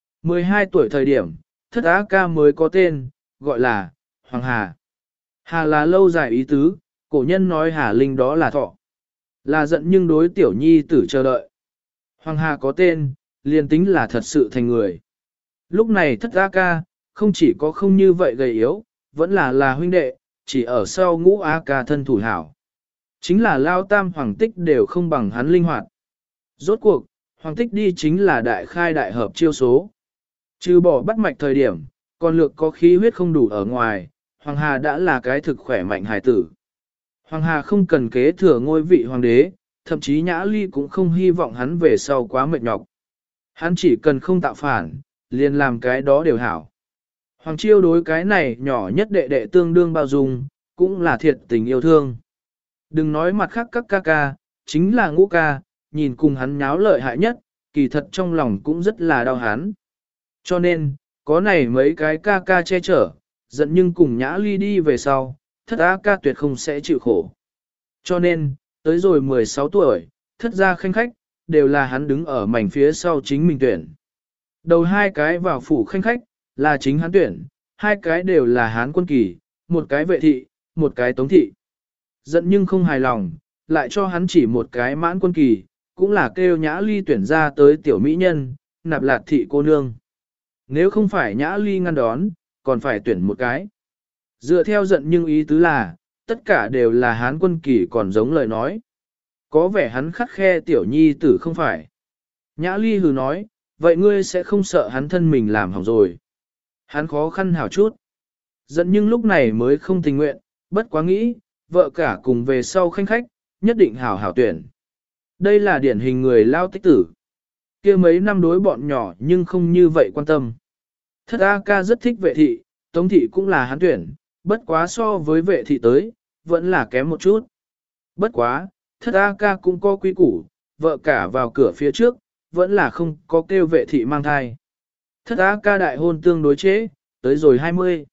12 tuổi thời điểm, thất á ca mới có tên, gọi là Hoàng Hà. Hà là lâu dài ý tứ, cổ nhân nói Hà Linh đó là thọ. Là giận nhưng đối tiểu nhi tử chờ đợi. Hoàng Hà có tên, liền tính là thật sự thành người. Lúc này thất á ca, không chỉ có không như vậy gầy yếu, vẫn là huynh đệ, chỉ ở sau Ngũ A ca thân thủ hảo. Chính là lao tam hoàng tích đều không bằng hắn linh hoạt. Rốt cuộc, hoàng tích đi chính là đại khai đại hợp chiêu số. Trừ bỏ bắt mạch thời điểm, còn lược có khí huyết không đủ ở ngoài, Hoàng Hà đã là cái thực khỏe mạnh hài tử. Hoàng Hà không cần kế thừa ngôi vị hoàng đế, thậm chí Nhã Ly cũng không hy vọng hắn về sau quá mệt nhọc. Hắn chỉ cần không tạo phản, liền làm cái đó đều hảo. Hoàng Chiêu đối cái này nhỏ nhất đệ đệ tương đương bao dung, cũng là thiệt tình yêu thương. Đừng nói mặt khác các ca ca, chính là Ngũ ca, nhìn cùng hắn nháo lợi hại nhất, kỳ thật trong lòng cũng rất là đau hắn. Cho nên, có này mấy cái ca ca che chở, giận nhưng cùng Nhã Ly đi về sau, thất A ca tuyệt không sẽ chịu khổ. Cho nên, tới rồi 16 tuổi, thất gia khanh khách, đều là hắn đứng ở mảnh phía sau chính mình tuyển. Đầu hai cái vào phủ khanh khách, là chính hắn tuyển, hai cái đều là hán quân kỳ, một cái vệ thị, một cái tống thị. Giận nhưng không hài lòng, lại cho hắn chỉ một cái mãn quân kỳ, cũng là kêu Nhã Ly tuyển ra tới tiểu mỹ nhân, nạp lạt thị cô nương. Nếu không phải Nhã Ly ngăn đón, còn phải tuyển một cái. Dựa theo giận nhưng ý tứ là, tất cả đều là hán quân kỳ còn giống lời nói. Có vẻ hắn khắt khe tiểu nhi tử không phải. Nhã Ly hừ nói, vậy ngươi sẽ không sợ hắn thân mình làm hỏng rồi. Hắn khó khăn hảo chút. Giận nhưng lúc này mới không tình nguyện, bất quá nghĩ, vợ cả cùng về sau khanh khách, nhất định hảo hảo tuyển. Đây là điển hình người lao tích tử. Kia mấy năm đối bọn nhỏ nhưng không như vậy quan tâm. Thất A ca rất thích vệ thị, tống thị cũng là hắn tuyển, bất quá so với vệ thị tới, vẫn là kém một chút. Bất quá, thất A ca cũng có quy củ, vợ cả vào cửa phía trước, vẫn là không có kêu vệ thị mang thai. Thất A ca đại hôn tương đối chế, tới rồi 20.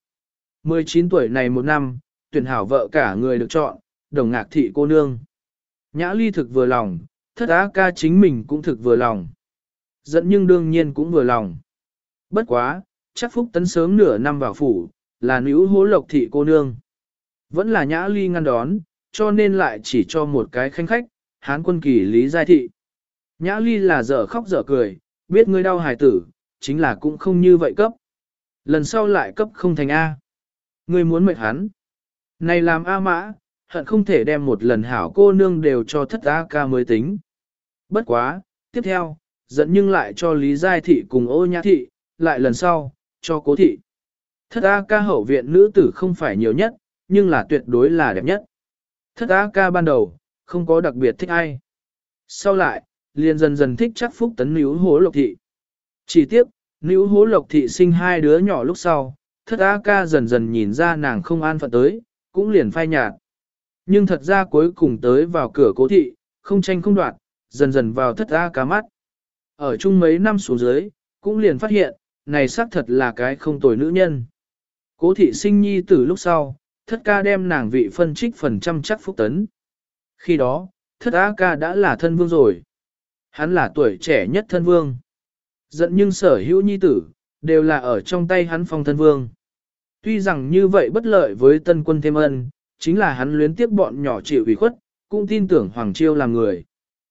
19 tuổi này một năm, tuyển hảo vợ cả người được chọn, đồng ngạc thị cô nương. Nhã Ly thực vừa lòng, thất A ca chính mình cũng thực vừa lòng. Giận nhưng đương nhiên cũng vừa lòng. Bất quá, chắc Phúc Tấn sớm nửa năm vào phủ, là nữ hố lộc thị cô nương. Vẫn là Nhã Ly ngăn đón, cho nên lại chỉ cho một cái khanh khách, hán quân kỳ Lý Giai Thị. Nhã Ly là dở khóc dở cười, biết ngươi đau hài tử, chính là cũng không như vậy cấp. Lần sau lại cấp không thành A. Ngươi muốn mệt hắn. Này làm A mã, hận không thể đem một lần hảo cô nương đều cho thất A ca mới tính. Bất quá, tiếp theo, dẫn nhưng lại cho Lý Giai Thị cùng Ô Nhã Thị, lại lần sau, cho Cố Thị. Thất A ca hậu viện nữ tử không phải nhiều nhất, nhưng là tuyệt đối là đẹp nhất. Thất A ca ban đầu, không có đặc biệt thích ai. Sau lại, liền dần dần thích chắc Phúc Tấn Níu Hố Lộc Thị. Chỉ tiếc, Níu Hố Lộc Thị sinh hai đứa nhỏ lúc sau, thất A ca dần dần nhìn ra nàng không an phận tới, cũng liền phai nhạt. Nhưng thật ra cuối cùng tới vào cửa Cố Thị, không tranh không đoạt, dần dần vào thất A ca mắt. Ở chung mấy năm xuống dưới, cũng liền phát hiện, này xác thật là cái không tồi nữ nhân. Cố Thị sinh nhi tử lúc sau, thất ca đem nàng vị phân trích phần trăm chắc Phúc Tấn. Khi đó, thất A ca đã là thân vương rồi. Hắn là tuổi trẻ nhất thân vương. Giận nhưng sở hữu nhi tử, đều là ở trong tay hắn phong thân vương. Tuy rằng như vậy bất lợi với tân quân thêm ân, chính là hắn luyến tiếp bọn nhỏ chịu ủy khuất, cũng tin tưởng Hoàng Chiêu làm người.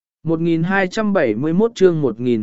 1271 chương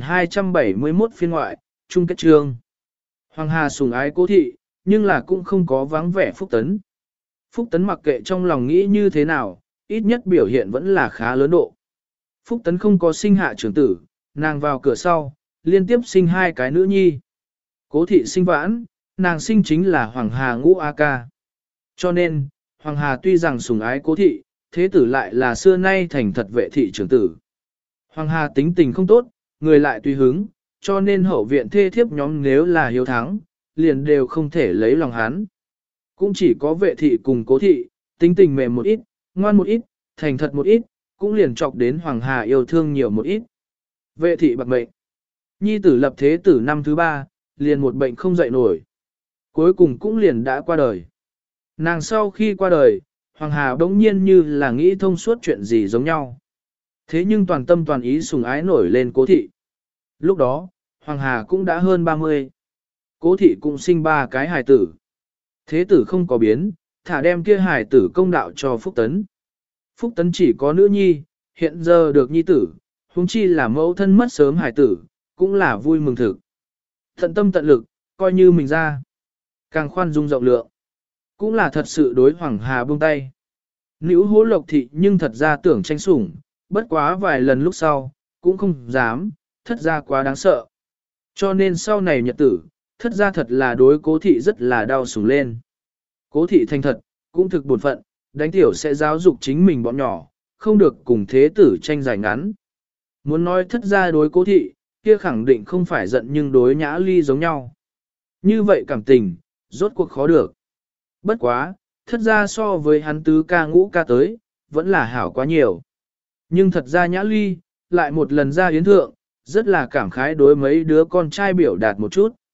1271 phiên ngoại, chung kết chương. Hoàng Hà sủng ái Cố Thị, nhưng là cũng không có vắng vẻ Phúc Tấn. Phúc Tấn mặc kệ trong lòng nghĩ như thế nào, ít nhất biểu hiện vẫn là khá lớn độ. Phúc Tấn không có sinh hạ trưởng tử, nàng vào cửa sau, liên tiếp sinh hai cái nữ nhi. Cố Thị sinh vãn, nàng sinh chính là Hoàng Hà ngũ A ca. Cho nên, Hoàng Hà tuy rằng sủng ái Cố Thị, thế tử lại là xưa nay thành thật vệ thị trưởng tử. Hoàng Hà tính tình không tốt, người lại tùy hứng, cho nên hậu viện thê thiếp nhóm nếu là hiếu thắng, liền đều không thể lấy lòng hắn. Cũng chỉ có vệ thị cùng Cố Thị, tính tình mềm một ít, ngoan một ít, thành thật một ít, cũng liền chọc đến Hoàng Hà yêu thương nhiều một ít. Vệ thị bạc mệnh. Nhi tử lập thế tử năm thứ 3, liền một bệnh không dậy nổi. Cuối cùng cũng liền đã qua đời. Nàng sau khi qua đời, Hoàng Hà bỗng nhiên như là nghĩ thông suốt chuyện gì giống nhau. Thế nhưng toàn tâm toàn ý sủng ái nổi lên Cố Thị. Lúc đó, Hoàng Hà cũng đã hơn 30. Cố Thị cũng sinh 3 cái hài tử. Thế tử không có biến, thả đem kia hài tử công đạo cho Phúc Tấn. Phúc Tấn chỉ có nữ nhi, hiện giờ được nhi tử, huống chi là mẫu thân mất sớm hài tử, cũng là vui mừng thực. Tận tâm tận lực, coi như mình ra. Càng khoan dung rộng lượng. Cũng là thật sự đối Hoàng Hà buông tay. Nữ Hố Lộc Thị nhưng thật ra tưởng tranh sủng, bất quá vài lần lúc sau, cũng không dám, thất ra quá đáng sợ. Cho nên sau này nhật tử, thất ra thật là đối Cố Thị rất là đau sủng lên. Cố Thị thành thật, cũng thực buồn phận, đánh tiểu sẽ giáo dục chính mình bọn nhỏ, không được cùng thế tử tranh giành ngắn. Muốn nói thất ra đối Cố Thị, kia khẳng định không phải giận nhưng đối Nhã Ly giống nhau. Như vậy cảm tình, rốt cuộc khó được. Bất quá, thất ra so với hắn tứ ca ngũ ca tới, vẫn là hảo quá nhiều. Nhưng thật ra Nhã Ly, lại một lần ra yến thượng, rất là cảm khái đối mấy đứa con trai biểu đạt một chút.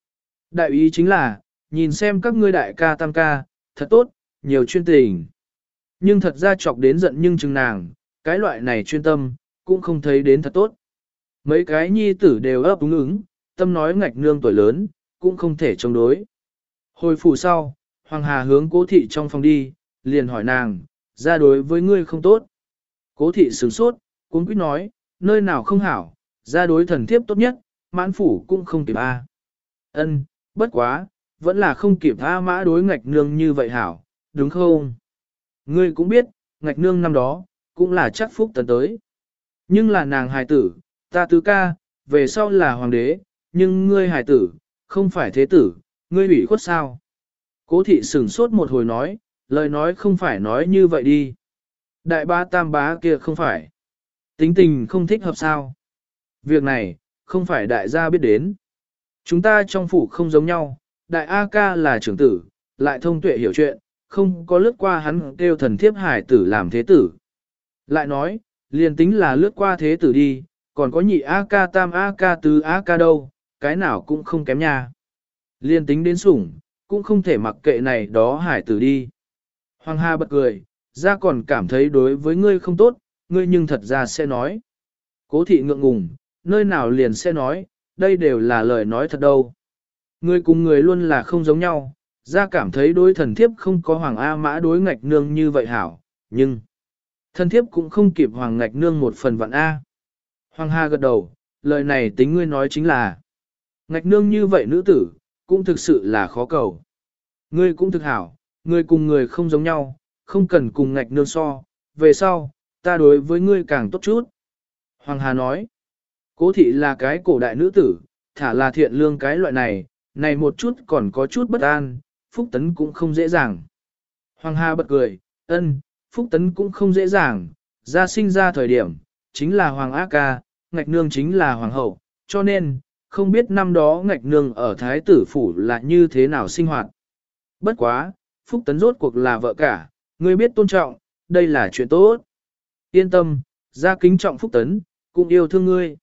Đại ý chính là, nhìn xem các ngươi đại ca tam ca, thật tốt, nhiều chuyên tình. Nhưng thật ra chọc đến giận nhưng chừng nàng, cái loại này chuyên tâm, cũng không thấy đến thật tốt. Mấy cái nhi tử đều ấp úng ứng, tâm nói ngạch nương tuổi lớn, cũng không thể chống đối. Hồi phủ sau, Hoàng Hà hướng cố thị trong phòng đi, liền hỏi nàng, ra đối với ngươi không tốt. Cố thị sửng sốt, cuống quýt nói, nơi nào không hảo, ra đối thần thiếp tốt nhất, mãn phủ cũng không kịp a. Ân, bất quá, vẫn là không kịp a mã đối ngạch nương như vậy hảo, đúng không? Ngươi cũng biết, ngạch nương năm đó, cũng là chắc phúc tấn tới. Nhưng là nàng hài tử, ta tứ ca, về sau là hoàng đế, nhưng ngươi hài tử, không phải thế tử, ngươi ủy khuất sao? Cố thị sửng sốt một hồi nói, lời nói không phải nói như vậy đi. Đại ba tam bá kia không phải. Tính tình không thích hợp sao. Việc này, không phải đại gia biết đến. Chúng ta trong phủ không giống nhau, đại A ca là trưởng tử, lại thông tuệ hiểu chuyện, không có lướt qua hắn kêu thần thiếp hải tử làm thế tử. Lại nói, liền tính là lướt qua thế tử đi, còn có nhị A ca tam A ca tứ A ca đâu, cái nào cũng không kém nha. Liền tính đến sủng, cũng không thể mặc kệ này đó hải tử đi. Hoàng Hà bật cười, ra còn cảm thấy đối với ngươi không tốt, ngươi nhưng thật ra sẽ nói. Cố thị ngượng ngùng, nơi nào liền sẽ nói, đây đều là lời nói thật đâu. Ngươi cùng người luôn là không giống nhau, ra cảm thấy đối thần thiếp không có Hoàng A Mã đối ngạch nương như vậy hảo, nhưng thần thiếp cũng không kịp Hoàng ngạch nương một phần vạn A. Hoàng Hà gật đầu, lời này tính ngươi nói chính là ngạch nương như vậy nữ tử, cũng thực sự là khó cầu. Ngươi cũng thực hảo, ngươi cùng người không giống nhau, không cần cùng ngạch nương so, về sau, ta đối với ngươi càng tốt chút. Hoàng Hà nói, cố thị là cái cổ đại nữ tử, thả là thiện lương cái loại này một chút còn có chút bất an, Phúc Tấn cũng không dễ dàng. Hoàng Hà bật cười, ân, Phúc Tấn cũng không dễ dàng, ra sinh ra thời điểm, chính là Hoàng A Ca, ngạch nương chính là Hoàng hậu, cho nên, không biết năm đó ngạch nương ở Thái tử phủ là như thế nào sinh hoạt. Bất quá, Phúc Tấn rốt cuộc là vợ cả, ngươi biết tôn trọng, đây là chuyện tốt. Yên tâm, ra kính trọng Phúc Tấn, cũng yêu thương ngươi.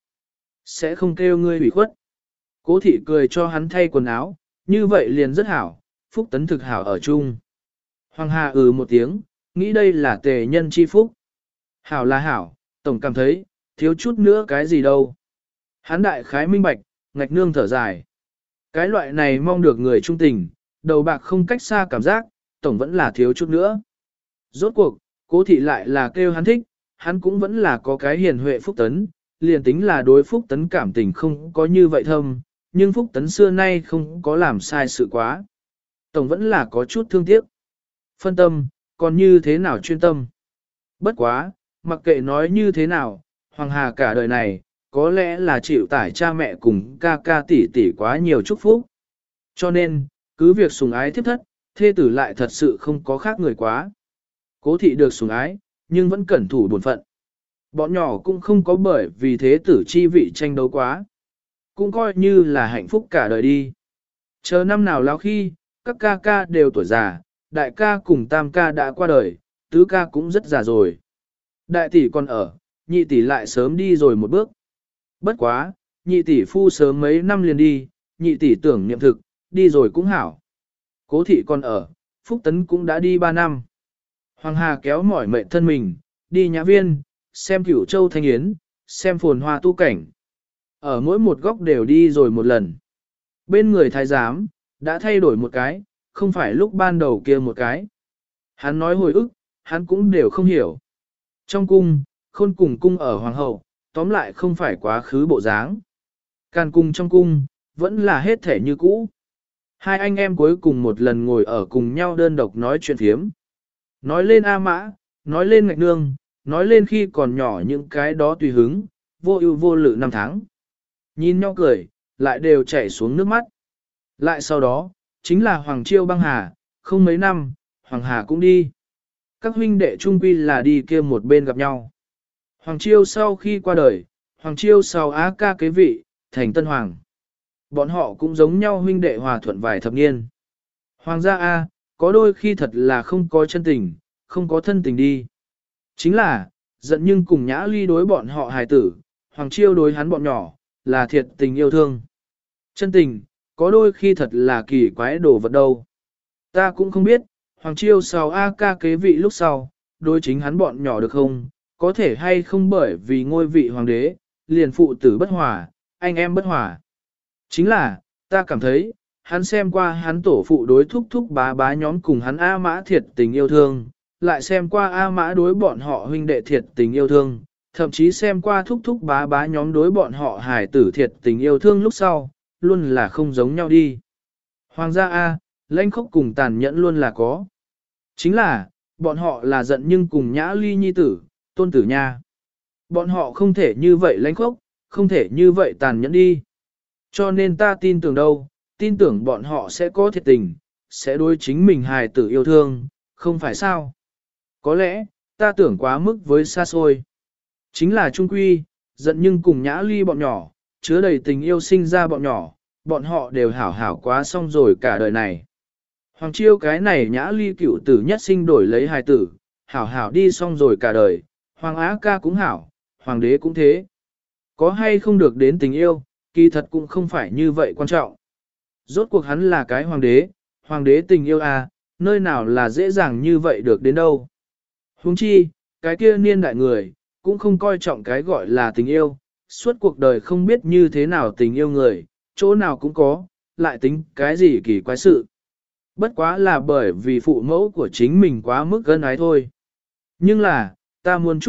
Sẽ không kêu ngươi ủy khuất. Cố thị cười cho hắn thay quần áo, như vậy liền rất hảo, Phúc Tấn thực hảo ở chung. Hoàng Hà một tiếng, nghĩ đây là tề nhân chi phúc. Hảo là hảo, tổng cảm thấy, thiếu chút nữa cái gì đâu. Hắn đại khái minh bạch, ngạch nương thở dài. Cái loại này mong được người trung tình, đầu bạc không cách xa cảm giác, tổng vẫn là thiếu chút nữa. Rốt cuộc, cố thị lại là kêu hắn thích, hắn cũng vẫn là có cái hiền huệ Phúc Tấn, liền tính là đối Phúc Tấn cảm tình không có như vậy thâm, nhưng Phúc Tấn xưa nay không có làm sai sự quá. Tổng vẫn là có chút thương tiếc. Phân tâm, còn như thế nào chuyên tâm. Bất quá, mặc kệ nói như thế nào, Hoàng Hà cả đời này, có lẽ là chịu tải cha mẹ cùng ca ca tỷ tỷ quá nhiều chúc phúc. Cho nên, cứ việc sủng ái thiếp thất, thê tử lại thật sự không có khác người quá. Cố thị được sủng ái, nhưng vẫn cẩn thủ bổn phận. Bọn nhỏ cũng không có bởi vì thế tử chi vị tranh đấu quá. Cũng coi như là hạnh phúc cả đời đi. Chờ năm nào lão khi, các ca ca đều tuổi già, đại ca cùng tam ca đã qua đời, tứ ca cũng rất già rồi. Đại tỷ còn ở, nhị tỷ lại sớm đi rồi một bước. Bất quá, nhị tỷ phu sớm mấy năm liền đi, nhị tỷ tưởng niệm thực, đi rồi cũng hảo. Cố thị còn ở, Phúc Tấn cũng đã đi 3 năm. Hoàng Hà kéo mỏi mệt thân mình, đi nhã viên, xem Cửu Châu Thanh Yến, xem phồn hoa tu cảnh. Ở mỗi một góc đều đi rồi một lần. Bên người thái giám, đã thay đổi một cái, không phải lúc ban đầu kia một cái. Hắn nói hồi ức, hắn cũng đều không hiểu. Trong cung, khôn cùng cung ở hoàng hậu, tóm lại không phải quá khứ bộ dáng. Càn cung trong cung, vẫn là hết thể như cũ. Hai anh em cuối cùng một lần ngồi ở cùng nhau đơn độc nói chuyện phiếm. Nói lên A Mã, nói lên ngạch nương, nói lên khi còn nhỏ những cái đó tùy hứng, vô ưu vô lự năm tháng. Nhìn nhau cười, lại đều chảy xuống nước mắt. Lại sau đó, chính là Hoàng Chiêu băng hà, không mấy năm, Hoàng Hà cũng đi. Các huynh đệ trung quy là đi kia một bên gặp nhau. Hoàng Chiêu sau khi qua đời, Hoàng Chiêu sau Á ca kế vị, thành Tân Hoàng. Bọn họ cũng giống nhau huynh đệ hòa thuận vài thập niên. Hoàng gia A, có đôi khi thật là không có chân tình, không có thân tình đi. Chính là, giận nhưng cùng Nhã Ly đối bọn họ hài tử, Hoàng Chiêu đối hắn bọn nhỏ, là thiệt tình yêu thương. Chân tình, có đôi khi thật là kỳ quái đồ vật đâu. Ta cũng không biết, Hoàng Chiêu sau A ca kế vị lúc sau, đối chính hắn bọn nhỏ được không, có thể hay không bởi vì ngôi vị hoàng đế, liền phụ tử bất hòa, anh em bất hòa. Chính là, ta cảm thấy, hắn xem qua hắn tổ phụ đối thúc thúc bá bá nhóm cùng hắn A Mã thiệt tình yêu thương, lại xem qua A Mã đối bọn họ huynh đệ thiệt tình yêu thương, thậm chí xem qua thúc thúc bá bá nhóm đối bọn họ hài tử thiệt tình yêu thương lúc sau, luôn là không giống nhau đi. Hoàng gia A, lãnh khốc cùng tàn nhẫn luôn là có. Chính là, bọn họ là giận nhưng cùng nhã ly nhi tử, tôn tử nha. Bọn họ không thể như vậy lãnh khốc, không thể như vậy tàn nhẫn đi. Cho nên ta tin tưởng đâu, tin tưởng bọn họ sẽ có thiệt tình, sẽ đối chính mình hài tử yêu thương, không phải sao. Có lẽ, ta tưởng quá mức với xa xôi. Chính là trung quy, giận nhưng cùng nhã ly bọn nhỏ, chứa đầy tình yêu sinh ra bọn nhỏ, bọn họ đều hảo hảo quá xong rồi cả đời này. Hoàng Chiêu cái này nhã ly cựu tử nhất sinh đổi lấy hài tử, hảo hảo đi xong rồi cả đời, Hoàng Á ca cũng hảo, Hoàng đế cũng thế. Có hay không được đến tình yêu, kỳ thật cũng không phải như vậy quan trọng. Rốt cuộc hắn là cái hoàng đế tình yêu à, nơi nào là dễ dàng như vậy được đến đâu. Huống chi, cái kia niên đại người, cũng không coi trọng cái gọi là tình yêu, suốt cuộc đời không biết như thế nào tình yêu người, chỗ nào cũng có, lại tính cái gì kỳ quái sự. Bất quá là bởi vì phụ mẫu của chính mình quá mức gân ái thôi. Nhưng là, ta muốn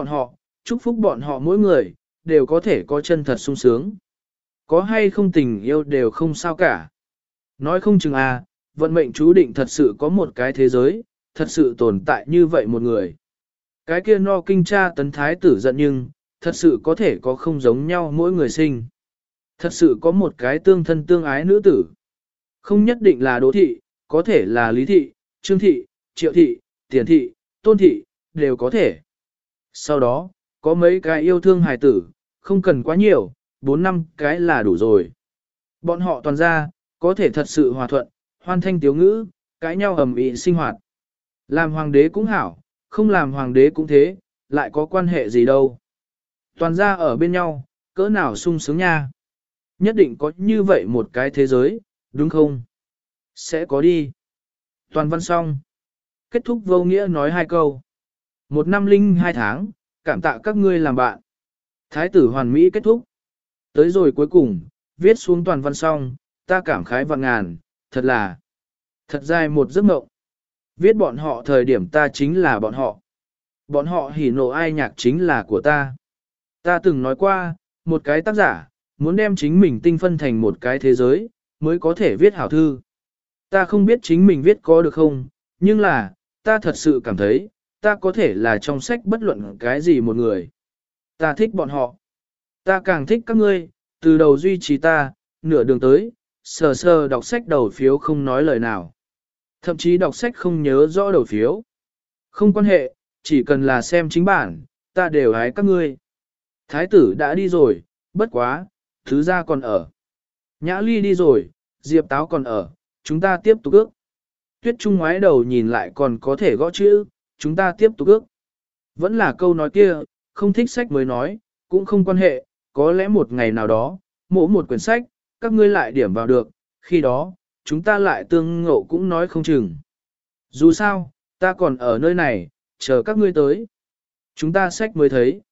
chúc phúc bọn họ mỗi người, đều có thể có chân thật sung sướng. Có hay không tình yêu đều không sao cả. Nói không chừng à, vận mệnh chú định thật sự có một cái thế giới, thật sự tồn tại như vậy một người. Cái kia no kinh cha tấn thái tử giận nhưng, thật sự có thể có không giống nhau mỗi người sinh. Thật sự có một cái tương thân tương ái nữ tử. Không nhất định là Đỗ thị, có thể là Lý thị, Trương thị, Triệu thị, Tiền thị, Tôn thị, đều có thể. Sau đó, có mấy cái yêu thương hài tử, không cần quá nhiều, 4 năm cái là đủ rồi. Bọn họ toàn ra, có thể thật sự hòa thuận, hoan thanh tiếu ngữ, cãi nhau ầm ĩ sinh hoạt. Làm hoàng đế cũng hảo, không làm hoàng đế cũng thế, lại có quan hệ gì đâu. Toàn ra ở bên nhau, cỡ nào sung sướng nha. Nhất định có như vậy một cái thế giới, đúng không? Sẽ có đi. Toàn văn xong. Kết thúc vô nghĩa nói 2 câu. 1 năm linh 2 tháng, cảm tạ các ngươi làm bạn. Thái tử hoàn mỹ kết thúc. Tới rồi cuối cùng, viết xuống toàn văn xong, ta cảm khái vạn ngàn, thật dài một giấc mộng. Viết bọn họ thời điểm ta chính là bọn họ. Bọn họ hỉ nộ ai nhạc chính là của ta. Ta từng nói qua, một cái tác giả, muốn đem chính mình tinh phân thành một cái thế giới, mới có thể viết hảo thư. Ta không biết chính mình viết có được không, nhưng là, ta thật sự cảm thấy, ta có thể là trong sách bất luận cái gì một người. Ta thích bọn họ. Ta càng thích các ngươi, từ đầu duy trì ta, nửa đường tới, sờ sờ đọc sách đầu phiếu không nói lời nào. Thậm chí đọc sách không nhớ rõ đầu phiếu. Không quan hệ, chỉ cần là xem chính bản, ta đều hái các ngươi. Thái tử đã đi rồi, bất quá, thứ gia còn ở. Nhã Ly đi rồi, Diệp Táo còn ở, chúng ta tiếp tục ước. Tuyết Trung ngoái đầu nhìn lại còn có thể gõ chữ, chúng ta tiếp tục ước. Vẫn là câu nói kia, không thích sách mới nói, cũng không quan hệ, có lẽ một ngày nào đó, mỗi một quyển sách, các ngươi lại điểm vào được, khi đó, chúng ta lại tương ngộ cũng nói không chừng. Dù sao, ta còn ở nơi này, chờ các ngươi tới. Chúng ta sách mới thấy.